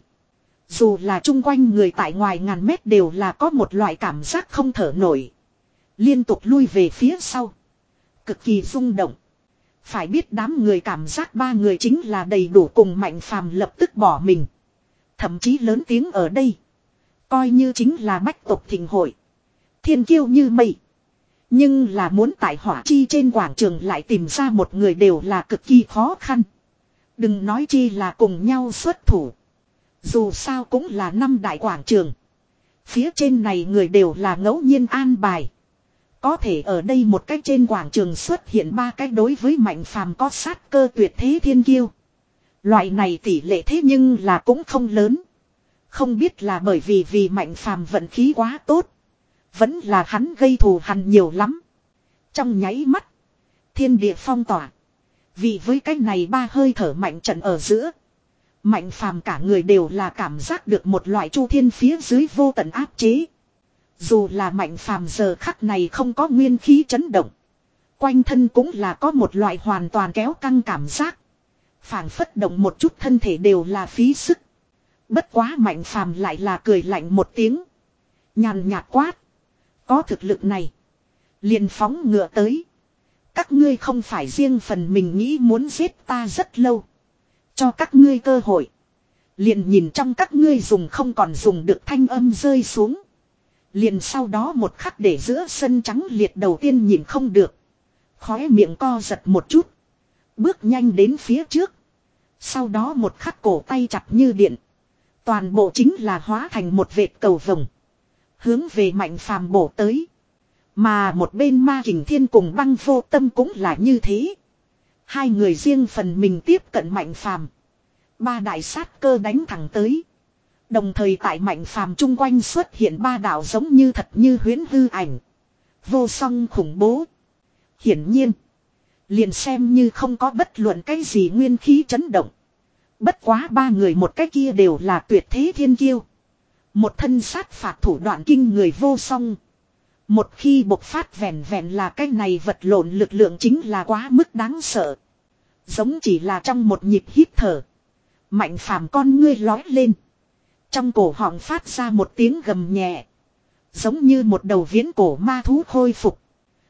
Dù là chung quanh người tại ngoài ngàn mét đều là có một loại cảm giác không thở nổi. Liên tục lui về phía sau. Cực kỳ rung động. Phải biết đám người cảm giác ba người chính là đầy đủ cùng Mạnh Phàm lập tức bỏ mình. Thậm chí lớn tiếng ở đây. Coi như chính là bách tộc thịnh hội. Thiên kiêu như mây. Nhưng là muốn tại hỏa chi trên quảng trường lại tìm ra một người đều là cực kỳ khó khăn. Đừng nói chi là cùng nhau xuất thủ. Dù sao cũng là năm đại quảng trường. Phía trên này người đều là ngẫu nhiên an bài. Có thể ở đây một cách trên quảng trường xuất hiện ba cách đối với Mạnh Phàm có sát cơ tuyệt thế thiên kiêu. Loại này tỷ lệ thế nhưng là cũng không lớn. Không biết là bởi vì vì Mạnh Phàm vận khí quá tốt. Vẫn là hắn gây thù hằn nhiều lắm. Trong nháy mắt. Thiên địa phong tỏa. Vì với cái này ba hơi thở mạnh trận ở giữa. Mạnh Phàm cả người đều là cảm giác được một loại chu thiên phía dưới vô tận áp chế. Dù là Mạnh Phàm giờ khắc này không có nguyên khí chấn động. Quanh thân cũng là có một loại hoàn toàn kéo căng cảm giác. Phảng phất động một chút thân thể đều là phí sức. Bất quá Mạnh Phàm lại là cười lạnh một tiếng. Nhàn nhạt quát. Có thực lực này. Liền phóng ngựa tới. Các ngươi không phải riêng phần mình nghĩ muốn giết ta rất lâu. Cho các ngươi cơ hội. Liền nhìn trong các ngươi dùng không còn dùng được thanh âm rơi xuống. Liền sau đó một khắc để giữa sân trắng liệt đầu tiên nhìn không được. Khóe miệng co giật một chút. Bước nhanh đến phía trước. Sau đó một khắc cổ tay chặt như điện. Toàn bộ chính là hóa thành một vệt cầu vồng. Hướng về Mạnh Phàm bổ tới. Mà một bên ma kình thiên cùng băng vô tâm cũng là như thế. Hai người riêng phần mình tiếp cận Mạnh Phàm. Ba đại sát cơ đánh thẳng tới. Đồng thời tại Mạnh Phàm chung quanh xuất hiện ba đạo giống như thật như huyễn hư ảnh. Vô song khủng bố. Hiển nhiên. Liền xem như không có bất luận cái gì nguyên khí chấn động. Bất quá ba người một cái kia đều là tuyệt thế thiên kiêu. Một thân sát phạt thủ đoạn kinh người vô song. Một khi bộc phát vẹn vẹn là cái này vật lộn lực lượng chính là quá mức đáng sợ. Giống chỉ là trong một nhịp hít thở. Mạnh phàm con ngươi lói lên. Trong cổ họng phát ra một tiếng gầm nhẹ. Giống như một đầu viễn cổ ma thú khôi phục.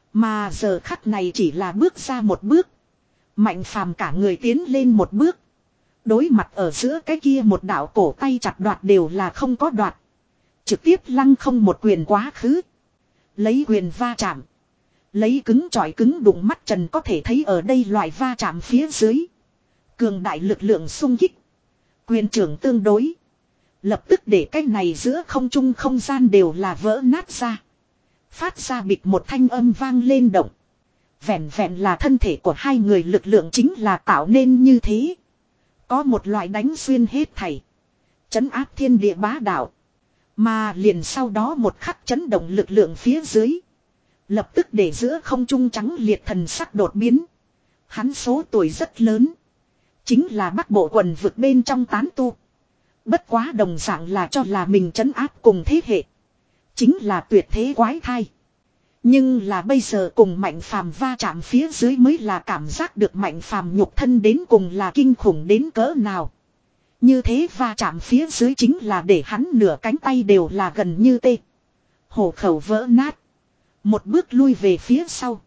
Mà giờ khắc này chỉ là bước ra một bước. Mạnh phàm cả người tiến lên một bước. Đối mặt ở giữa cái kia một đạo cổ tay chặt đoạt đều là không có đoạt. Trực tiếp lăng không một quyền quá khứ. Lấy quyền va chạm. Lấy cứng chọi cứng đụng mắt trần có thể thấy ở đây loại va chạm phía dưới. Cường đại lực lượng xung kích. Quyền trưởng tương đối. Lập tức để cái này giữa không trung không gian đều là vỡ nát ra. Phát ra bịch một thanh âm vang lên động. Vẹn vẹn là thân thể của hai người lực lượng chính là tạo nên như thế. Có một loại đánh xuyên hết thảy. Chấn áp thiên địa bá đạo. Mà liền sau đó một khắc chấn động lực lượng phía dưới. Lập tức để giữa không trung trắng liệt thần sắc đột biến. Hắn số tuổi rất lớn. Chính là bắc bộ quần vực bên trong tán tu. Bất quá đồng dạng là cho là mình trấn áp cùng thế hệ. Chính là tuyệt thế quái thai. Nhưng là bây giờ cùng mạnh phàm va chạm phía dưới mới là cảm giác được mạnh phàm nhục thân đến cùng là kinh khủng đến cỡ nào. Như thế va chạm phía dưới chính là để hắn nửa cánh tay đều là gần như tê. Hổ khẩu vỡ nát. Một bước lui về phía sau.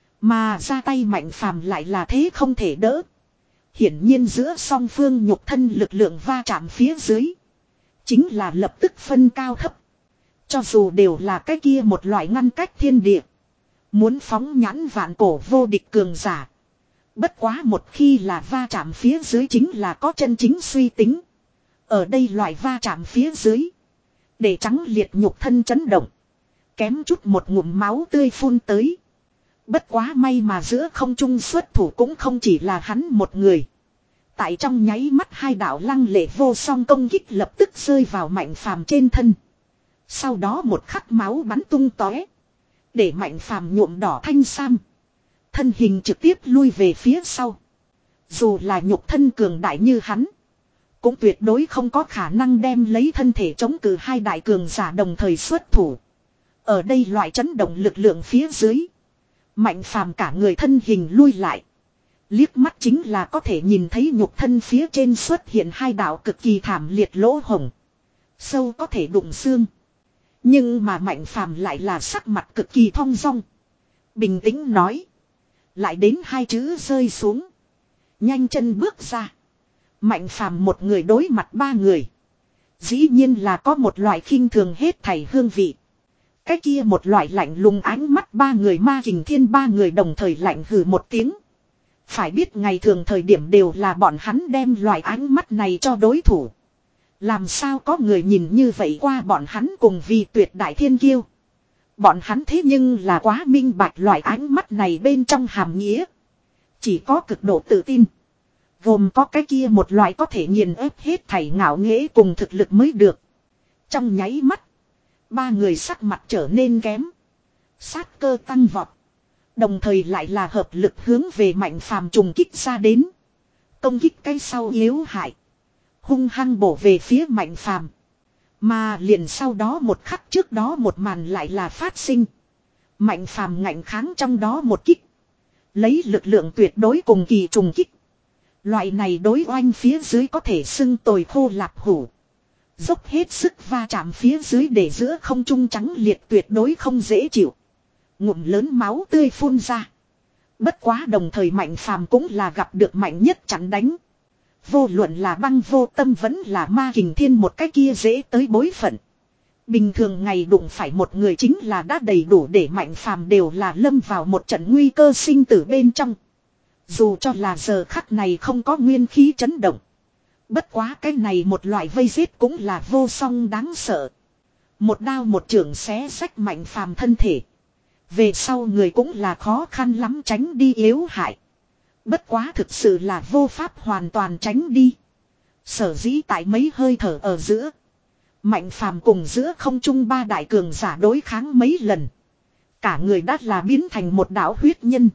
Mà ra tay mạnh phàm lại là thế không thể đỡ. Hiển nhiên giữa song phương nhục thân lực lượng va chạm phía dưới. Chính là lập tức phân cao thấp. Cho dù đều là cái kia một loại ngăn cách thiên địa. Muốn phóng nhãn vạn cổ vô địch cường giả. Bất quá một khi là va chạm phía dưới chính là có chân chính suy tính. Ở đây loại va chạm phía dưới. Để trắng liệt nhục thân chấn động. Kém chút một ngụm máu tươi phun tới. Bất quá may mà giữa không trung xuất thủ cũng không chỉ là hắn một người. Tại trong nháy mắt hai đạo lăng lệ vô song công kích lập tức rơi vào mạnh phàm trên thân. Sau đó một khắc máu bắn tung tóe. Để mạnh phàm nhuộm đỏ thanh sam. Thân hình trực tiếp lui về phía sau. Dù là nhục thân cường đại như hắn. Cũng tuyệt đối không có khả năng đem lấy thân thể chống cự hai đại cường giả đồng thời xuất thủ. Ở đây loại chấn động lực lượng phía dưới. Mạnh phàm cả người thân hình lui lại. Liếc mắt chính là có thể nhìn thấy nhục thân phía trên xuất hiện hai đạo cực kỳ thảm liệt lỗ hổng. Sâu có thể đụng xương. Nhưng mà mạnh phàm lại là sắc mặt cực kỳ thong dong. Bình tĩnh nói. Lại đến hai chữ rơi xuống. Nhanh chân bước ra. Mạnh phàm một người đối mặt ba người. Dĩ nhiên là có một loại khinh thường hết thảy hương vị. Cái kia một loại lạnh lùng ánh mắt ba người ma kình thiên ba người đồng thời lạnh hừ một tiếng. Phải biết ngày thường thời điểm đều là bọn hắn đem loại ánh mắt này cho đối thủ. Làm sao có người nhìn như vậy qua bọn hắn cùng vì tuyệt đại thiên kiêu. Bọn hắn thế nhưng là quá minh bạch loại ánh mắt này bên trong hàm nghĩa. Chỉ có cực độ tự tin. Gồm có cái kia một loại có thể nghiền ép hết thảy ngạo nghễ cùng thực lực mới được. Trong nháy mắt. Ba người sắc mặt trở nên kém. Sát cơ tăng vọt. Đồng thời lại là hợp lực hướng về mạnh phàm trùng kích ra đến. Công kích cái sau yếu hại. Hung hăng bổ về phía mạnh phàm. Mà liền sau đó một khắc trước đó một màn lại là phát sinh. Mạnh phàm ngạnh kháng trong đó một kích. Lấy lực lượng tuyệt đối cùng kỳ trùng kích. Loại này đối oanh phía dưới có thể xưng tồi khô lạp hủ. Dốc hết sức va chạm phía dưới để giữa không trung trắng liệt tuyệt đối không dễ chịu. Ngụm lớn máu tươi phun ra. Bất quá đồng thời mạnh phàm cũng là gặp được mạnh nhất chặn đánh. Vô luận là băng vô tâm vẫn là ma kình thiên một cái kia dễ tới bối phận. Bình thường ngày đụng phải một người chính là đã đầy đủ để mạnh phàm đều là lâm vào một trận nguy cơ sinh tử bên trong. Dù cho là giờ khắc này không có nguyên khí chấn động. Bất quá cái này một loại vây giết cũng là vô song đáng sợ. Một đao một chưởng xé sách mạnh phàm thân thể. Về sau người cũng là khó khăn lắm tránh đi yếu hại. Bất quá thực sự là vô pháp hoàn toàn tránh đi. Sở dĩ tại mấy hơi thở ở giữa. Mạnh phàm cùng giữa không trung ba đại cường giả đối kháng mấy lần. Cả người đã là biến thành một đạo huyết nhân.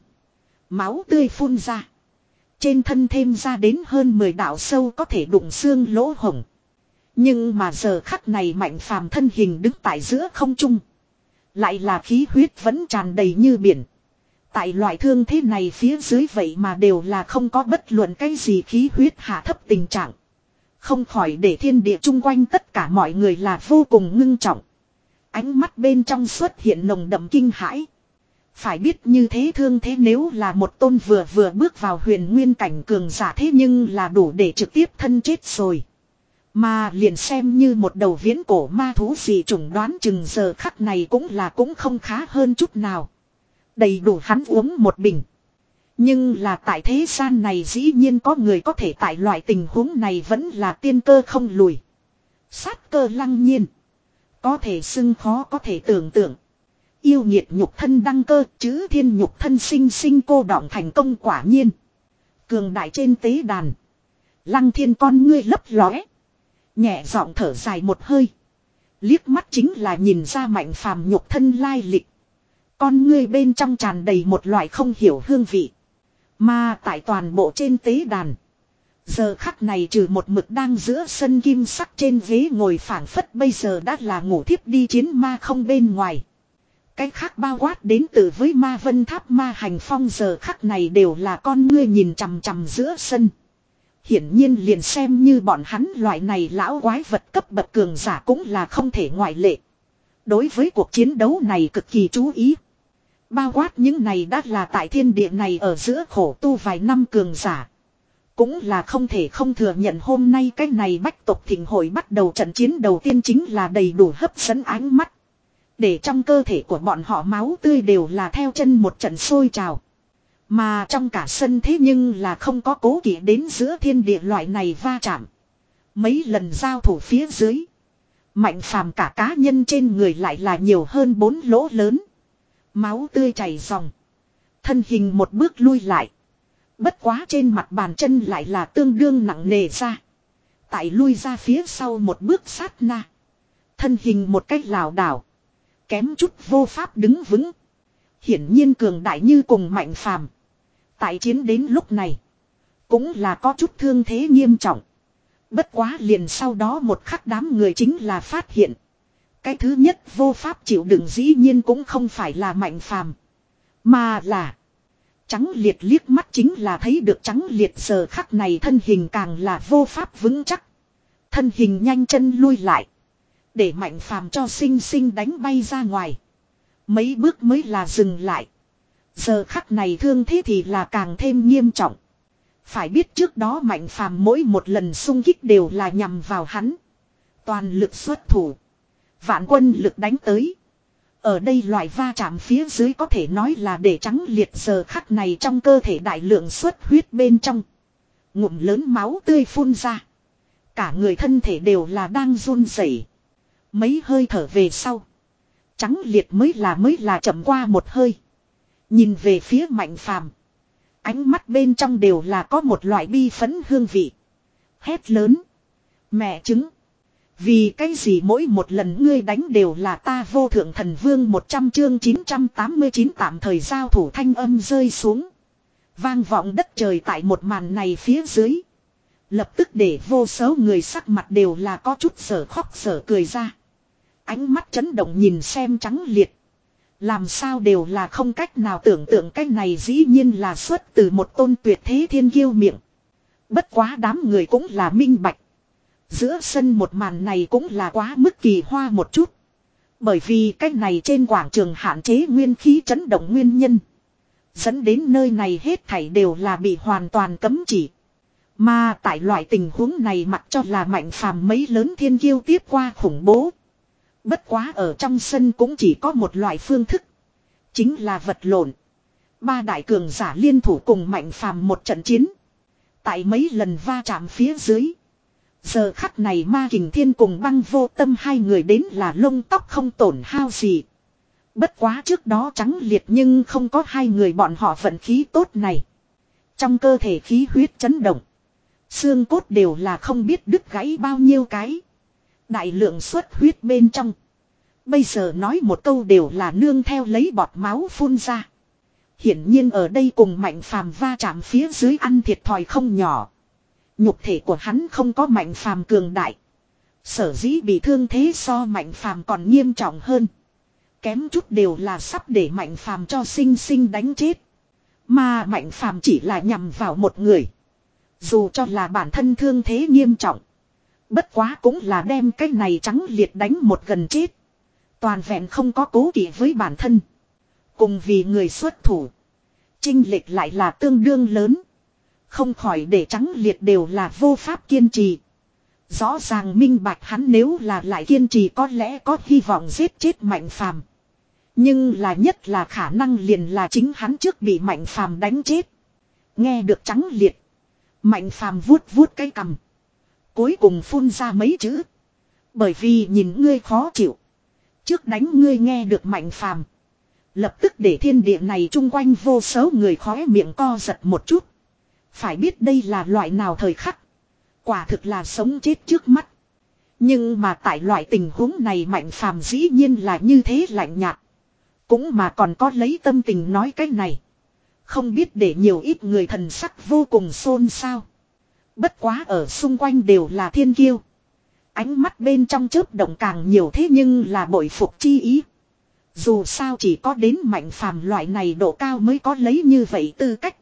Máu tươi phun ra. Trên thân thêm ra đến hơn mười đạo sâu có thể đụng xương lỗ hổng. Nhưng mà giờ khắc này Mạnh Phàm thân hình đứng tại giữa không trung. Lại là khí huyết vẫn tràn đầy như biển. Tại loại thương thế này phía dưới vậy mà đều là không có bất luận cái gì khí huyết hạ thấp tình trạng. Không khỏi để thiên địa chung quanh tất cả mọi người là vô cùng ngưng trọng. Ánh mắt bên trong xuất hiện nồng đậm kinh hãi. Phải biết như thế thương thế nếu là một tôn vừa vừa bước vào huyền nguyên cảnh cường giả thế nhưng là đủ để trực tiếp thân chết rồi. Mà liền xem như một đầu viễn cổ ma thú gì chủng đoán chừng giờ khắc này cũng là cũng không khá hơn chút nào. Đầy đủ hắn uống một bình. Nhưng là tại thế gian này dĩ nhiên có người có thể tại loại tình huống này vẫn là tiên cơ không lùi. Sát cơ lăng nhiên. Có thể xưng khó có thể tưởng tượng. Yêu nghiệt nhục thân đăng cơ chứ thiên nhục thân sinh sinh cô đọng thành công quả nhiên. Cường đại trên tế đàn. Lăng thiên con ngươi lấp lóe. Nhẹ giọng thở dài một hơi. Liếc mắt chính là nhìn ra Mạnh Phàm nhục thân lai lịch. Con ngươi bên trong tràn đầy một loại không hiểu hương vị. Mà tại toàn bộ trên tế đàn. Giờ khắc này trừ một mực đang giữa sân kim sắc trên ghế ngồi phảng phất bây giờ đã là ngủ thiếp đi chiến ma không bên ngoài. Cái khác bao quát đến từ với ma vân tháp ma hành phong giờ khắc này đều là con ngươi nhìn chằm chằm giữa sân. Hiển nhiên liền xem như bọn hắn loại này lão quái vật cấp bậc cường giả cũng là không thể ngoại lệ. Đối với cuộc chiến đấu này cực kỳ chú ý. Bao quát những này đã là tại thiên địa này ở giữa khổ tu vài năm cường giả. Cũng là không thể không thừa nhận hôm nay cái này bách tộc thịnh hội bắt đầu trận chiến đầu tiên chính là đầy đủ hấp dẫn ánh mắt. Để trong cơ thể của bọn họ máu tươi đều là theo chân một trận sôi trào. Mà trong cả sân thế nhưng là không có cố kỵ đến giữa thiên địa loại này va chạm. Mấy lần giao thủ phía dưới. Mạnh Phàm cả cá nhân trên người lại là nhiều hơn bốn lỗ lớn. Máu tươi chảy ròng. Thân hình một bước lui lại. Bất quá trên mặt bàn chân lại là tương đương nặng nề ra. Tại lui ra phía sau một bước sát na. Thân hình một cách lảo đảo. Kém chút vô pháp đứng vững. Hiển nhiên cường đại như cùng Mạnh Phàm. Tại chiến đến lúc này. Cũng là có chút thương thế nghiêm trọng. Bất quá liền sau đó một khắc đám người chính là phát hiện. Cái thứ nhất vô pháp chịu đựng dĩ nhiên cũng không phải là Mạnh Phàm. Mà là. Trắng liệt liếc mắt chính là thấy được trắng liệt giờ khắc này thân hình càng là vô pháp vững chắc. Thân hình nhanh chân lui lại. Để Mạnh Phàm cho sinh sinh đánh bay ra ngoài. Mấy bước mới là dừng lại. Giờ khắc này thương thế thì là càng thêm nghiêm trọng. Phải biết trước đó Mạnh Phàm mỗi một lần xung kích đều là nhằm vào hắn. Toàn lực xuất thủ. Vạn quân lực đánh tới. Ở đây loại va chạm phía dưới có thể nói là để trắng liệt giờ khắc này trong cơ thể đại lượng xuất huyết bên trong. Ngụm lớn máu tươi phun ra. Cả người thân thể đều là đang run rẩy. Mấy hơi thở về sau. Trắng liệt mới là mới là chậm qua một hơi. Nhìn về phía Mạnh Phàm. Ánh mắt bên trong đều là có một loại bi phấn hương vị. Hét lớn. Mẹ chứng. Vì cái gì mỗi một lần ngươi đánh đều là ta vô thượng thần vương một trăm chương chín trăm tám mươi chín tạm thời giao thủ thanh âm rơi xuống. Vang vọng đất trời tại một màn này phía dưới. Lập tức để vô số người sắc mặt đều là có chút sở khóc sở cười ra. Ánh mắt chấn động nhìn xem trắng liệt. Làm sao đều là không cách nào tưởng tượng cái này dĩ nhiên là xuất từ một tôn tuyệt thế thiên kiêu miệng. Bất quá đám người cũng là minh bạch. Giữa sân một màn này cũng là quá mức kỳ hoa một chút. Bởi vì cái này trên quảng trường hạn chế nguyên khí chấn động nguyên nhân. Dẫn đến nơi này hết thảy đều là bị hoàn toàn cấm chỉ. Mà tại loại tình huống này mặc cho là Mạnh Phàm mấy lớn thiên kiêu tiếp qua khủng bố. Bất quá ở trong sân cũng chỉ có một loại phương thức. Chính là vật lộn. Ba đại cường giả liên thủ cùng Mạnh Phàm một trận chiến. Tại mấy lần va chạm phía dưới. Giờ khắc này Ma Kình Thiên cùng Băng Vô Tâm hai người đến là lông tóc không tổn hao gì. Bất quá trước đó trắng liệt nhưng không có hai người bọn họ vận khí tốt này. Trong cơ thể khí huyết chấn động. Xương cốt đều là không biết đứt gãy bao nhiêu cái. Đại lượng xuất huyết bên trong. Bây giờ nói một câu đều là nương theo lấy bọt máu phun ra. Hiển nhiên ở đây cùng Mạnh Phàm va chạm phía dưới ăn thiệt thòi không nhỏ. Nhục thể của hắn không có Mạnh Phàm cường đại. Sở dĩ bị thương thế so Mạnh Phàm còn nghiêm trọng hơn. Kém chút đều là sắp để Mạnh Phàm cho sinh sinh đánh chết. Mà Mạnh Phàm chỉ là nhằm vào một người. Dù cho là bản thân thương thế nghiêm trọng. Bất quá cũng là đem cái này trắng liệt đánh một gần chết. Toàn vẹn không có cố kỵ với bản thân. Cùng vì người xuất thủ. Chênh lệch lại là tương đương lớn. Không khỏi để trắng liệt đều là vô pháp kiên trì. Rõ ràng minh bạch hắn nếu là lại kiên trì có lẽ có hy vọng giết chết Mạnh Phàm. Nhưng là nhất là khả năng liền là chính hắn trước bị Mạnh Phàm đánh chết. Nghe được trắng liệt. Mạnh Phàm vuốt vuốt cái cằm. Cuối cùng phun ra mấy chữ. Bởi vì nhìn ngươi khó chịu. Trước đánh ngươi nghe được Mạnh Phàm. Lập tức để thiên địa này chung quanh vô số người khóe miệng co giật một chút. Phải biết đây là loại nào thời khắc. Quả thực là sống chết trước mắt. Nhưng mà tại loại tình huống này Mạnh Phàm dĩ nhiên là như thế lạnh nhạt. Cũng mà còn có lấy tâm tình nói cái này. Không biết để nhiều ít người thần sắc vô cùng xôn xao. Bất quá ở xung quanh đều là thiên kiêu. Ánh mắt bên trong chớp động càng nhiều thế nhưng là bội phục chi ý. Dù sao chỉ có đến Mạnh Phàm loại này độ cao mới có lấy như vậy tư cách.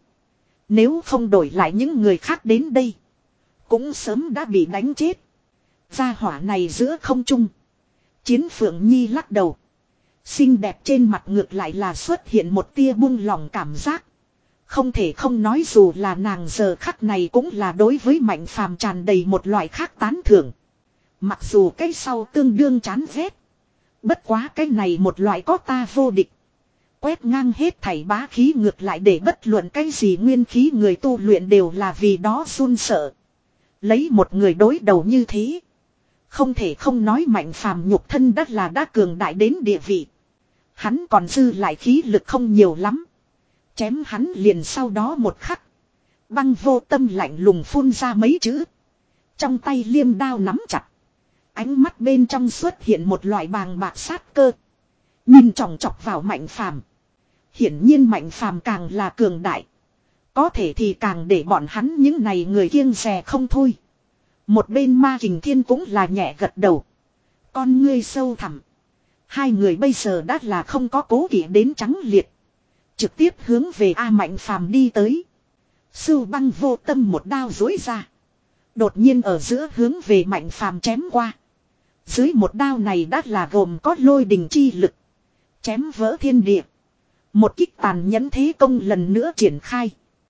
Nếu không đổi lại những người khác đến đây. Cũng sớm đã bị đánh chết. Gia hỏa này giữa không trung. Chiến Phượng Nhi lắc đầu. Xinh đẹp trên mặt ngược lại là xuất hiện một tia buông lòng cảm giác. Không thể không nói dù là nàng giờ khắc này cũng là đối với Mạnh Phàm tràn đầy một loại khác tán thưởng. Mặc dù cái sau tương đương chán ghét. Bất quá cái này một loại có ta vô địch. Quét ngang hết thảy bá khí ngược lại để bất luận cái gì nguyên khí người tu luyện đều là vì đó run sợ. Lấy một người đối đầu như thế. Không thể không nói Mạnh Phàm nhục thân đắt là đã cường đại đến địa vị. Hắn còn dư lại khí lực không nhiều lắm. Chém hắn liền sau đó một khắc. Băng vô tâm lạnh lùng phun ra mấy chữ. Trong tay liêm đao nắm chặt. Ánh mắt bên trong xuất hiện một loại bàng bạc sát cơ. Nhìn chòng chọc vào Mạnh Phàm. Hiển nhiên Mạnh Phàm càng là cường đại. Có thể thì càng để bọn hắn những này người kiêng dè không thôi. Một bên Ma Kình Thiên cũng là nhẹ gật đầu. Con ngươi sâu thẳm. Hai người bây giờ đã là không có cố kỵ đến trắng liệt. Trực tiếp hướng về A Mạnh Phàm đi tới. Sưu băng vô tâm một đao dối ra. Đột nhiên ở giữa hướng về Mạnh Phàm chém qua. Dưới một đao này đã là gồm có lôi đình chi lực. Chém vỡ thiên địa. Một kích tàn nhẫn thế công lần nữa triển khai.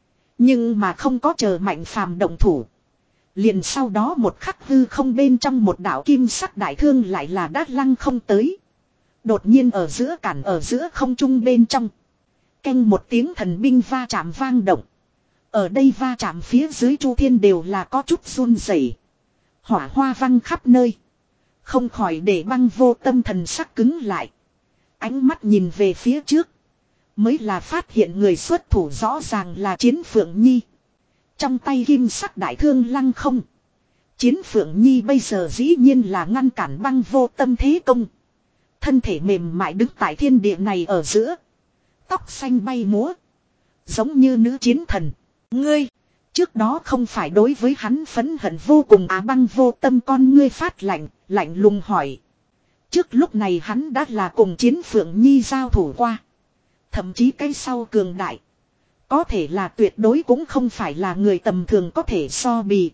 Nhưng mà không có chờ Mạnh Phàm động thủ. Liền sau đó một khắc hư không bên trong một đạo kim sắc đại thương lại là đát lăng không tới. Đột nhiên ở giữa cản ở giữa không trung bên trong. Canh một tiếng thần binh va chạm vang động. Ở đây va chạm phía dưới chu thiên đều là có chút run rẩy. Hỏa hoa văng khắp nơi. Không khỏi để băng vô tâm thần sắc cứng lại. Ánh mắt nhìn về phía trước. Mới là phát hiện người xuất thủ rõ ràng là Chiến Phượng Nhi. Trong tay kim sắc đại thương lăng không. Chiến Phượng Nhi bây giờ dĩ nhiên là ngăn cản băng vô tâm thế công. Thân thể mềm mại đứng tại thiên địa này ở giữa. Tóc xanh bay múa. Giống như nữ chiến thần. Ngươi. Trước đó không phải đối với hắn phẫn hận vô cùng á băng vô tâm con ngươi phát lạnh. Lạnh lùng hỏi. Trước lúc này hắn đã là cùng Chiến Phượng Nhi giao thủ qua. Thậm chí cái sau cường đại. Có thể là tuyệt đối cũng không phải là người tầm thường có thể so bì.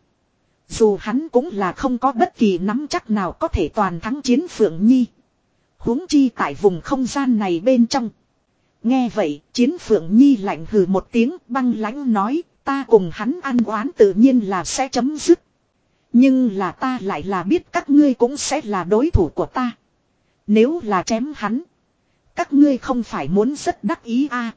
Dù hắn cũng là không có bất kỳ nắm chắc nào có thể toàn thắng Chiến Phượng Nhi. Huống chi tại vùng không gian này bên trong. Nghe vậy Chiến Phượng Nhi lạnh hừ một tiếng băng lãnh nói ta cùng hắn ăn oán tự nhiên là sẽ chấm dứt. Nhưng là ta lại là biết các ngươi cũng sẽ là đối thủ của ta. Nếu là chém hắn. Các ngươi không phải muốn rất đắc ý à.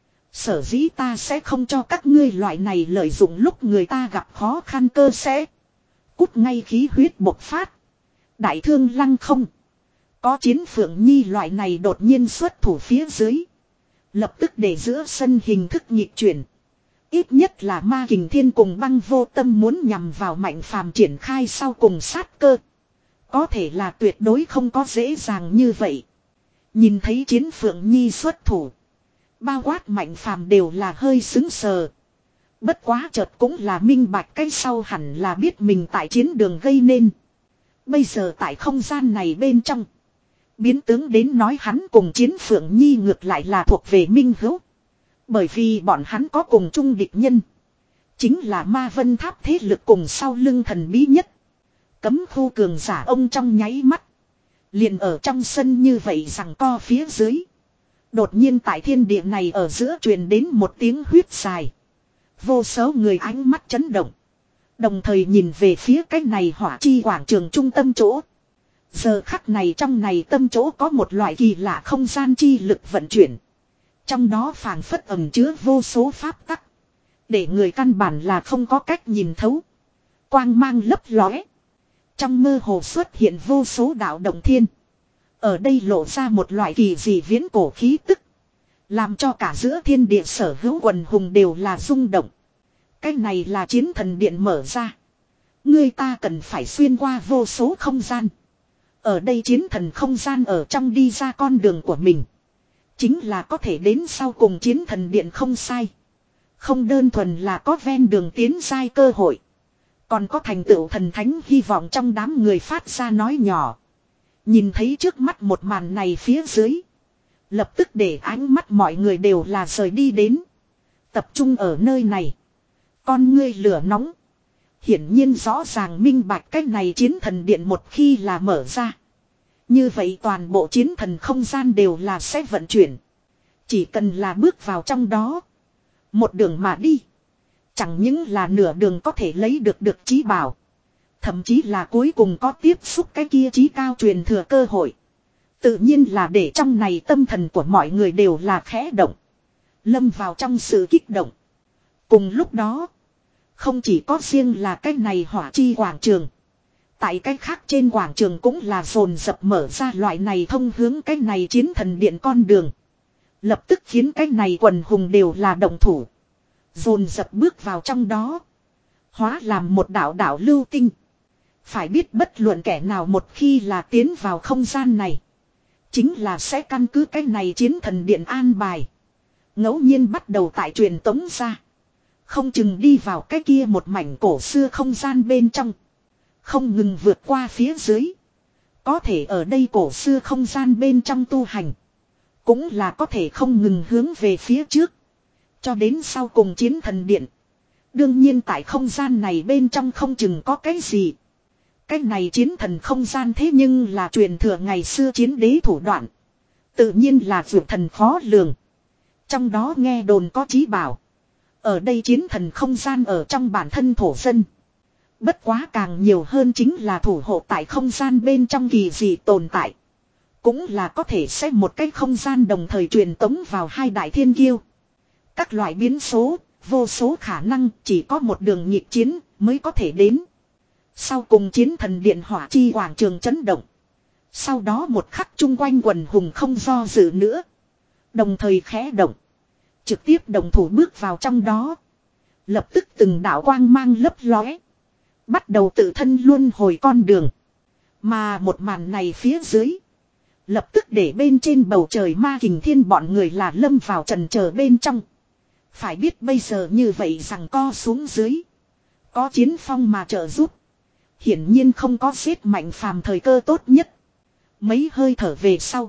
Sở dĩ ta sẽ không cho các ngươi loại này lợi dụng lúc người ta gặp khó khăn cơ sẽ. Cút ngay khí huyết bộc phát. Đại thương lăng không. Có Chiến Phượng Nhi loại này đột nhiên xuất thủ phía dưới. Lập tức để giữa sân hình thức nhịp chuyển. Ít nhất là Ma Kình Thiên cùng băng vô tâm muốn nhằm vào Mạnh Phàm triển khai sau cùng sát cơ. Có thể là tuyệt đối không có dễ dàng như vậy. Nhìn thấy Chiến Phượng Nhi xuất thủ. Bao quát Mạnh Phàm đều là hơi xứng sờ. Bất quá chợt cũng là minh bạch cái sau hẳn là biết mình tại chiến đường gây nên. Bây giờ tại không gian này bên trong. Biến tướng đến nói hắn cùng Chiến Phượng Nhi ngược lại là thuộc về minh hữu. Bởi vì bọn hắn có cùng chung địch nhân. Chính là Ma Vân Tháp thế lực cùng sau lưng thần bí nhất. Cấm khu cường giả ông trong nháy mắt. Liền ở trong sân như vậy rằng co phía dưới. Đột nhiên tại thiên địa này ở giữa truyền đến một tiếng huyết dài. Vô số người ánh mắt chấn động. Đồng thời nhìn về phía cái này hỏa chi quảng trường trung tâm chỗ. Giờ khắc này trong này tâm chỗ có một loại kỳ lạ không gian chi lực vận chuyển. Trong đó phảng phất ẩn chứa vô số pháp tắc. Để người căn bản là không có cách nhìn thấu. Quang mang lấp lóe. Trong mơ hồ xuất hiện vô số đạo động thiên. Ở đây lộ ra một loại kỳ dị viễn cổ khí tức. Làm cho cả giữa thiên địa sở hữu quần hùng đều là rung động. Cái này là chiến thần điện mở ra. Người ta cần phải xuyên qua vô số không gian. Ở đây chiến thần không gian ở trong đi ra con đường của mình. Chính là có thể đến sau cùng chiến thần điện không sai. Không đơn thuần là có ven đường tiến sai cơ hội. Còn có thành tựu thần thánh hy vọng trong đám người phát ra nói nhỏ. Nhìn thấy trước mắt một màn này phía dưới. Lập tức để ánh mắt mọi người đều là rời đi đến. Tập trung ở nơi này. Con ngươi lửa nóng. Hiển nhiên rõ ràng minh bạch cách này chiến thần điện một khi là mở ra. Như vậy toàn bộ chiến thần không gian đều là sẽ vận chuyển. Chỉ cần là bước vào trong đó. Một đường mà đi. Chẳng những là nửa đường có thể lấy được được chí bảo. Thậm chí là cuối cùng có tiếp xúc cái kia chí cao truyền thừa cơ hội. Tự nhiên là để trong này tâm thần của mọi người đều là khẽ động. Lâm vào trong sự kích động. Cùng lúc đó. Không chỉ có riêng là cái này hỏa chi quảng trường. Tại cái khác trên quảng trường cũng là dồn dập mở ra loại này thông hướng cái này chiến thần điện con đường. Lập tức khiến cái này quần hùng đều là động thủ. Dồn dập bước vào trong đó. Hóa làm một đạo đạo lưu tinh. Phải biết bất luận kẻ nào một khi là tiến vào không gian này. Chính là sẽ căn cứ cái này chiến thần điện an bài. Ngẫu nhiên bắt đầu tại truyền tống ra. Không chừng đi vào cái kia một mảnh cổ xưa không gian bên trong. Không ngừng vượt qua phía dưới. Có thể ở đây cổ xưa không gian bên trong tu hành. Cũng là có thể không ngừng hướng về phía trước. Cho đến sau cùng chiến thần điện. Đương nhiên tại không gian này bên trong không chừng có cái gì. Cái này chiến thần không gian thế nhưng là truyền thừa ngày xưa chiến đế thủ đoạn. Tự nhiên là vượt thần khó lường. Trong đó nghe đồn có chí bảo. Ở đây chiến thần không gian ở trong bản thân thổ dân. Bất quá càng nhiều hơn chính là thủ hộ tại không gian bên trong kỳ dị tồn tại. Cũng là có thể xếp một cái không gian đồng thời truyền tống vào hai đại thiên kiêu. Các loại biến số, vô số khả năng chỉ có một đường nhịp chiến mới có thể đến. Sau cùng chiến thần điện hỏa chi quảng trường chấn động. Sau đó một khắc chung quanh quần hùng không do dự nữa. Đồng thời khẽ động. Trực tiếp đồng thủ bước vào trong đó. Lập tức từng đạo quang mang lấp lóe. Bắt đầu tự thân luân hồi con đường. Mà một màn này phía dưới. Lập tức để bên trên bầu trời ma kình thiên bọn người là lâm vào trần chờ bên trong. Phải biết bây giờ như vậy rằng co xuống dưới. Có chiến phong mà trợ giúp. Hiển nhiên không có xếp mạnh phàm thời cơ tốt nhất. Mấy hơi thở về sau.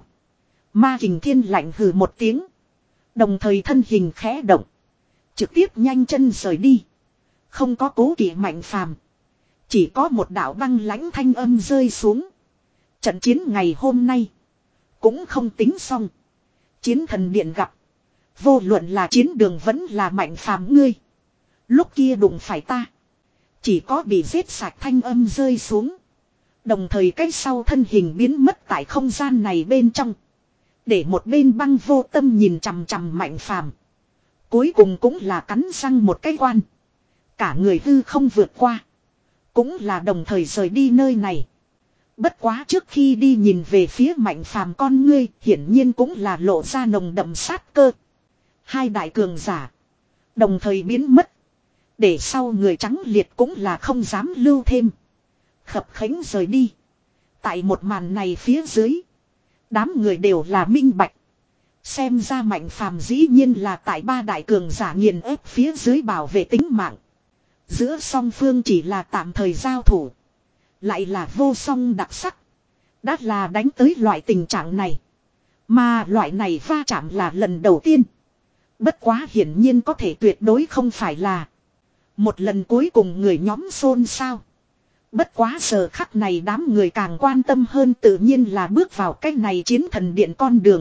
Ma kình thiên lạnh hừ một tiếng. Đồng thời thân hình khẽ động. Trực tiếp nhanh chân rời đi. Không có cố kỵ mạnh phàm. Chỉ có một đạo băng lãnh thanh âm rơi xuống. Trận chiến ngày hôm nay. Cũng không tính xong. Chiến thần điện gặp. Vô luận là chiến đường vẫn là mạnh phàm ngươi. Lúc kia đụng phải ta. Chỉ có bị giết sạch thanh âm rơi xuống. Đồng thời cách sau thân hình biến mất tại không gian này bên trong. Để một bên băng vô tâm nhìn chằm chằm mạnh phàm. Cuối cùng cũng là cắn răng một cái quan. Cả người hư không vượt qua. Cũng là đồng thời rời đi nơi này. Bất quá trước khi đi nhìn về phía mạnh phàm con ngươi, hiển nhiên cũng là lộ ra nồng đậm sát cơ. Hai đại cường giả. Đồng thời biến mất. Để sau người trắng liệt cũng là không dám lưu thêm. Khập khánh rời đi. Tại một màn này phía dưới. Đám người đều là minh bạch. Xem ra Mạnh Phàm dĩ nhiên là tại ba đại cường giả nghiền ép phía dưới bảo vệ tính mạng. Giữa song phương chỉ là tạm thời giao thủ. Lại là vô song đặc sắc. Đã là đánh tới loại tình trạng này. Mà loại này va chạm là lần đầu tiên. Bất quá hiển nhiên có thể tuyệt đối không phải là. Một lần cuối cùng người nhóm xôn xao. Bất quá giờ khắc này đám người càng quan tâm hơn tự nhiên là bước vào cái này chiến thần điện con đường.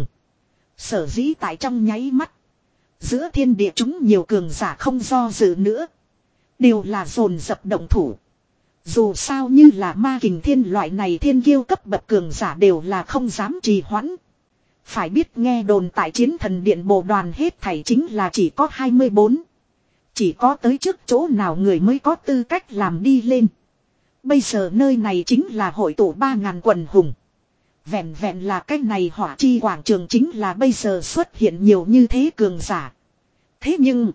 Sở dĩ tại trong nháy mắt. Giữa thiên địa chúng nhiều cường giả không do dự nữa. Đều là dồn dập động thủ. Dù sao như là ma kình thiên loại này thiên kiêu cấp bậc cường giả đều là không dám trì hoãn. Phải biết nghe đồn tại chiến thần điện bộ đoàn hết thảy chính là chỉ có hai mươi bốn. Chỉ có tới trước chỗ nào người mới có tư cách làm đi lên. Bây giờ nơi này chính là hội tụ ba ngàn quần hùng. Vẹn vẹn là cái này hỏa chi quảng trường chính là bây giờ xuất hiện nhiều như thế cường giả. Thế nhưng,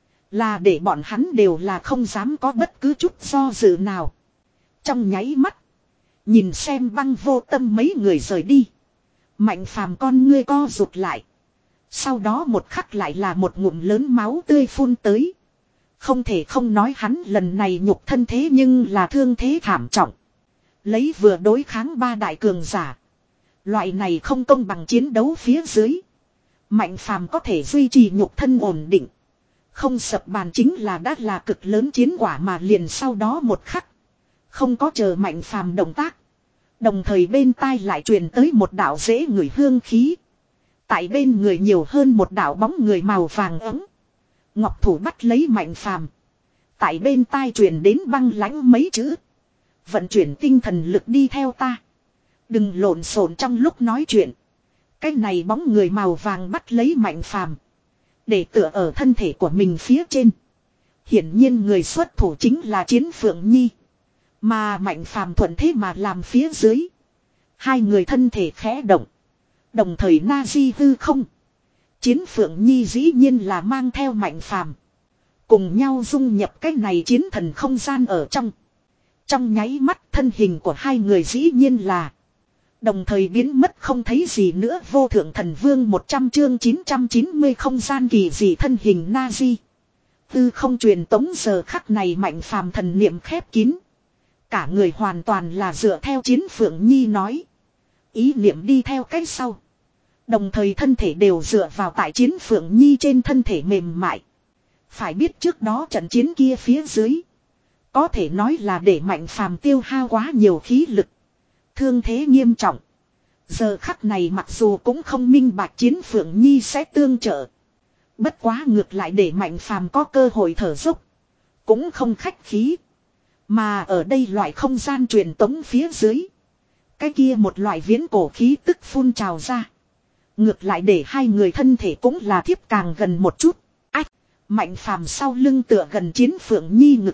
là để bọn hắn đều là không dám có bất cứ chút do dự nào. Trong nháy mắt, nhìn xem Băng Vô Tâm mấy người rời đi. Mạnh Phàm con ngươi co rụt lại. Sau đó một khắc lại là một ngụm lớn máu tươi phun tới. Không thể không nói hắn lần này nhục thân thế nhưng là thương thế thảm trọng. Lấy vừa đối kháng ba đại cường giả. Loại này không công bằng chiến đấu phía dưới. Mạnh Phàm có thể duy trì nhục thân ổn định. Không sập bàn chính là đã là cực lớn chiến quả mà liền sau đó một khắc. Không có chờ Mạnh Phàm động tác. Đồng thời bên tai lại truyền tới một đạo dễ ngửi hương khí. Tại bên người nhiều hơn một đạo bóng người màu vàng ấm. Ngọc thủ bắt lấy Mạnh Phàm. Tại bên tai truyền đến băng lãnh mấy chữ. Vận chuyển tinh thần lực đi theo ta. Đừng lộn xộn trong lúc nói chuyện. Cái này bóng người màu vàng bắt lấy Mạnh Phàm. Để tựa ở thân thể của mình phía trên. Hiển nhiên người xuất thủ chính là Chiến Phượng Nhi. Mà Mạnh Phàm thuận thế mà làm phía dưới. Hai người thân thể khẽ động. Đồng thời na di hư không. Chiến Phượng Nhi dĩ nhiên là mang theo Mạnh Phàm. Cùng nhau dung nhập cái này chiến thần không gian ở trong. Trong nháy mắt thân hình của hai người dĩ nhiên là. Đồng thời biến mất không thấy gì nữa. Vô thượng thần vương một trăm chương chín trăm chín mươi không gian kỳ dị thân hình na di. Tư không truyền tống giờ khắc này Mạnh Phàm thần niệm khép kín. Cả người hoàn toàn là dựa theo Chiến Phượng Nhi nói. Ý niệm đi theo cách sau. Đồng thời thân thể đều dựa vào tại Chiến Phượng Nhi trên thân thể mềm mại. Phải biết trước đó trận chiến kia phía dưới. Có thể nói là để Mạnh Phàm tiêu hao quá nhiều khí lực. Thương thế nghiêm trọng. Giờ khắc này mặc dù cũng không minh bạch Chiến Phượng Nhi sẽ tương trợ. Bất quá ngược lại để Mạnh Phàm có cơ hội thở dốc. Cũng không khách khí. Mà ở đây loại không gian truyền tống phía dưới. Cái kia một loại viễn cổ khí tức phun trào ra. Ngược lại để hai người thân thể cũng là thiếp càng gần một chút. Ách, Mạnh Phàm sau lưng tựa gần Chiến Phượng Nhi ngực.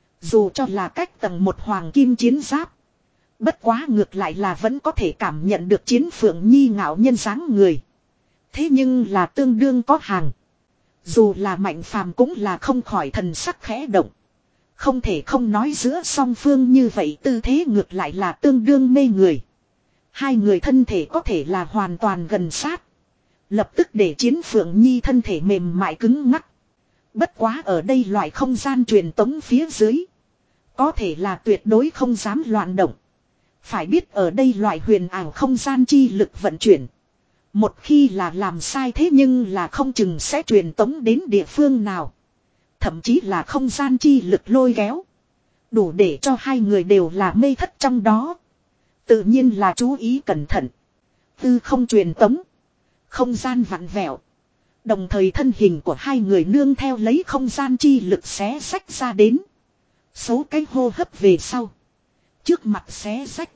Dù cho là cách tầng một hoàng kim chiến giáp. Bất quá ngược lại là vẫn có thể cảm nhận được Chiến Phượng Nhi ngạo nhân dáng người. Thế nhưng là tương đương có hàng. Dù là Mạnh Phàm cũng là không khỏi thần sắc khẽ động. Không thể không nói giữa song phương như vậy tư thế ngược lại là tương đương mê người. Hai người thân thể có thể là hoàn toàn gần sát. Lập tức để Chiến Phượng Nhi thân thể mềm mại cứng ngắc. Bất quá ở đây loại không gian truyền tống phía dưới. Có thể là tuyệt đối không dám loạn động. Phải biết ở đây loại huyền ảo không gian chi lực vận chuyển. Một khi là làm sai thế nhưng là không chừng sẽ truyền tống đến địa phương nào. Thậm chí là không gian chi lực lôi kéo. Đủ để cho hai người đều là mê thất trong đó. Tự nhiên là chú ý cẩn thận. Tư không truyền tống. Không gian vặn vẹo. Đồng thời thân hình của hai người nương theo lấy không gian chi lực xé sách ra đến. Số cái hô hấp về sau. Trước mặt xé sách.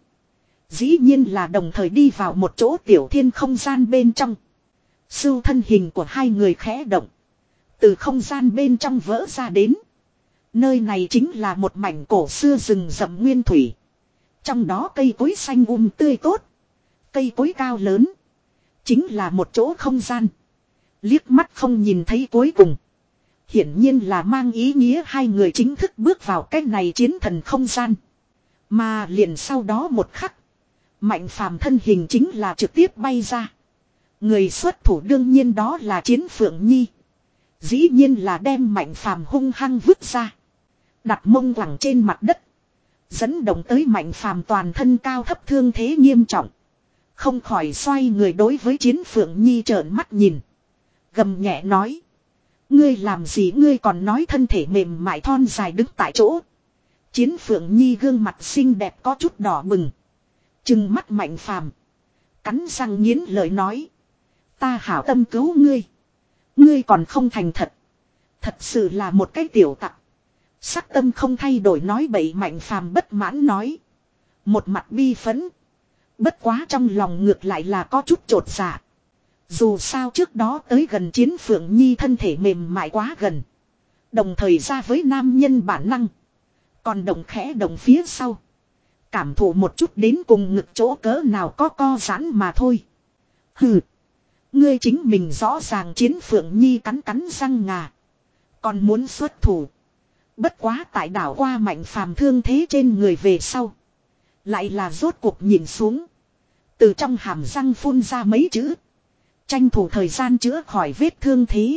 Dĩ nhiên là đồng thời đi vào một chỗ tiểu thiên không gian bên trong. Sưu thân hình của hai người khẽ động. Từ không gian bên trong vỡ ra đến. Nơi này chính là một mảnh cổ xưa rừng rậm nguyên thủy. Trong đó cây cối xanh um tươi tốt. Cây cối cao lớn. Chính là một chỗ không gian. Liếc mắt không nhìn thấy cuối cùng. Hiển nhiên là mang ý nghĩa hai người chính thức bước vào cái này chiến thần không gian. Mà liền sau đó một khắc. Mạnh phàm thân hình chính là trực tiếp bay ra. Người xuất thủ đương nhiên đó là Chiến Phượng Nhi. Dĩ nhiên là đem Mạnh phàm hung hăng vứt ra. Đặt mông quẳng trên mặt đất. Dẫn động tới Mạnh phàm toàn thân cao thấp thương thế nghiêm trọng. Không khỏi xoay người đối với Chiến Phượng Nhi trợn mắt nhìn. Gầm nhẹ nói. Ngươi làm gì ngươi còn nói thân thể mềm mại thon dài đứng tại chỗ. Chiến Phượng Nhi gương mặt xinh đẹp có chút đỏ bừng. Trừng mắt Mạnh phàm. Cắn răng nghiến lời nói. Ta hảo tâm cứu ngươi. Ngươi còn không thành thật. Thật sự là một cái tiểu tặc. Sắc tâm không thay đổi nói bậy Mạnh phàm bất mãn nói. Một mặt bi phấn. Bất quá trong lòng ngược lại là có chút trột dạ. Dù sao trước đó tới gần Chiến Phượng Nhi thân thể mềm mại quá gần. Đồng thời ra với nam nhân bản năng. Còn động khẽ động phía sau. Cảm thụ một chút đến cùng ngực chỗ cỡ nào có co giãn mà thôi. Hừ. Ngươi chính mình rõ ràng Chiến Phượng Nhi cắn cắn răng ngà. Còn muốn xuất thủ. Bất quá tại đảo qua Mạnh phàm thương thế trên người về sau. Lại là rốt cuộc nhìn xuống. Từ trong hàm răng phun ra mấy chữ. Tranh thủ thời gian chữa khỏi vết thương thế.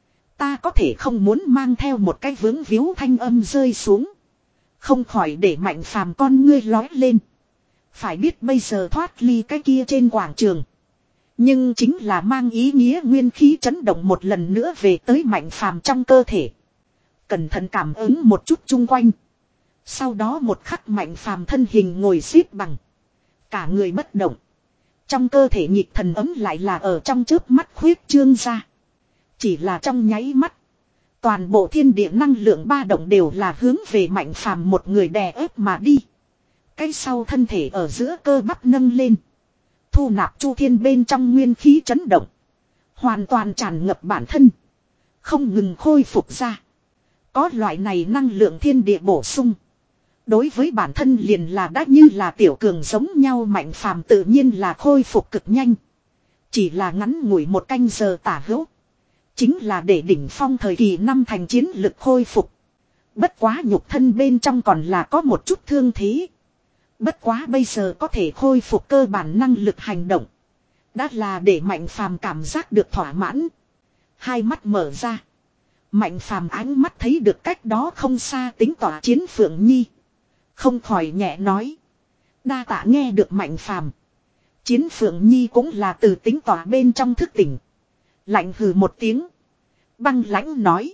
Ta có thể không muốn mang theo một cái vướng víu thanh âm rơi xuống. Không khỏi để Mạnh phàm con ngươi lói lên. Phải biết bây giờ thoát ly cái kia trên quảng trường. Nhưng chính là mang ý nghĩa nguyên khí chấn động một lần nữa về tới Mạnh phàm trong cơ thể. Cẩn thận cảm ứng một chút chung quanh. Sau đó một khắc Mạnh phàm thân hình ngồi xếp bằng. Cả người bất động. Trong cơ thể nhịp thần ấm lại là ở trong chớp mắt khuyết trương ra. Chỉ là trong nháy mắt. Toàn bộ thiên địa năng lượng ba động đều là hướng về Mạnh phàm một người đè ép mà đi. Cái sau thân thể ở giữa cơ bắp nâng lên. Thu nạp chu thiên bên trong nguyên khí chấn động. Hoàn toàn tràn ngập bản thân. Không ngừng khôi phục ra. Có loại này năng lượng thiên địa bổ sung. Đối với bản thân liền là đã như là tiểu cường giống nhau Mạnh phàm tự nhiên là khôi phục cực nhanh. Chỉ là ngắn ngủi một canh giờ tả hữu. Chính là để đỉnh phong thời kỳ năm thành chiến lực khôi phục. Bất quá nhục thân bên trong còn là có một chút thương thế. Bất quá bây giờ có thể khôi phục cơ bản năng lực hành động. Đã là để Mạnh phàm cảm giác được thỏa mãn. Hai mắt mở ra. Mạnh phàm ánh mắt thấy được cách đó không xa tính tỏa Chiến Phượng Nhi. Không khỏi nhẹ nói. Đa tạ nghe được Mạnh phàm. Chiến Phượng Nhi cũng là từ tính tỏa bên trong thức tỉnh. Lạnh hừ một tiếng. Băng lãnh nói.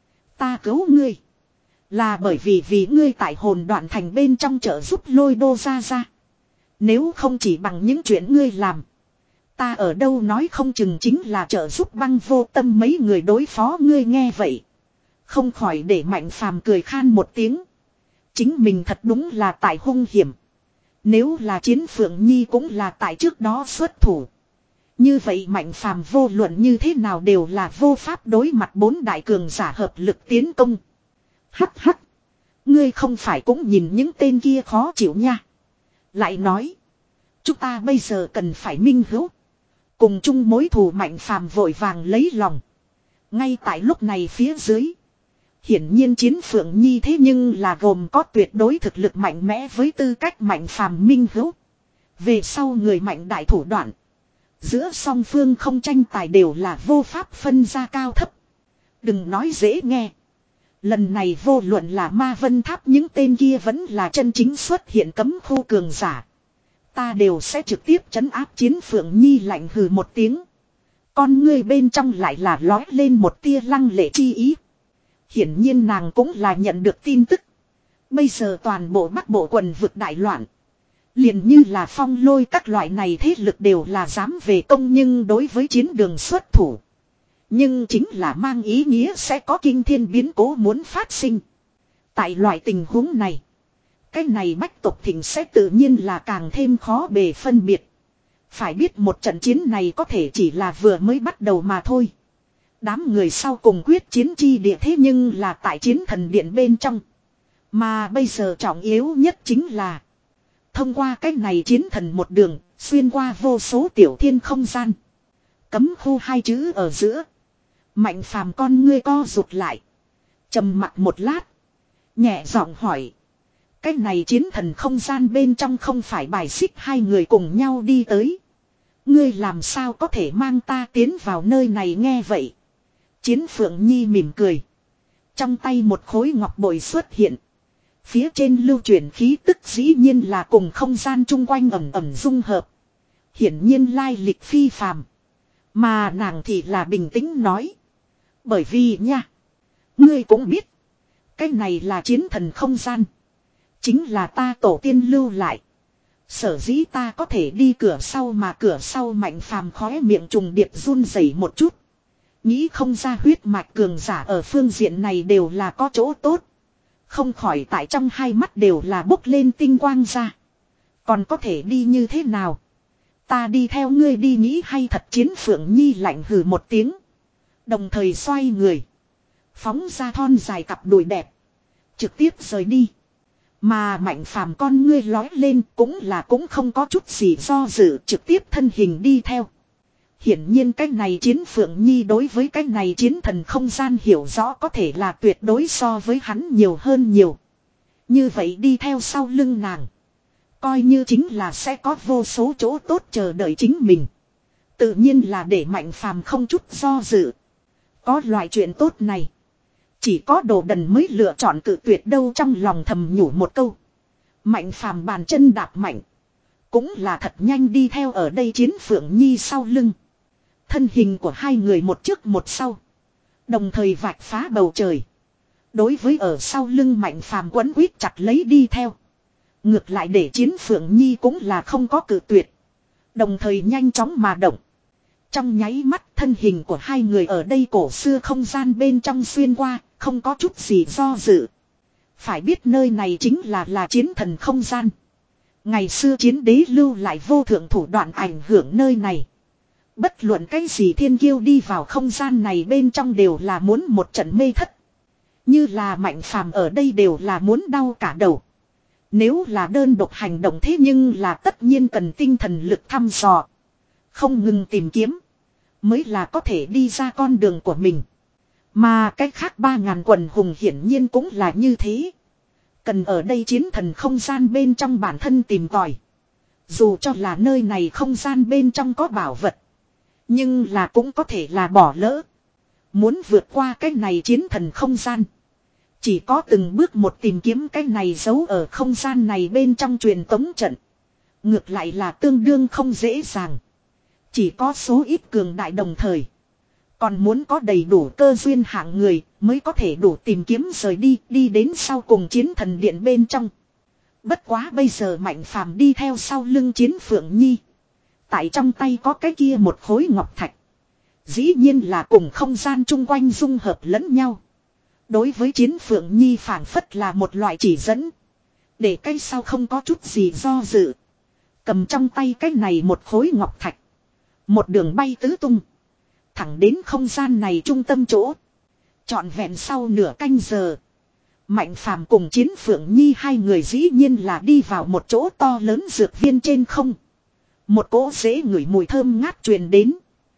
Ta cứu ngươi. Là bởi vì vì ngươi tại hồn đoạn thành bên trong trợ giúp Lôi Đô ra ra. Nếu không chỉ bằng những chuyện ngươi làm. Ta ở đâu nói không chừng chính là trợ giúp Băng Vô Tâm mấy người đối phó ngươi nghe vậy. Không khỏi để Mạnh phàm cười khan một tiếng. Chính mình thật đúng là tại hung hiểm. Nếu là Chiến Phượng Nhi cũng là tại trước đó xuất thủ. Như vậy Mạnh phàm vô luận như thế nào đều là vô pháp đối mặt bốn đại cường giả hợp lực tiến công. Hắc hắc. Ngươi không phải cũng nhìn những tên kia khó chịu nha. Lại nói. Chúng ta bây giờ cần phải minh hữu. Cùng chung mối thù Mạnh phàm vội vàng lấy lòng. Ngay tại lúc này phía dưới. Hiển nhiên Chiến Phượng Nhi thế nhưng là gồm có tuyệt đối thực lực mạnh mẽ với tư cách Mạnh phàm minh hữu. Về sau người mạnh đại thủ đoạn. Giữa song phương không tranh tài đều là vô pháp phân ra cao thấp. Đừng nói dễ nghe. Lần này vô luận là Ma Vân Tháp những tên kia vẫn là chân chính xuất hiện cấm khu cường giả. Ta đều sẽ trực tiếp trấn áp Chiến Phượng Nhi lạnh hừ một tiếng. Con ngươi bên trong lại là lói lên một tia lăng lệ chi ý. Hiển nhiên nàng cũng là nhận được tin tức. Bây giờ toàn bộ Bắc Bộ quần vực đại loạn. Liền như là Phong Lôi các loại này thế lực đều là dám về công nhưng đối với chiến đường xuất thủ. Nhưng chính là mang ý nghĩa sẽ có kinh thiên biến cố muốn phát sinh. Tại loại tình huống này. Cái này bách tộc thịnh sẽ tự nhiên là càng thêm khó bề phân biệt. Phải biết một trận chiến này có thể chỉ là vừa mới bắt đầu mà thôi. Đám người sau cùng quyết chiến chi địa thế nhưng là tại chiến thần điện bên trong. Mà bây giờ trọng yếu nhất chính là. Thông qua cái này chiến thần một đường, xuyên qua vô số tiểu thiên không gian. Cấm khu hai chữ ở giữa. Mạnh phàm con ngươi co rụt lại. Trầm mặt một lát. Nhẹ giọng hỏi. Cái này chiến thần không gian bên trong không phải bài xích hai người cùng nhau đi tới. Ngươi làm sao có thể mang ta tiến vào nơi này nghe vậy. Chiến Phượng Nhi mỉm cười. Trong tay một khối ngọc bội xuất hiện. Phía trên lưu chuyển khí tức dĩ nhiên là cùng không gian chung quanh ẩm ẩm dung hợp. Hiển nhiên lai lịch phi phàm. Mà nàng thì là bình tĩnh nói. Bởi vì nha. Ngươi cũng biết. Cái này là chiến thần không gian. Chính là ta tổ tiên lưu lại. Sở dĩ ta có thể đi cửa sau mà cửa sau Mạnh Phàm khóe miệng trùng điệp run rẩy một chút. Nghĩ không ra huyết mạch cường giả ở phương diện này đều là có chỗ tốt. Không khỏi tại trong hai mắt đều là bốc lên tinh quang ra. Còn có thể đi như thế nào? Ta đi theo ngươi đi nghĩ hay thật Chiến Phượng Nhi lạnh hừ một tiếng. Đồng thời xoay người. Phóng ra thon dài cặp đùi đẹp. Trực tiếp rời đi. Mà Mạnh Phàm con ngươi lói lên cũng là cũng không có chút gì do dự trực tiếp thân hình đi theo. Hiển nhiên cái này Chiến Phượng Nhi đối với cái này chiến thần không gian hiểu rõ có thể là tuyệt đối so với hắn nhiều hơn nhiều. Như vậy đi theo sau lưng nàng. Coi như chính là sẽ có vô số chỗ tốt chờ đợi chính mình. Tự nhiên là để Mạnh Phàm không chút do dự. Có loại chuyện tốt này. Chỉ có đồ đần mới lựa chọn cự tuyệt đâu trong lòng thầm nhủ một câu. Mạnh Phàm bàn chân đạp mạnh. Cũng là thật nhanh đi theo ở đây Chiến Phượng Nhi sau lưng. Thân hình của hai người một trước một sau. Đồng thời vạch phá bầu trời. Đối với ở sau lưng Mạnh Phàm quấn quýt chặt lấy đi theo. Ngược lại để Chiến Phượng Nhi cũng là không có cự tuyệt. Đồng thời nhanh chóng mà động. Trong nháy mắt thân hình của hai người ở đây cổ xưa không gian bên trong xuyên qua, không có chút gì do dự. Phải biết nơi này chính là là chiến thần không gian. Ngày xưa chiến đế lưu lại vô thượng thủ đoạn ảnh hưởng nơi này. Bất luận cái gì thiên kiêu đi vào không gian này bên trong đều là muốn một trận mê thất. Như là Mạnh Phàm ở đây đều là muốn đau cả đầu. Nếu là đơn độc hành động thế nhưng là tất nhiên cần tinh thần lực thăm dò. Không ngừng tìm kiếm. Mới là có thể đi ra con đường của mình. Mà cách khác ba ngàn quần hùng hiển nhiên cũng là như thế. Cần ở đây chiến thần không gian bên trong bản thân tìm tòi. Dù cho là nơi này không gian bên trong có bảo vật. Nhưng là cũng có thể là bỏ lỡ. Muốn vượt qua cái này chiến thần không gian. Chỉ có từng bước một tìm kiếm cái này giấu ở không gian này bên trong truyền tống trận. Ngược lại là tương đương không dễ dàng. Chỉ có số ít cường đại đồng thời. Còn muốn có đầy đủ cơ duyên hạng người mới có thể đủ tìm kiếm rời đi, đi đến sau cùng chiến thần điện bên trong. Bất quá bây giờ Mạnh Phàm đi theo sau lưng Chiến Phượng Nhi. Tại trong tay có cái kia một khối ngọc thạch. Dĩ nhiên là cùng không gian chung quanh dung hợp lẫn nhau. Đối với Chiến Phượng Nhi phảng phất là một loại chỉ dẫn. Để cái sau không có chút gì do dự. Cầm trong tay cái này một khối ngọc thạch. Một đường bay tứ tung. Thẳng đến không gian này trung tâm chỗ. Trọn vẹn sau nửa canh giờ. Mạnh Phàm cùng Chiến Phượng Nhi hai người dĩ nhiên là đi vào một chỗ to lớn dược viên trên không. Một cỗ dễ ngửi mùi thơm ngát truyền đến.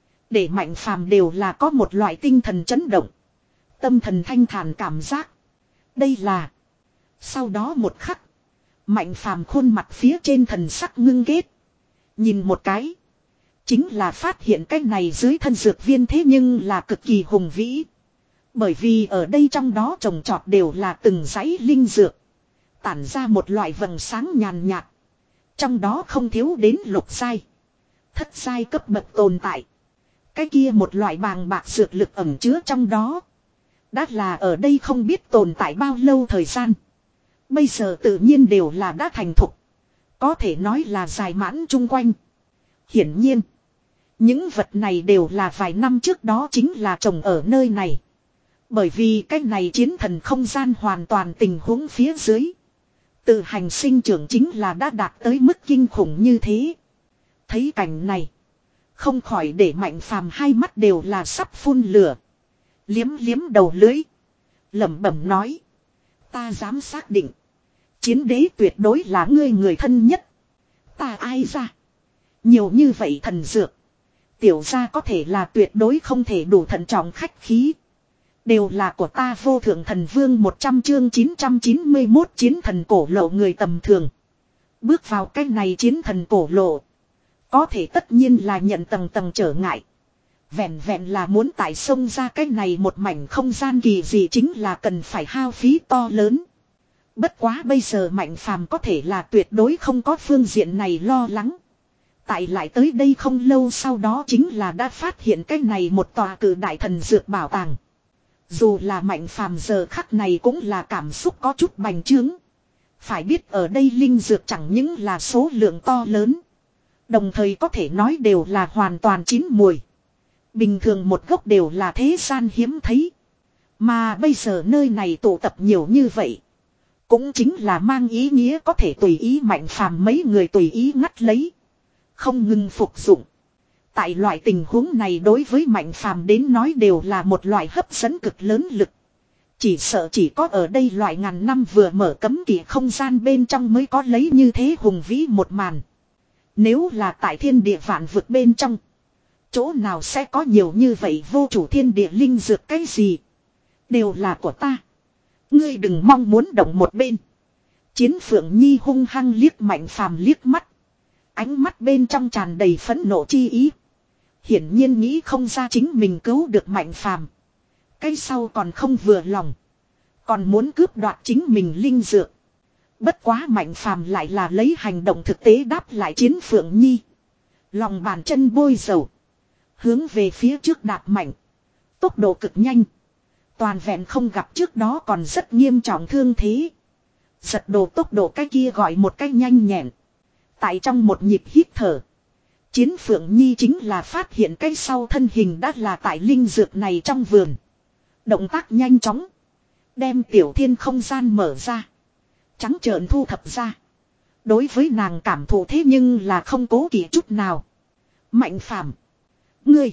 Để Mạnh Phàm đều là có một loại tinh thần chấn động. Tâm thần thanh thản cảm giác. Đây là. Sau đó một khắc. Mạnh Phàm khuôn mặt phía trên thần sắc ngưng kết. Nhìn một cái. Chính là phát hiện cái này dưới thân dược viên thế nhưng là cực kỳ hùng vĩ. Bởi vì ở đây trong đó trồng trọt đều là từng dãy linh dược. Tản ra một loại vầng sáng nhàn nhạt. Trong đó không thiếu đến lục giai. Thất giai cấp bậc tồn tại. Cái kia một loại bàng bạc dược lực ẩn chứa trong đó. Đã là ở đây không biết tồn tại bao lâu thời gian. Bây giờ tự nhiên đều là đã thành thục. Có thể nói là dài mãn chung quanh. Hiển nhiên. Những vật này đều là vài năm trước đó chính là trồng ở nơi này. Bởi vì cái này chiến thần không gian hoàn toàn tình huống phía dưới. Tự hành sinh trưởng chính là đã đạt tới mức kinh khủng như thế. Thấy cảnh này. Không khỏi để Mạnh Phàm hai mắt đều là sắp phun lửa. Liếm liếm đầu lưới. Lẩm bẩm nói. Ta dám xác định. Chiến đế tuyệt đối là ngươi người thân nhất. Ta ai ra. Nhiều như vậy thần dược. Tiểu gia có thể là tuyệt đối không thể đủ thận trọng khách khí. Đều là của ta vô thượng thần vương một trăm chương chín trăm chín mươi mốt chiến thần cổ lộ người tầm thường. Bước vào cái này chiến thần cổ lộ. Có thể tất nhiên là nhận tầng tầng trở ngại. Vẹn vẹn là muốn tải sông ra cái này một mảnh không gian kỳ dị chính là cần phải hao phí to lớn. Bất quá bây giờ Mạnh Phàm có thể là tuyệt đối không có phương diện này lo lắng. Tại lại tới đây không lâu sau đó chính là đã phát hiện cái này một tòa cử đại thần dược bảo tàng. Dù là Mạnh Phàm giờ khắc này cũng là cảm xúc có chút bành trướng. Phải biết ở đây linh dược chẳng những là số lượng to lớn. Đồng thời có thể nói đều là hoàn toàn chín mùi. Bình thường một gốc đều là thế gian hiếm thấy. Mà bây giờ nơi này tụ tập nhiều như vậy. Cũng chính là mang ý nghĩa có thể tùy ý Mạnh Phàm mấy người tùy ý ngắt lấy. Không ngừng phục dụng. Tại loại tình huống này đối với Mạnh Phàm đến nói đều là một loại hấp dẫn cực lớn lực. Chỉ sợ chỉ có ở đây loại ngàn năm vừa mở cấm kỵ không gian bên trong mới có lấy như thế hùng vĩ một màn. Nếu là tại thiên địa vạn vực bên trong. Chỗ nào sẽ có nhiều như vậy vô chủ thiên địa linh dược cái gì. Đều là của ta. Ngươi đừng mong muốn động một bên. Chiến Phượng Nhi hung hăng liếc Mạnh Phàm liếc mắt. Ánh mắt bên trong tràn đầy phẫn nộ chi ý. Hiển nhiên nghĩ không ra chính mình cứu được Mạnh Phàm. Cái sau còn không vừa lòng. Còn muốn cướp đoạt chính mình linh dược. Bất quá Mạnh Phàm lại là lấy hành động thực tế đáp lại Chiến Phượng Nhi. Lòng bàn chân bôi dầu. Hướng về phía trước đạp mạnh. Tốc độ cực nhanh. Toàn vẹn không gặp trước đó còn rất nghiêm trọng thương thế. Giật đồ tốc độ cái kia gọi một cách nhanh nhẹn. Tại trong một nhịp hít thở. Chiến Phượng Nhi chính là phát hiện cái sau thân hình đã là tại linh dược này trong vườn. Động tác nhanh chóng. Đem tiểu thiên không gian mở ra. Trắng trợn thu thập ra. Đối với nàng cảm thụ thế nhưng là không cố kỵ chút nào. Mạnh Phàm, ngươi.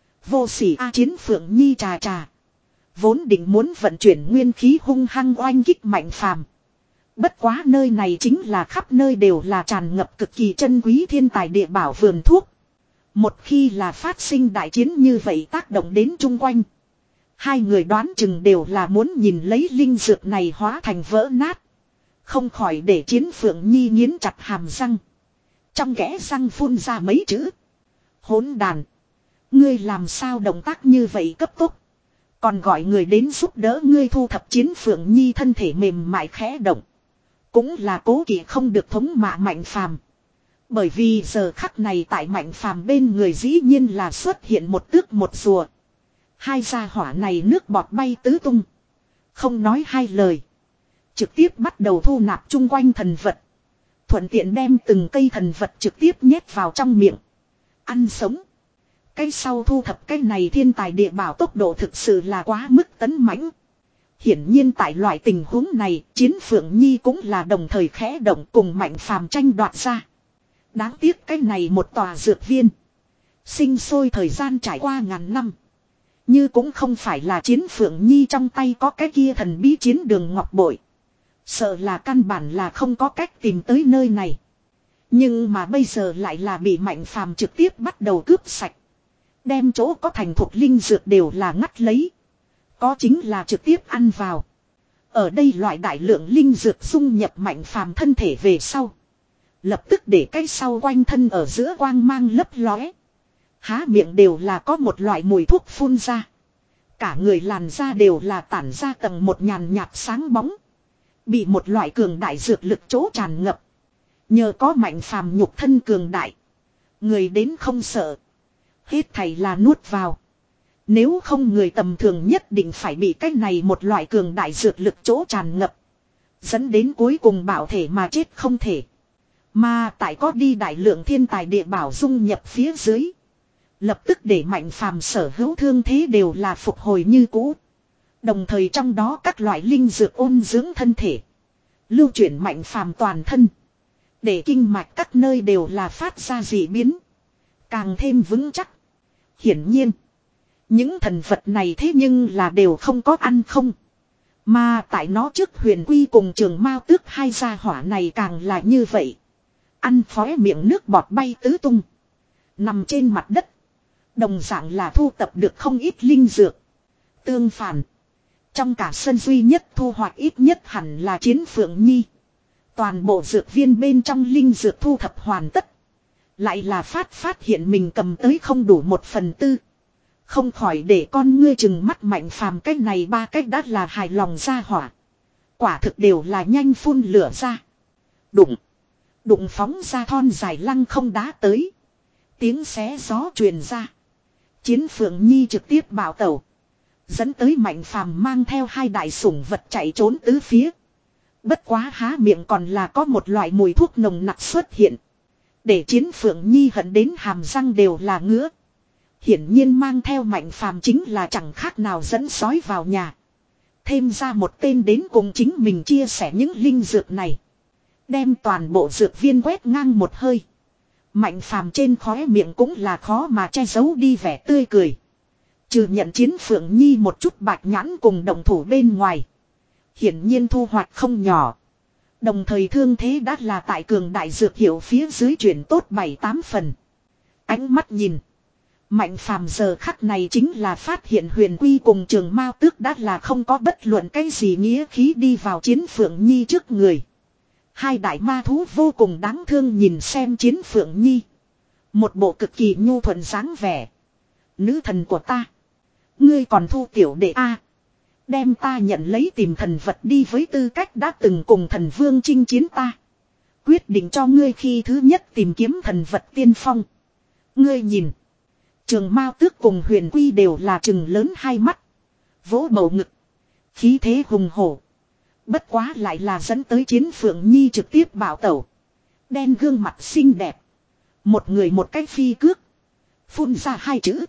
Vô sỉ A Chiến Phượng Nhi trà trà. Vốn định muốn vận chuyển nguyên khí hung hăng oanh kích Mạnh Phàm. Bất quá nơi này chính là khắp nơi đều là tràn ngập cực kỳ chân quý thiên tài địa bảo vườn thuốc. Một khi là phát sinh đại chiến như vậy tác động đến chung quanh. Hai người đoán chừng đều là muốn nhìn lấy linh dược này hóa thành vỡ nát. Không khỏi để Chiến Phượng Nhi nghiến chặt hàm răng. Trong kẽ răng phun ra mấy chữ. Hỗn đàn. Ngươi làm sao động tác như vậy cấp tốc. Còn gọi người đến giúp đỡ ngươi thu thập Chiến Phượng Nhi thân thể mềm mại khẽ động. Cũng là cố kỵ không được thống mạ Mạnh Phàm. Bởi vì giờ khắc này tại Mạnh Phàm bên người dĩ nhiên là xuất hiện một tước một rùa. Hai gia hỏa này nước bọt bay tứ tung. Không nói hai lời. Trực tiếp bắt đầu thu nạp chung quanh thần vật. Thuận tiện đem từng cây thần vật trực tiếp nhét vào trong miệng. Ăn sống. Cái sau thu thập cái này thiên tài địa bảo tốc độ thực sự là quá mức tấn mãnh. Hiển nhiên tại loại tình huống này, Chiến Phượng Nhi cũng là đồng thời khẽ động cùng Mạnh Phàm tranh đoạt ra. Đáng tiếc cái này một tòa dược viên. Sinh sôi thời gian trải qua ngàn năm. Như cũng không phải là Chiến Phượng Nhi trong tay có cái kia thần bí chiến đường ngọc bội. Sợ là căn bản là không có cách tìm tới nơi này. Nhưng mà bây giờ lại là bị Mạnh Phàm trực tiếp bắt đầu cướp sạch. Đem chỗ có thành thuộc linh dược đều là ngắt lấy. Có chính là trực tiếp ăn vào. Ở đây loại đại lượng linh dược dung nhập Mạnh Phàm thân thể về sau. Lập tức để cái sau quanh thân ở giữa quang mang lấp lóe. Há miệng đều là có một loại mùi thuốc phun ra. Cả người làn da đều là tản ra tầng một nhàn nhạt sáng bóng. Bị một loại cường đại dược lực chỗ tràn ngập. Nhờ có Mạnh Phàm nhục thân cường đại. Người đến không sợ. Hết thảy là nuốt vào. Nếu không người tầm thường nhất định phải bị cái này một loại cường đại dược lực chỗ tràn ngập. Dẫn đến cuối cùng bảo thể mà chết không thể. Mà tại có đi đại lượng thiên tài địa bảo dung nhập phía dưới. Lập tức để Mạnh Phàm sở hữu thương thế đều là phục hồi như cũ. Đồng thời trong đó các loại linh dược ôn dưỡng thân thể. Lưu chuyển Mạnh Phàm toàn thân. Để kinh mạch các nơi đều là phát ra dị biến. Càng thêm vững chắc. Hiển nhiên. Những thần vật này thế nhưng là đều không có ăn không. Mà tại nó trước Huyền Quy cùng Trường Mao Tước hai gia hỏa này càng là như vậy. Ăn khóe miệng nước bọt bay tứ tung. Nằm trên mặt đất. Đồng dạng là thu tập được không ít linh dược. Tương phản. Trong cả sân duy nhất thu hoạch ít nhất hẳn là Chiến Phượng Nhi. Toàn bộ dược viên bên trong linh dược thu thập hoàn tất. Lại là phát phát hiện mình cầm tới không đủ một phần tư. Không khỏi để con ngươi chừng mắt Mạnh Phàm cách này ba cách đã là hài lòng ra hỏa. Quả thực đều là nhanh phun lửa ra. Đụng. Đụng phóng ra thon dài lăng không đá tới. Tiếng xé gió truyền ra. Chiến Phượng Nhi trực tiếp bảo tẩu. Dẫn tới Mạnh Phàm mang theo hai đại sủng vật chạy trốn tứ phía. Bất quá há miệng còn là có một loại mùi thuốc nồng nặc xuất hiện. Để Chiến Phượng Nhi hận đến hàm răng đều là ngứa. Hiển nhiên mang theo Mạnh Phàm chính là chẳng khác nào dẫn sói vào nhà. Thêm ra một tên đến cùng chính mình chia sẻ những linh dược này. Đem toàn bộ dược viên quét ngang một hơi. Mạnh Phàm trên khóe miệng cũng là khó mà che giấu đi vẻ tươi cười. Trừ nhận Chiến Phượng Nhi một chút bạch nhãn cùng đồng thủ bên ngoài. Hiển nhiên thu hoạch không nhỏ. Đồng thời thương thế đã là tại cường đại dược hiệu phía dưới chuyển tốt bảy tám phần. Ánh mắt nhìn. Mạnh Phàm giờ khắc này chính là phát hiện Huyền Quy cùng Trường Mao Tước đã là không có bất luận cái gì nghĩa khí đi vào Chiến Phượng Nhi trước người. Hai đại ma thú vô cùng đáng thương nhìn xem Chiến Phượng Nhi. Một bộ cực kỳ nhu thuận dáng vẻ. Nữ thần của ta. Ngươi còn thu tiểu đệ A. Đem ta nhận lấy tìm thần vật đi với tư cách đã từng cùng thần vương chinh chiến ta. Quyết định cho ngươi khi thứ nhất tìm kiếm thần vật tiên phong. Ngươi nhìn. Trường Mao Tước cùng Huyền Quy đều là trừng lớn hai mắt. Vỗ bầu ngực. Khí thế hùng hổ. Bất quá lại là dẫn tới Chiến Phượng Nhi trực tiếp bảo tẩu. Đen gương mặt xinh đẹp. Một người một cái phi cước. Phun ra hai chữ.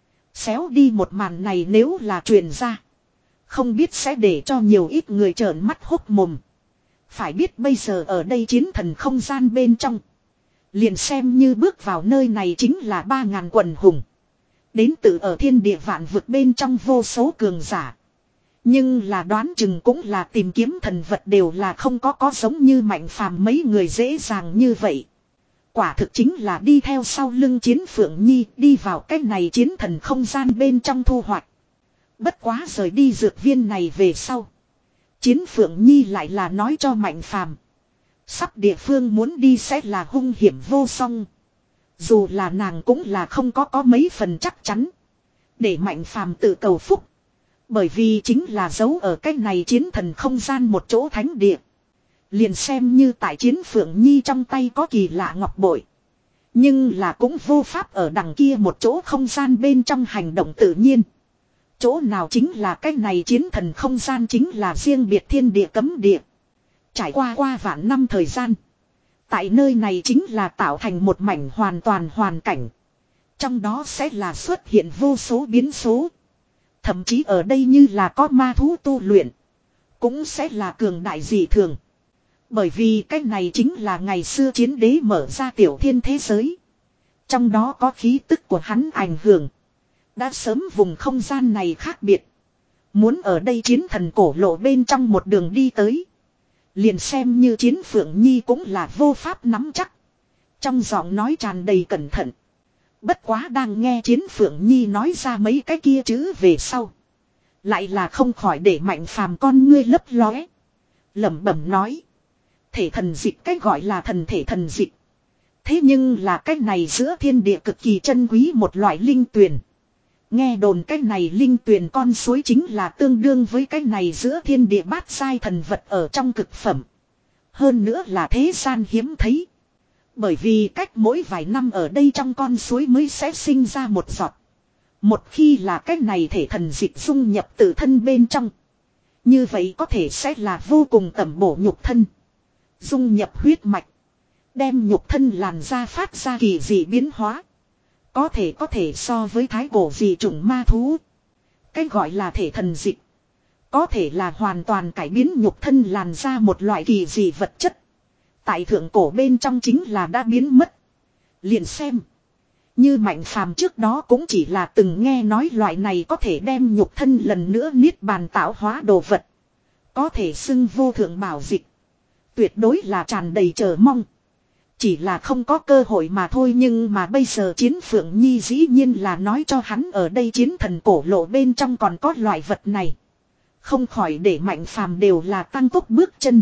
Xéo đi một màn này nếu là truyền ra. Không biết sẽ để cho nhiều ít người trợn mắt hốc mồm. Phải biết bây giờ ở đây chiến thần không gian bên trong. Liền xem như bước vào nơi này chính là ba ngàn quần hùng. Đến từ ở thiên địa vạn vực bên trong vô số cường giả. Nhưng là đoán chừng cũng là tìm kiếm thần vật đều là không có có giống như Mạnh Phàm mấy người dễ dàng như vậy. Quả thực chính là đi theo sau lưng Chiến Phượng Nhi đi vào cái này chiến thần không gian bên trong thu hoạch. Bất quá rời đi dược viên này về sau. Chiến Phượng Nhi lại là nói cho Mạnh Phàm, sắp địa phương muốn đi sẽ là hung hiểm vô song. Dù là nàng cũng là không có có mấy phần chắc chắn. Để Mạnh Phàm tự cầu phúc. Bởi vì chính là giấu ở cái này chiến thần không gian một chỗ thánh địa. Liền xem như tại Chiến Phượng Nhi trong tay có kỳ lạ ngọc bội. Nhưng là cũng vô pháp ở đằng kia một chỗ không gian bên trong hành động tự nhiên. Chỗ nào chính là cái này chiến thần không gian chính là riêng biệt thiên địa cấm địa. Trải qua qua vạn năm thời gian. Tại nơi này chính là tạo thành một mảnh hoàn toàn hoàn cảnh. Trong đó sẽ là xuất hiện vô số biến số. Thậm chí ở đây như là có ma thú tu luyện. Cũng sẽ là cường đại dị thường. Bởi vì cái này chính là ngày xưa chiến đế mở ra tiểu thiên thế giới. Trong đó có khí tức của hắn ảnh hưởng. Đã sớm vùng không gian này khác biệt. Muốn ở đây chiến thần cổ lộ bên trong một đường đi tới. Liền xem như Chiến Phượng Nhi cũng là vô pháp nắm chắc. Trong giọng nói tràn đầy cẩn thận. Bất quá đang nghe Chiến Phượng Nhi nói ra mấy cái kia chữ về sau. Lại là không khỏi để Mạnh Phàm con ngươi lấp lóe. Lẩm bẩm nói. Thể thần dịch cách gọi là thần thể thần dịch. Thế nhưng là cách này giữa thiên địa cực kỳ chân quý một loại linh tuyền. Nghe đồn cái này linh tuyền con suối chính là tương đương với cái này giữa thiên địa bát giai thần vật ở trong cực phẩm. Hơn nữa là thế gian hiếm thấy. Bởi vì cách mỗi vài năm ở đây trong con suối mới sẽ sinh ra một giọt. Một khi là cái này thể thần dịch dung nhập tự thân bên trong. Như vậy có thể sẽ là vô cùng tẩm bổ nhục thân. Dung nhập huyết mạch. Đem nhục thân làn da phát ra kỳ dị biến hóa. Có thể có thể so với thái cổ dị chủng ma thú. Cái gọi là thể thần dịch. Có thể là hoàn toàn cải biến nhục thân làn ra một loại kỳ dị vật chất. Tại thượng cổ bên trong chính là đã biến mất. Liền xem. Như Mạnh Phàm trước đó cũng chỉ là từng nghe nói loại này có thể đem nhục thân lần nữa niết bàn tạo hóa đồ vật. Có thể xưng vô thượng bảo dịch. Tuyệt đối là tràn đầy chờ mong. Chỉ là không có cơ hội mà thôi, nhưng mà bây giờ Chiến Phượng Nhi dĩ nhiên là nói cho hắn ở đây chiến thần cổ lộ bên trong còn có loại vật này. Không khỏi để Mạnh Phàm đều là tăng tốc bước chân.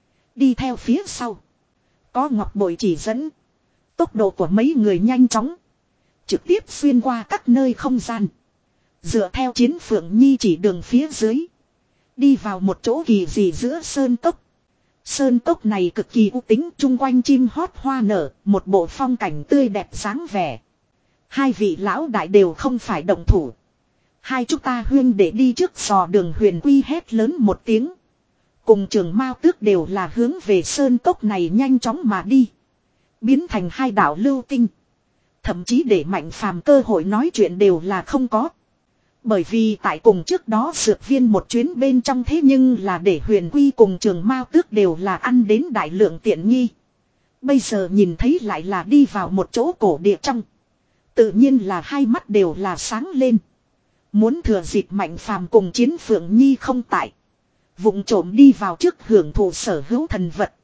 Đi theo phía sau. Có ngọc bội chỉ dẫn. Tốc độ của mấy người nhanh chóng. Trực tiếp xuyên qua các nơi không gian. Dựa theo Chiến Phượng Nhi chỉ đường phía dưới. Đi vào một chỗ kỳ dị giữa sơn cốc. Sơn cốc này cực kỳ u tính, chung quanh chim hót hoa nở, một bộ phong cảnh tươi đẹp dáng vẻ. Hai vị lão đại đều không phải động thủ. Hai chúng ta huyên để đi trước dò đường. Huyền Quy hét lớn một tiếng. Cùng Trường Mao Tước đều là hướng về sơn cốc này nhanh chóng mà đi. Biến thành hai đạo lưu tinh. Thậm chí để Mạnh Phàm cơ hội nói chuyện đều là không có. Bởi vì tại cùng trước đó dược viên một chuyến bên trong thế nhưng là để Huyền Quy cùng Trường Mao Tước đều là ăn đến đại lượng tiện nghi. Bây giờ nhìn thấy lại là đi vào một chỗ cổ địa trong. Tự nhiên là hai mắt đều là sáng lên. Muốn thừa dịp Mạnh Phàm cùng Chiến Phượng Nhi không tại. Vụng trộm đi vào trước hưởng thụ sở hữu thần vật.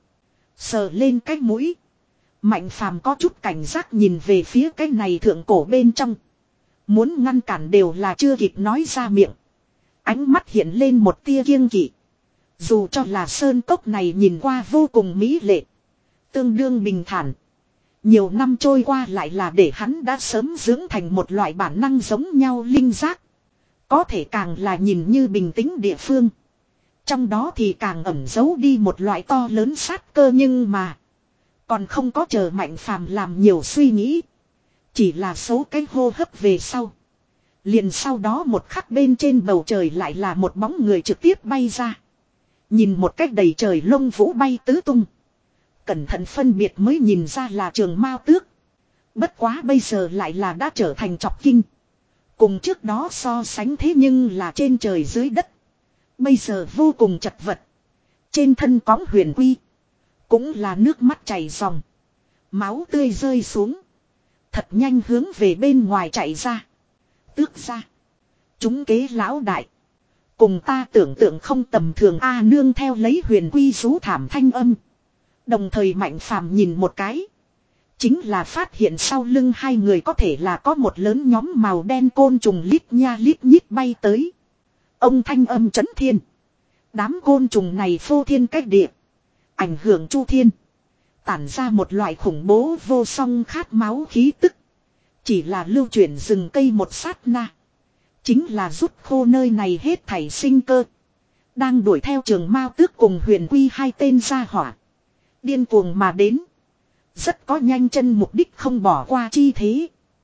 Sờ lên cái mũi. Mạnh Phàm có chút cảnh giác nhìn về phía cái này thượng cổ bên trong. Muốn ngăn cản đều là chưa kịp nói ra miệng. Ánh mắt hiện lên một tia kiêng kỵ. Dù cho là sơn cốc này nhìn qua vô cùng mỹ lệ. Tương đương bình thản. Nhiều năm trôi qua lại là để hắn đã sớm dưỡng thành một loại bản năng giống nhau linh giác. Có thể càng là nhìn như bình tĩnh địa phương. Trong đó thì càng ẩn giấu đi một loại to lớn sát cơ nhưng mà. Còn không có chờ Mạnh Phàm làm nhiều suy nghĩ. Chỉ là số cái hô hấp về sau. Liền sau đó một khắc bên trên bầu trời lại là một bóng người trực tiếp bay ra. Nhìn một cách đầy trời lông vũ bay tứ tung. Cẩn thận phân biệt mới nhìn ra là Trường Mao Tước. Bất quá bây giờ lại là đã trở thành chọc kinh. Cùng trước đó so sánh thế nhưng là trên trời dưới đất. Bây giờ vô cùng chật vật. Trên thân cõng Huyền Quy. Cũng là nước mắt chảy ròng. Máu tươi rơi xuống. Thật nhanh hướng về bên ngoài chạy ra. Tước ra. Chúng kế lão đại. Cùng ta tưởng tượng không tầm thường a nương theo lấy Huyền Quy rú thảm thanh âm. Đồng thời Mạnh Phàm nhìn một cái. Chính là phát hiện sau lưng hai người có thể là có một lớn nhóm màu đen côn trùng lít nha lít nhít bay tới. Ông thanh âm chấn thiên. Đám côn trùng này phô thiên cách địa. Ảnh hưởng chu thiên. Tản ra một loại khủng bố vô song khát máu khí tức. Chỉ là lưu chuyển rừng cây một sát na. Chính là rút khô nơi này hết thảy sinh cơ. Đang đuổi theo Trường Mao Tước cùng Huyền Quy hai tên gia hỏa. Điên cuồng mà đến. Rất có nhanh chân mục đích không bỏ qua chi thế.